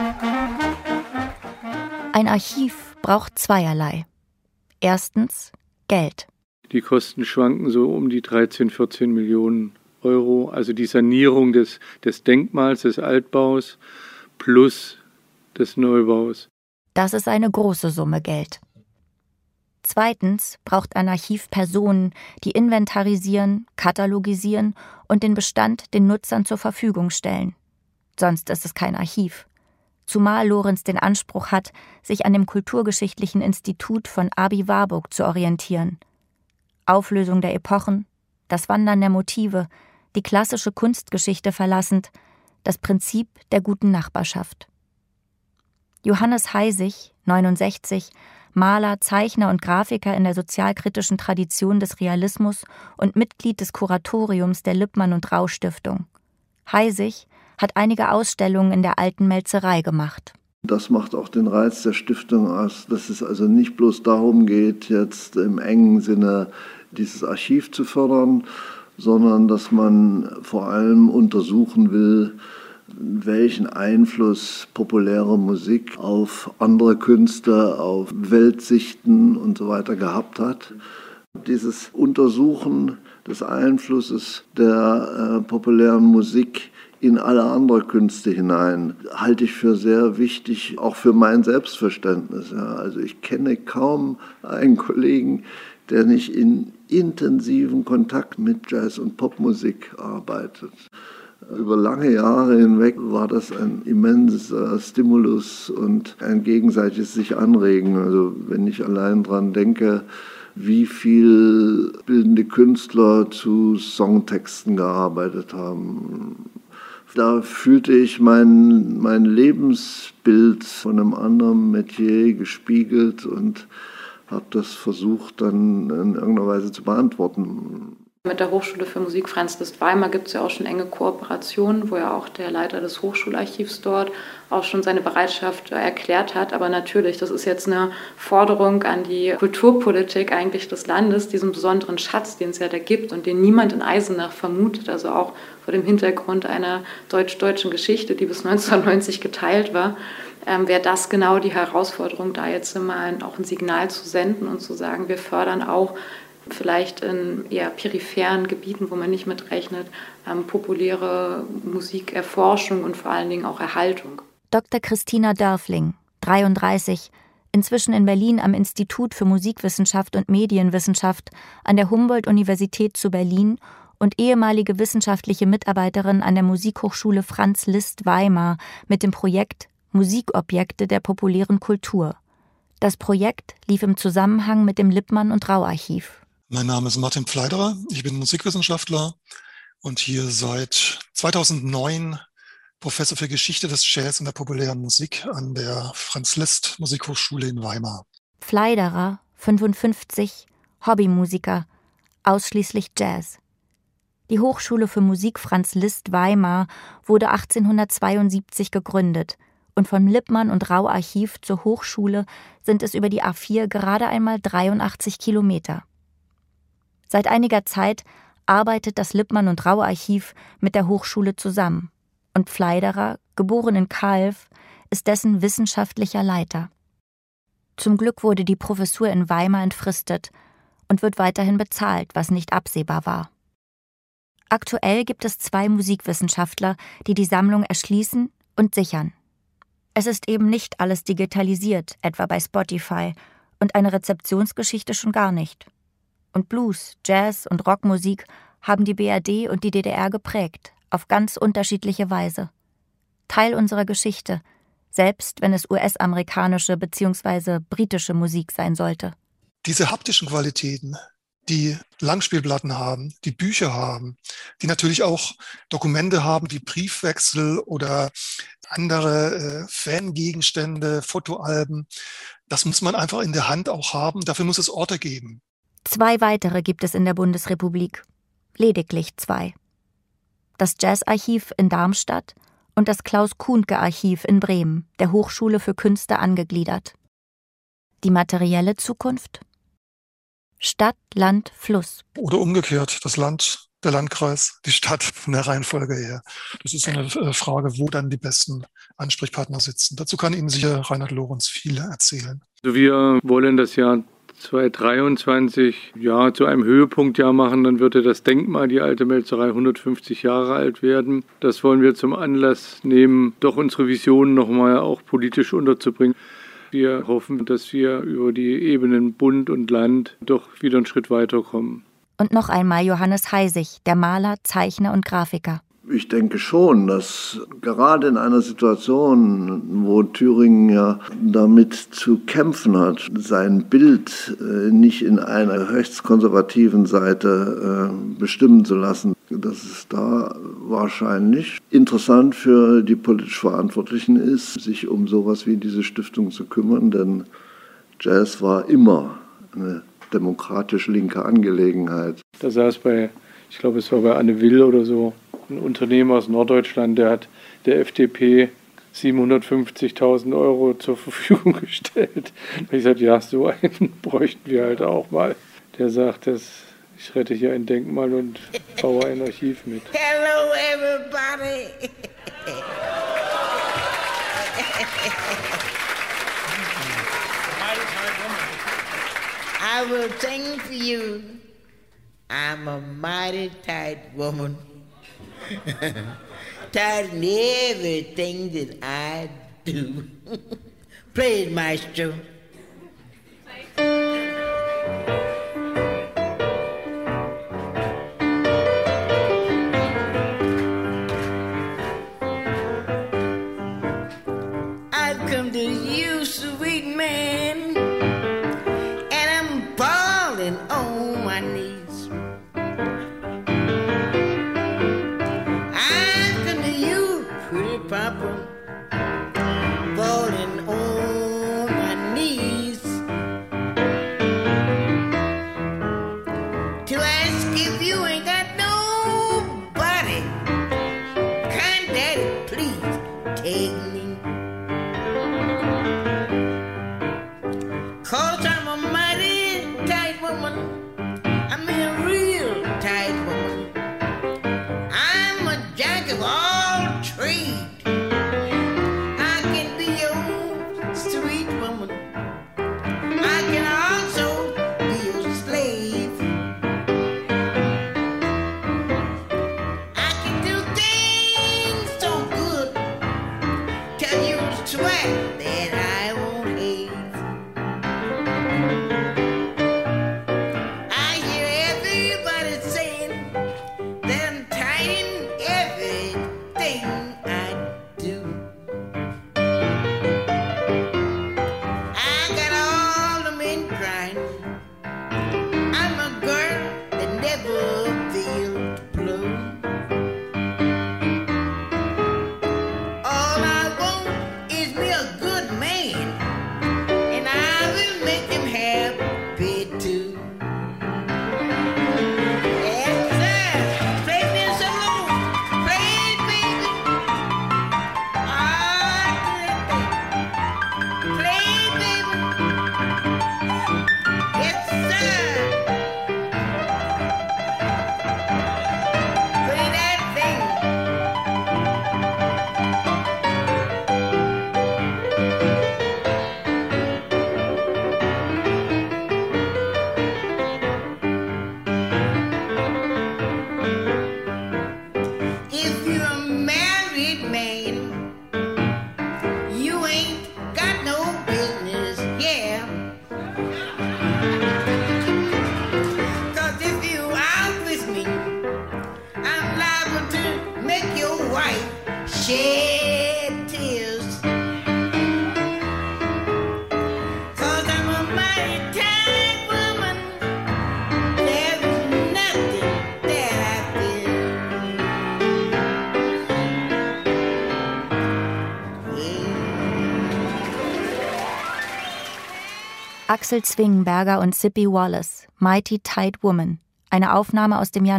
Ein Archiv braucht zweierlei. Erstens Geld. Die Kosten schwanken so um die 13, 14 Millionen Euro. Also die Sanierung des Denkmals, des Altbaus plus des Neubaus. Das ist eine große Summe Geld. Zweitens braucht ein Archiv Personen, die inventarisieren, katalogisieren und den Bestand den Nutzern zur Verfügung stellen. Sonst ist es kein Archiv. Zumal Lorenz den Anspruch hat, sich an dem Kulturgeschichtlichen Institut von Aby Warburg zu orientieren. Auflösung der Epochen, das Wandern der Motive, die klassische Kunstgeschichte verlassend, das Prinzip der guten Nachbarschaft. Johannes Heisig, 69, Maler, Zeichner und Grafiker in der sozialkritischen Tradition des Realismus und Mitglied des Kuratoriums der Lippmann und Rau Stiftung. Heisig hat einige Ausstellungen in der Alten Melzerei gemacht. Das macht auch den Reiz der Stiftung aus, dass es also nicht bloß darum geht, jetzt im engen Sinne dieses Archiv zu fördern, sondern dass man vor allem untersuchen will, welchen Einfluss populäre Musik auf andere Künste, auf Weltsichten und so weiter gehabt hat. Dieses Untersuchen des Einflusses der populären Musik in alle anderen Künste hinein halte ich für sehr wichtig, auch für mein Selbstverständnis. Ja. Also ich kenne kaum einen Kollegen, der nicht in intensiven Kontakt mit Jazz- und Popmusik arbeitet. Über lange Jahre hinweg war das ein immenser Stimulus und ein gegenseitiges sich anregen. Also wenn ich allein dran denke, wie viel bildende Künstler zu Songtexten gearbeitet haben. Da fühlte ich mein Lebensbild von einem anderen Metier gespiegelt und habe das versucht dann in irgendeiner Weise zu beantworten. Mit der Hochschule für Musik Franz Liszt Weimar gibt es ja auch schon enge Kooperationen, wo ja auch der Leiter des Hochschularchivs dort auch schon seine Bereitschaft erklärt hat. Aber natürlich, das ist jetzt eine Forderung an die Kulturpolitik eigentlich des Landes, diesen besonderen Schatz, den es ja da gibt und den niemand in Eisenach vermutet, also auch vor dem Hintergrund einer deutsch-deutschen Geschichte, die bis 1990 geteilt war, wäre das genau die Herausforderung, da jetzt mal auch ein Signal zu senden und zu sagen, wir fördern auch vielleicht in eher peripheren Gebieten, wo man nicht mitrechnet, populäre Musikerforschung und vor allen Dingen auch Erhaltung. Dr. Christina Dörfling, 33, inzwischen in Berlin am Institut für Musikwissenschaft und Medienwissenschaft an der Humboldt-Universität zu Berlin und ehemalige wissenschaftliche Mitarbeiterin an der Musikhochschule Franz Liszt Weimar mit dem Projekt Musikobjekte der populären Kultur. Das Projekt lief im Zusammenhang mit dem Lippmann und Rau Archiv. Mein Name ist Martin Pfleiderer, ich bin Musikwissenschaftler und hier seit 2009 Professor für Geschichte des Jazz und der populären Musik an der Franz Liszt Musikhochschule in Weimar. Pfleiderer, 55, Hobbymusiker, ausschließlich Jazz. Die Hochschule für Musik Franz Liszt Weimar wurde 1872 gegründet und vom Lippmann und Rau Archiv zur Hochschule sind es über die A4 gerade einmal 83 Kilometer. Seit einiger Zeit arbeitet das Lippmann und Rau Archiv mit der Hochschule zusammen und Pfleiderer, geboren in Calw, ist dessen wissenschaftlicher Leiter. Zum Glück wurde die Professur in Weimar entfristet und wird weiterhin bezahlt, was nicht absehbar war. Aktuell gibt es 2 Musikwissenschaftler, die die Sammlung erschließen und sichern. Es ist eben nicht alles digitalisiert, etwa bei Spotify, und eine Rezeptionsgeschichte schon gar nicht. Und Blues, Jazz und Rockmusik haben die BRD und die DDR geprägt, auf ganz unterschiedliche Weise. Teil unserer Geschichte, selbst wenn es US-amerikanische bzw. britische Musik sein sollte. Diese haptischen Qualitäten, die Langspielplatten haben, die Bücher haben, die natürlich auch Dokumente haben wie Briefwechsel oder andere Fangegenstände, Fotoalben, das muss man einfach in der Hand auch haben, dafür muss es Orte geben. 2 weitere gibt es in der Bundesrepublik, lediglich 2. Das Jazzarchiv in Darmstadt und das Klaus-Kuhnke-Archiv in Bremen, der Hochschule für Künste angegliedert. Die materielle Zukunft? Stadt, Land, Fluss. Oder umgekehrt, das Land, der Landkreis, die Stadt von der Reihenfolge her. Das ist eine Frage, wo dann die besten Ansprechpartner sitzen. Dazu kann Ihnen sicher Reinhard Lorenz viel erzählen. Also wir wollen das Jahr 2023 zu einem Höhepunktjahr machen, dann würde das Denkmal, die alte Melzerei, 150 Jahre alt werden. Das wollen wir zum Anlass nehmen, doch unsere Visionen nochmal auch politisch unterzubringen. Wir hoffen, dass wir über die Ebenen Bund und Land doch wieder einen Schritt weiterkommen. Und noch einmal Johannes Heisig, der Maler, Zeichner und Grafiker. Ich denke schon, dass gerade in einer Situation, wo Thüringen ja damit zu kämpfen hat, sein Bild nicht in einer rechtskonservativen Seite bestimmen zu lassen, dass es da wahrscheinlich interessant für die politisch Verantwortlichen ist, sich um sowas wie diese Stiftung zu kümmern, denn Jazz war immer eine demokratisch linke Angelegenheit. Da saß ich glaube es war bei Anne Will oder so, ein Unternehmer aus Norddeutschland, der hat der FDP 750.000 Euro zur Verfügung gestellt. Und ich sagte, ja, so einen bräuchten wir halt auch mal. Der sagt, ich rette hier ein Denkmal und baue ein Archiv mit. Hello everybody! I will sing for you. I'm a mighty tight woman. Tight in everything that I do. Play it, maestro. I've come to you, sweet man, and I'm falling on my knees. Papa, falling on my knees to ask if you ain't got nobody. Kind daddy, please take me, 'cause I'm a mighty tight woman. I'm a real tight woman. I'm a jack of all trades. Axel Zwingenberger und Sippy Wallace, Mighty Tight Woman, eine Aufnahme aus dem Jahr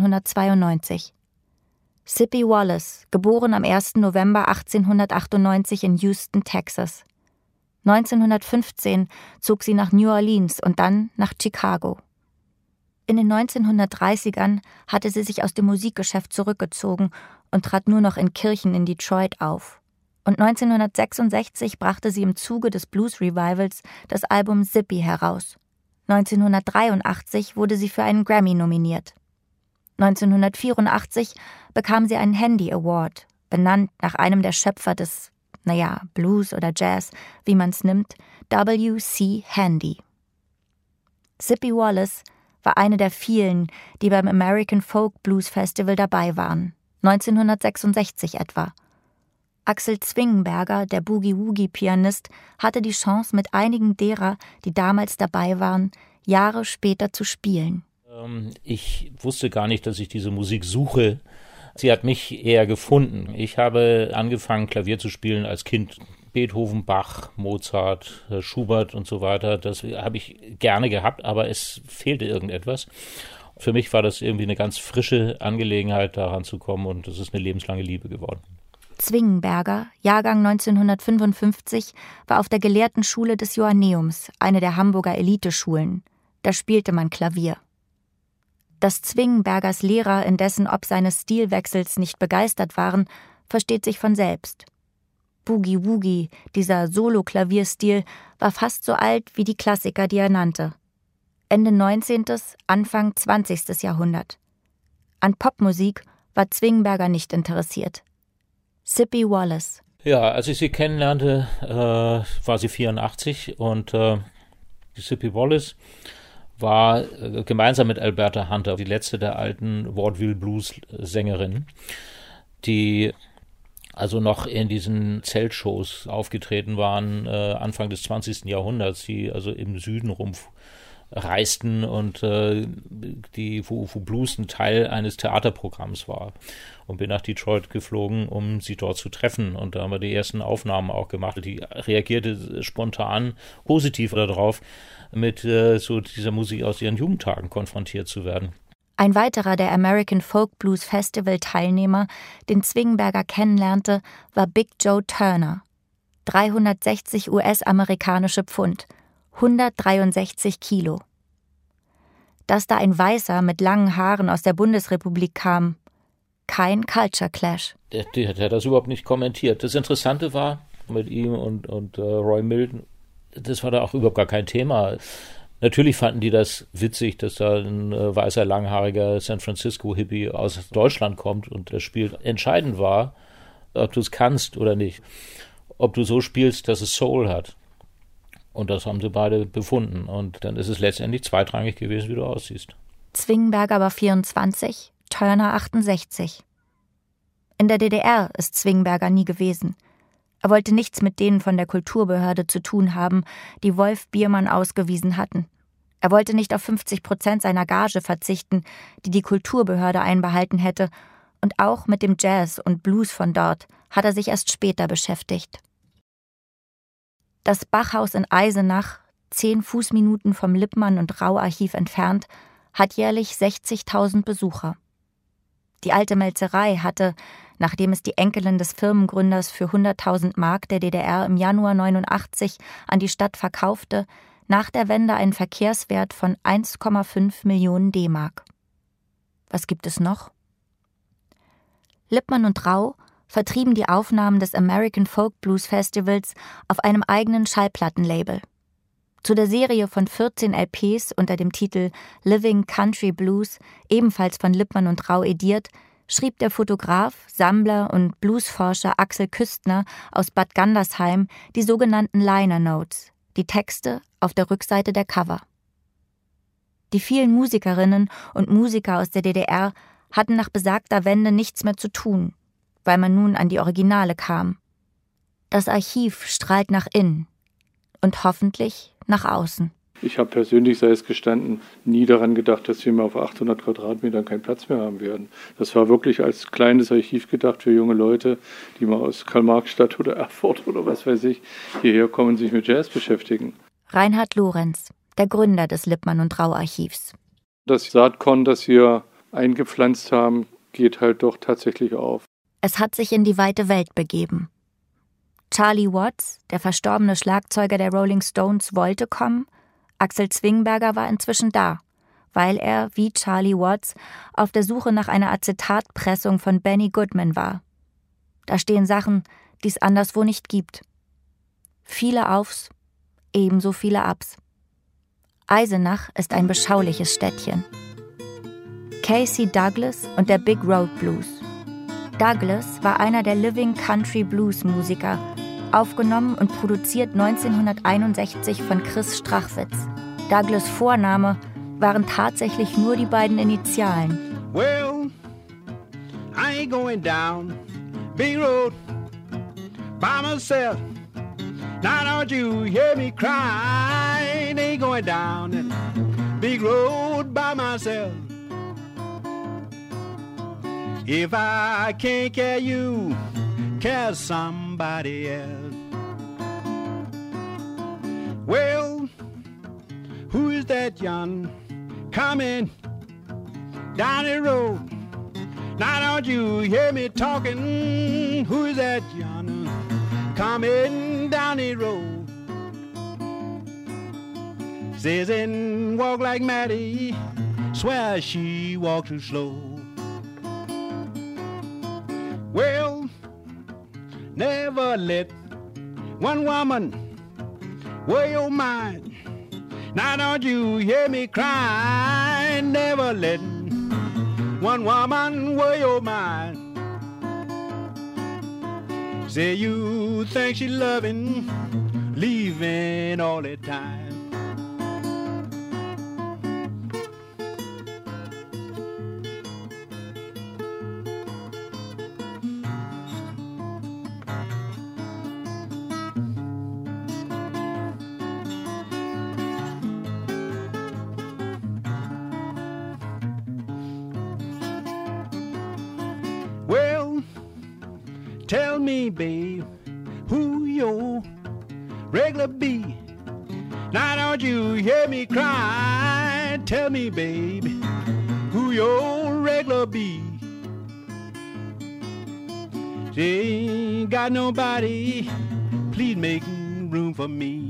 1992. Sippy Wallace, geboren am 1. November 1898 in Houston, Texas. 1915 zog sie nach New Orleans und dann nach Chicago. In den 1930ern hatte sie sich aus dem Musikgeschäft zurückgezogen und trat nur noch in Kirchen in Detroit auf. Und 1966 brachte sie im Zuge des Blues Revivals das Album Sippy heraus. 1983 wurde sie für einen Grammy nominiert. 1984 bekam sie einen Handy Award, benannt nach einem der Schöpfer des, Blues oder Jazz, wie man es nimmt, W.C. Handy. Sippy Wallace war eine der vielen, die beim American Folk Blues Festival dabei waren, 1966 etwa. Axel Zwingenberger, der Boogie-Woogie-Pianist, hatte die Chance, mit einigen derer, die damals dabei waren, Jahre später zu spielen. Ich wusste gar nicht, dass ich diese Musik suche. Sie hat mich eher gefunden. Ich habe angefangen, Klavier zu spielen als Kind. Beethoven, Bach, Mozart, Schubert und so weiter. Das habe ich gerne gehabt, aber es fehlte irgendetwas. Für mich war das irgendwie eine ganz frische Angelegenheit, daran zu kommen, und das ist eine lebenslange Liebe geworden. Zwingenberger, Jahrgang 1955, war auf der Gelehrtenschule des Johanneums, eine der Hamburger Eliteschulen. Da spielte man Klavier. Dass Zwingenbergers Lehrer indessen ob seines Stilwechsels nicht begeistert waren, versteht sich von selbst. Boogie-Woogie, dieser Solo-Klavierstil, war fast so alt wie die Klassiker, die er nannte. Ende 19., Anfang 20. Jahrhundert. An Popmusik war Zwingenberger nicht interessiert. Sippy Wallace. Ja, als ich sie kennenlernte, war sie 84 und die Sippy Wallace war gemeinsam mit Alberta Hunter die letzte der alten Vaudeville Blues Sängerinnen, die also noch in diesen Zeltshows aufgetreten waren, Anfang des 20. Jahrhunderts, die also im Süden rumreisten und wo Blues ein Teil eines Theaterprogramms war. Und bin nach Detroit geflogen, um sie dort zu treffen. Und da haben wir die ersten Aufnahmen auch gemacht. Die reagierte spontan positiv darauf, mit so dieser Musik aus ihren Jugendtagen konfrontiert zu werden. Ein weiterer der American Folk Blues Festival Teilnehmer, den Zwingenberger kennenlernte, war Big Joe Turner. 360 US-amerikanische Pfund, 163 Kilo. Dass da ein Weißer mit langen Haaren aus der Bundesrepublik kam, kein Culture Clash. Der hat das überhaupt nicht kommentiert. Das Interessante war mit ihm und Roy Milton, das war da auch überhaupt gar kein Thema. Natürlich fanden die das witzig, dass da ein weißer, langhaariger San Francisco-Hippie aus Deutschland kommt und das Spiel. Entscheidend war, ob du es kannst oder nicht. Ob du so spielst, dass es Soul hat. Und das haben sie beide befunden. Und dann ist es letztendlich zweitrangig gewesen, wie du aussiehst. Zwingenberger war 24, Turner 68. In der DDR ist Zwingenberger nie gewesen. Er wollte nichts mit denen von der Kulturbehörde zu tun haben, die Wolf Biermann ausgewiesen hatten. Er wollte nicht auf 50% seiner Gage verzichten, die die Kulturbehörde einbehalten hätte. Und auch mit dem Jazz und Blues von dort hat er sich erst später beschäftigt. Das Bachhaus in Eisenach, 10 Fußminuten vom Lippmann- und Rau-Archiv entfernt, hat jährlich 60.000 Besucher. Die alte Melzerei hatte, nachdem es die Enkelin des Firmengründers für 100.000 Mark der DDR im Januar 89 an die Stadt verkaufte, nach der Wende einen Verkehrswert von 1,5 Millionen D-Mark. Was gibt es noch? Lippmann und Rau vertrieben die Aufnahmen des American Folk Blues Festivals auf einem eigenen Schallplattenlabel. Zu der Serie von 14 LPs unter dem Titel Living Country Blues, ebenfalls von Lippmann und Rau ediert, schrieb der Fotograf, Sammler und Bluesforscher Axel Küstner aus Bad Gandersheim die sogenannten Liner Notes, die Texte auf der Rückseite der Cover. Die vielen Musikerinnen und Musiker aus der DDR hatten nach besagter Wende nichts mehr zu tun, weil man nun an die Originale kam. Das Archiv strahlt nach innen und hoffentlich nach außen. Ich habe persönlich, sei es gestanden, nie daran gedacht, dass wir mal auf 800 Quadratmetern keinen Platz mehr haben werden. Das war wirklich als kleines Archiv gedacht für junge Leute, die mal aus Karl-Marx-Stadt oder Erfurt oder was weiß ich hierher kommen und sich mit Jazz beschäftigen. Reinhard Lorenz, der Gründer des Lippmann- und Rau-Archivs. Das Saatkorn, das wir eingepflanzt haben, geht halt doch tatsächlich auf. Es hat sich in die weite Welt begeben. Charlie Watts, der verstorbene Schlagzeuger der Rolling Stones, wollte kommen. Axel Zwingenberger war inzwischen da, weil er, wie Charlie Watts, auf der Suche nach einer Acetatpressung von Benny Goodman war. Da stehen Sachen, die es anderswo nicht gibt. Viele Aufs, ebenso viele Abs. Eisenach ist ein beschauliches Städtchen. Casey Douglas und der Big Road Blues. Douglas war einer der Living Country Blues Musiker, aufgenommen und produziert 1961 von Chris Strachwitz. Douglas' Vorname waren tatsächlich nur die beiden Initialen. Well, I ain't going down Big Road by myself. Now don't you hear me cry? Ain't going down that big road by myself. If I can't carry you, carry somebody else. Well, who is that young coming down the road? Now don't you hear me talking? Who is that young coming down the road? Says and walk like Maddie, swear she walk too slow. Well, never let one woman wear your mind. Now don't you hear me cry? Never let one woman wear your mind. Say you think she loving, leaving all the time. Tell me, babe, who your regular be? Now don't you hear me cry? Tell me, babe, who your regular be? She ain't got nobody, please make room for me.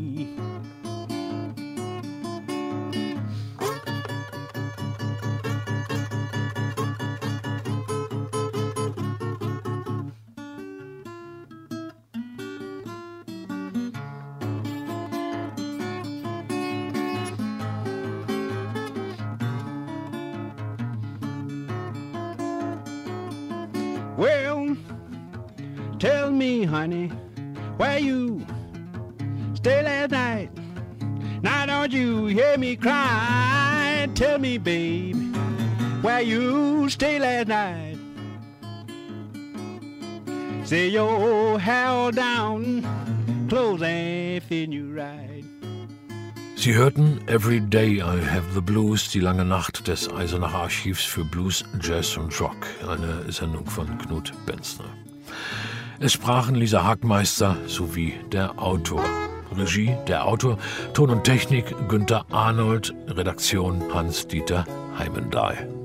Well, tell me, honey, where you stay last night? Now don't you hear me cry? Tell me, babe, where you stay last night? Say your hair down, clothes ain't fitting you right. Sie hörten Every Day I Have the Blues, die lange Nacht des Eisenacher Archivs für Blues, Jazz und Rock, eine Sendung von Knut Benzner. Es sprachen Lisa Hagmeister sowie der Autor. Regie der Autor, Ton und Technik Günther Arnold, Redaktion Hans-Dieter Heimendahl.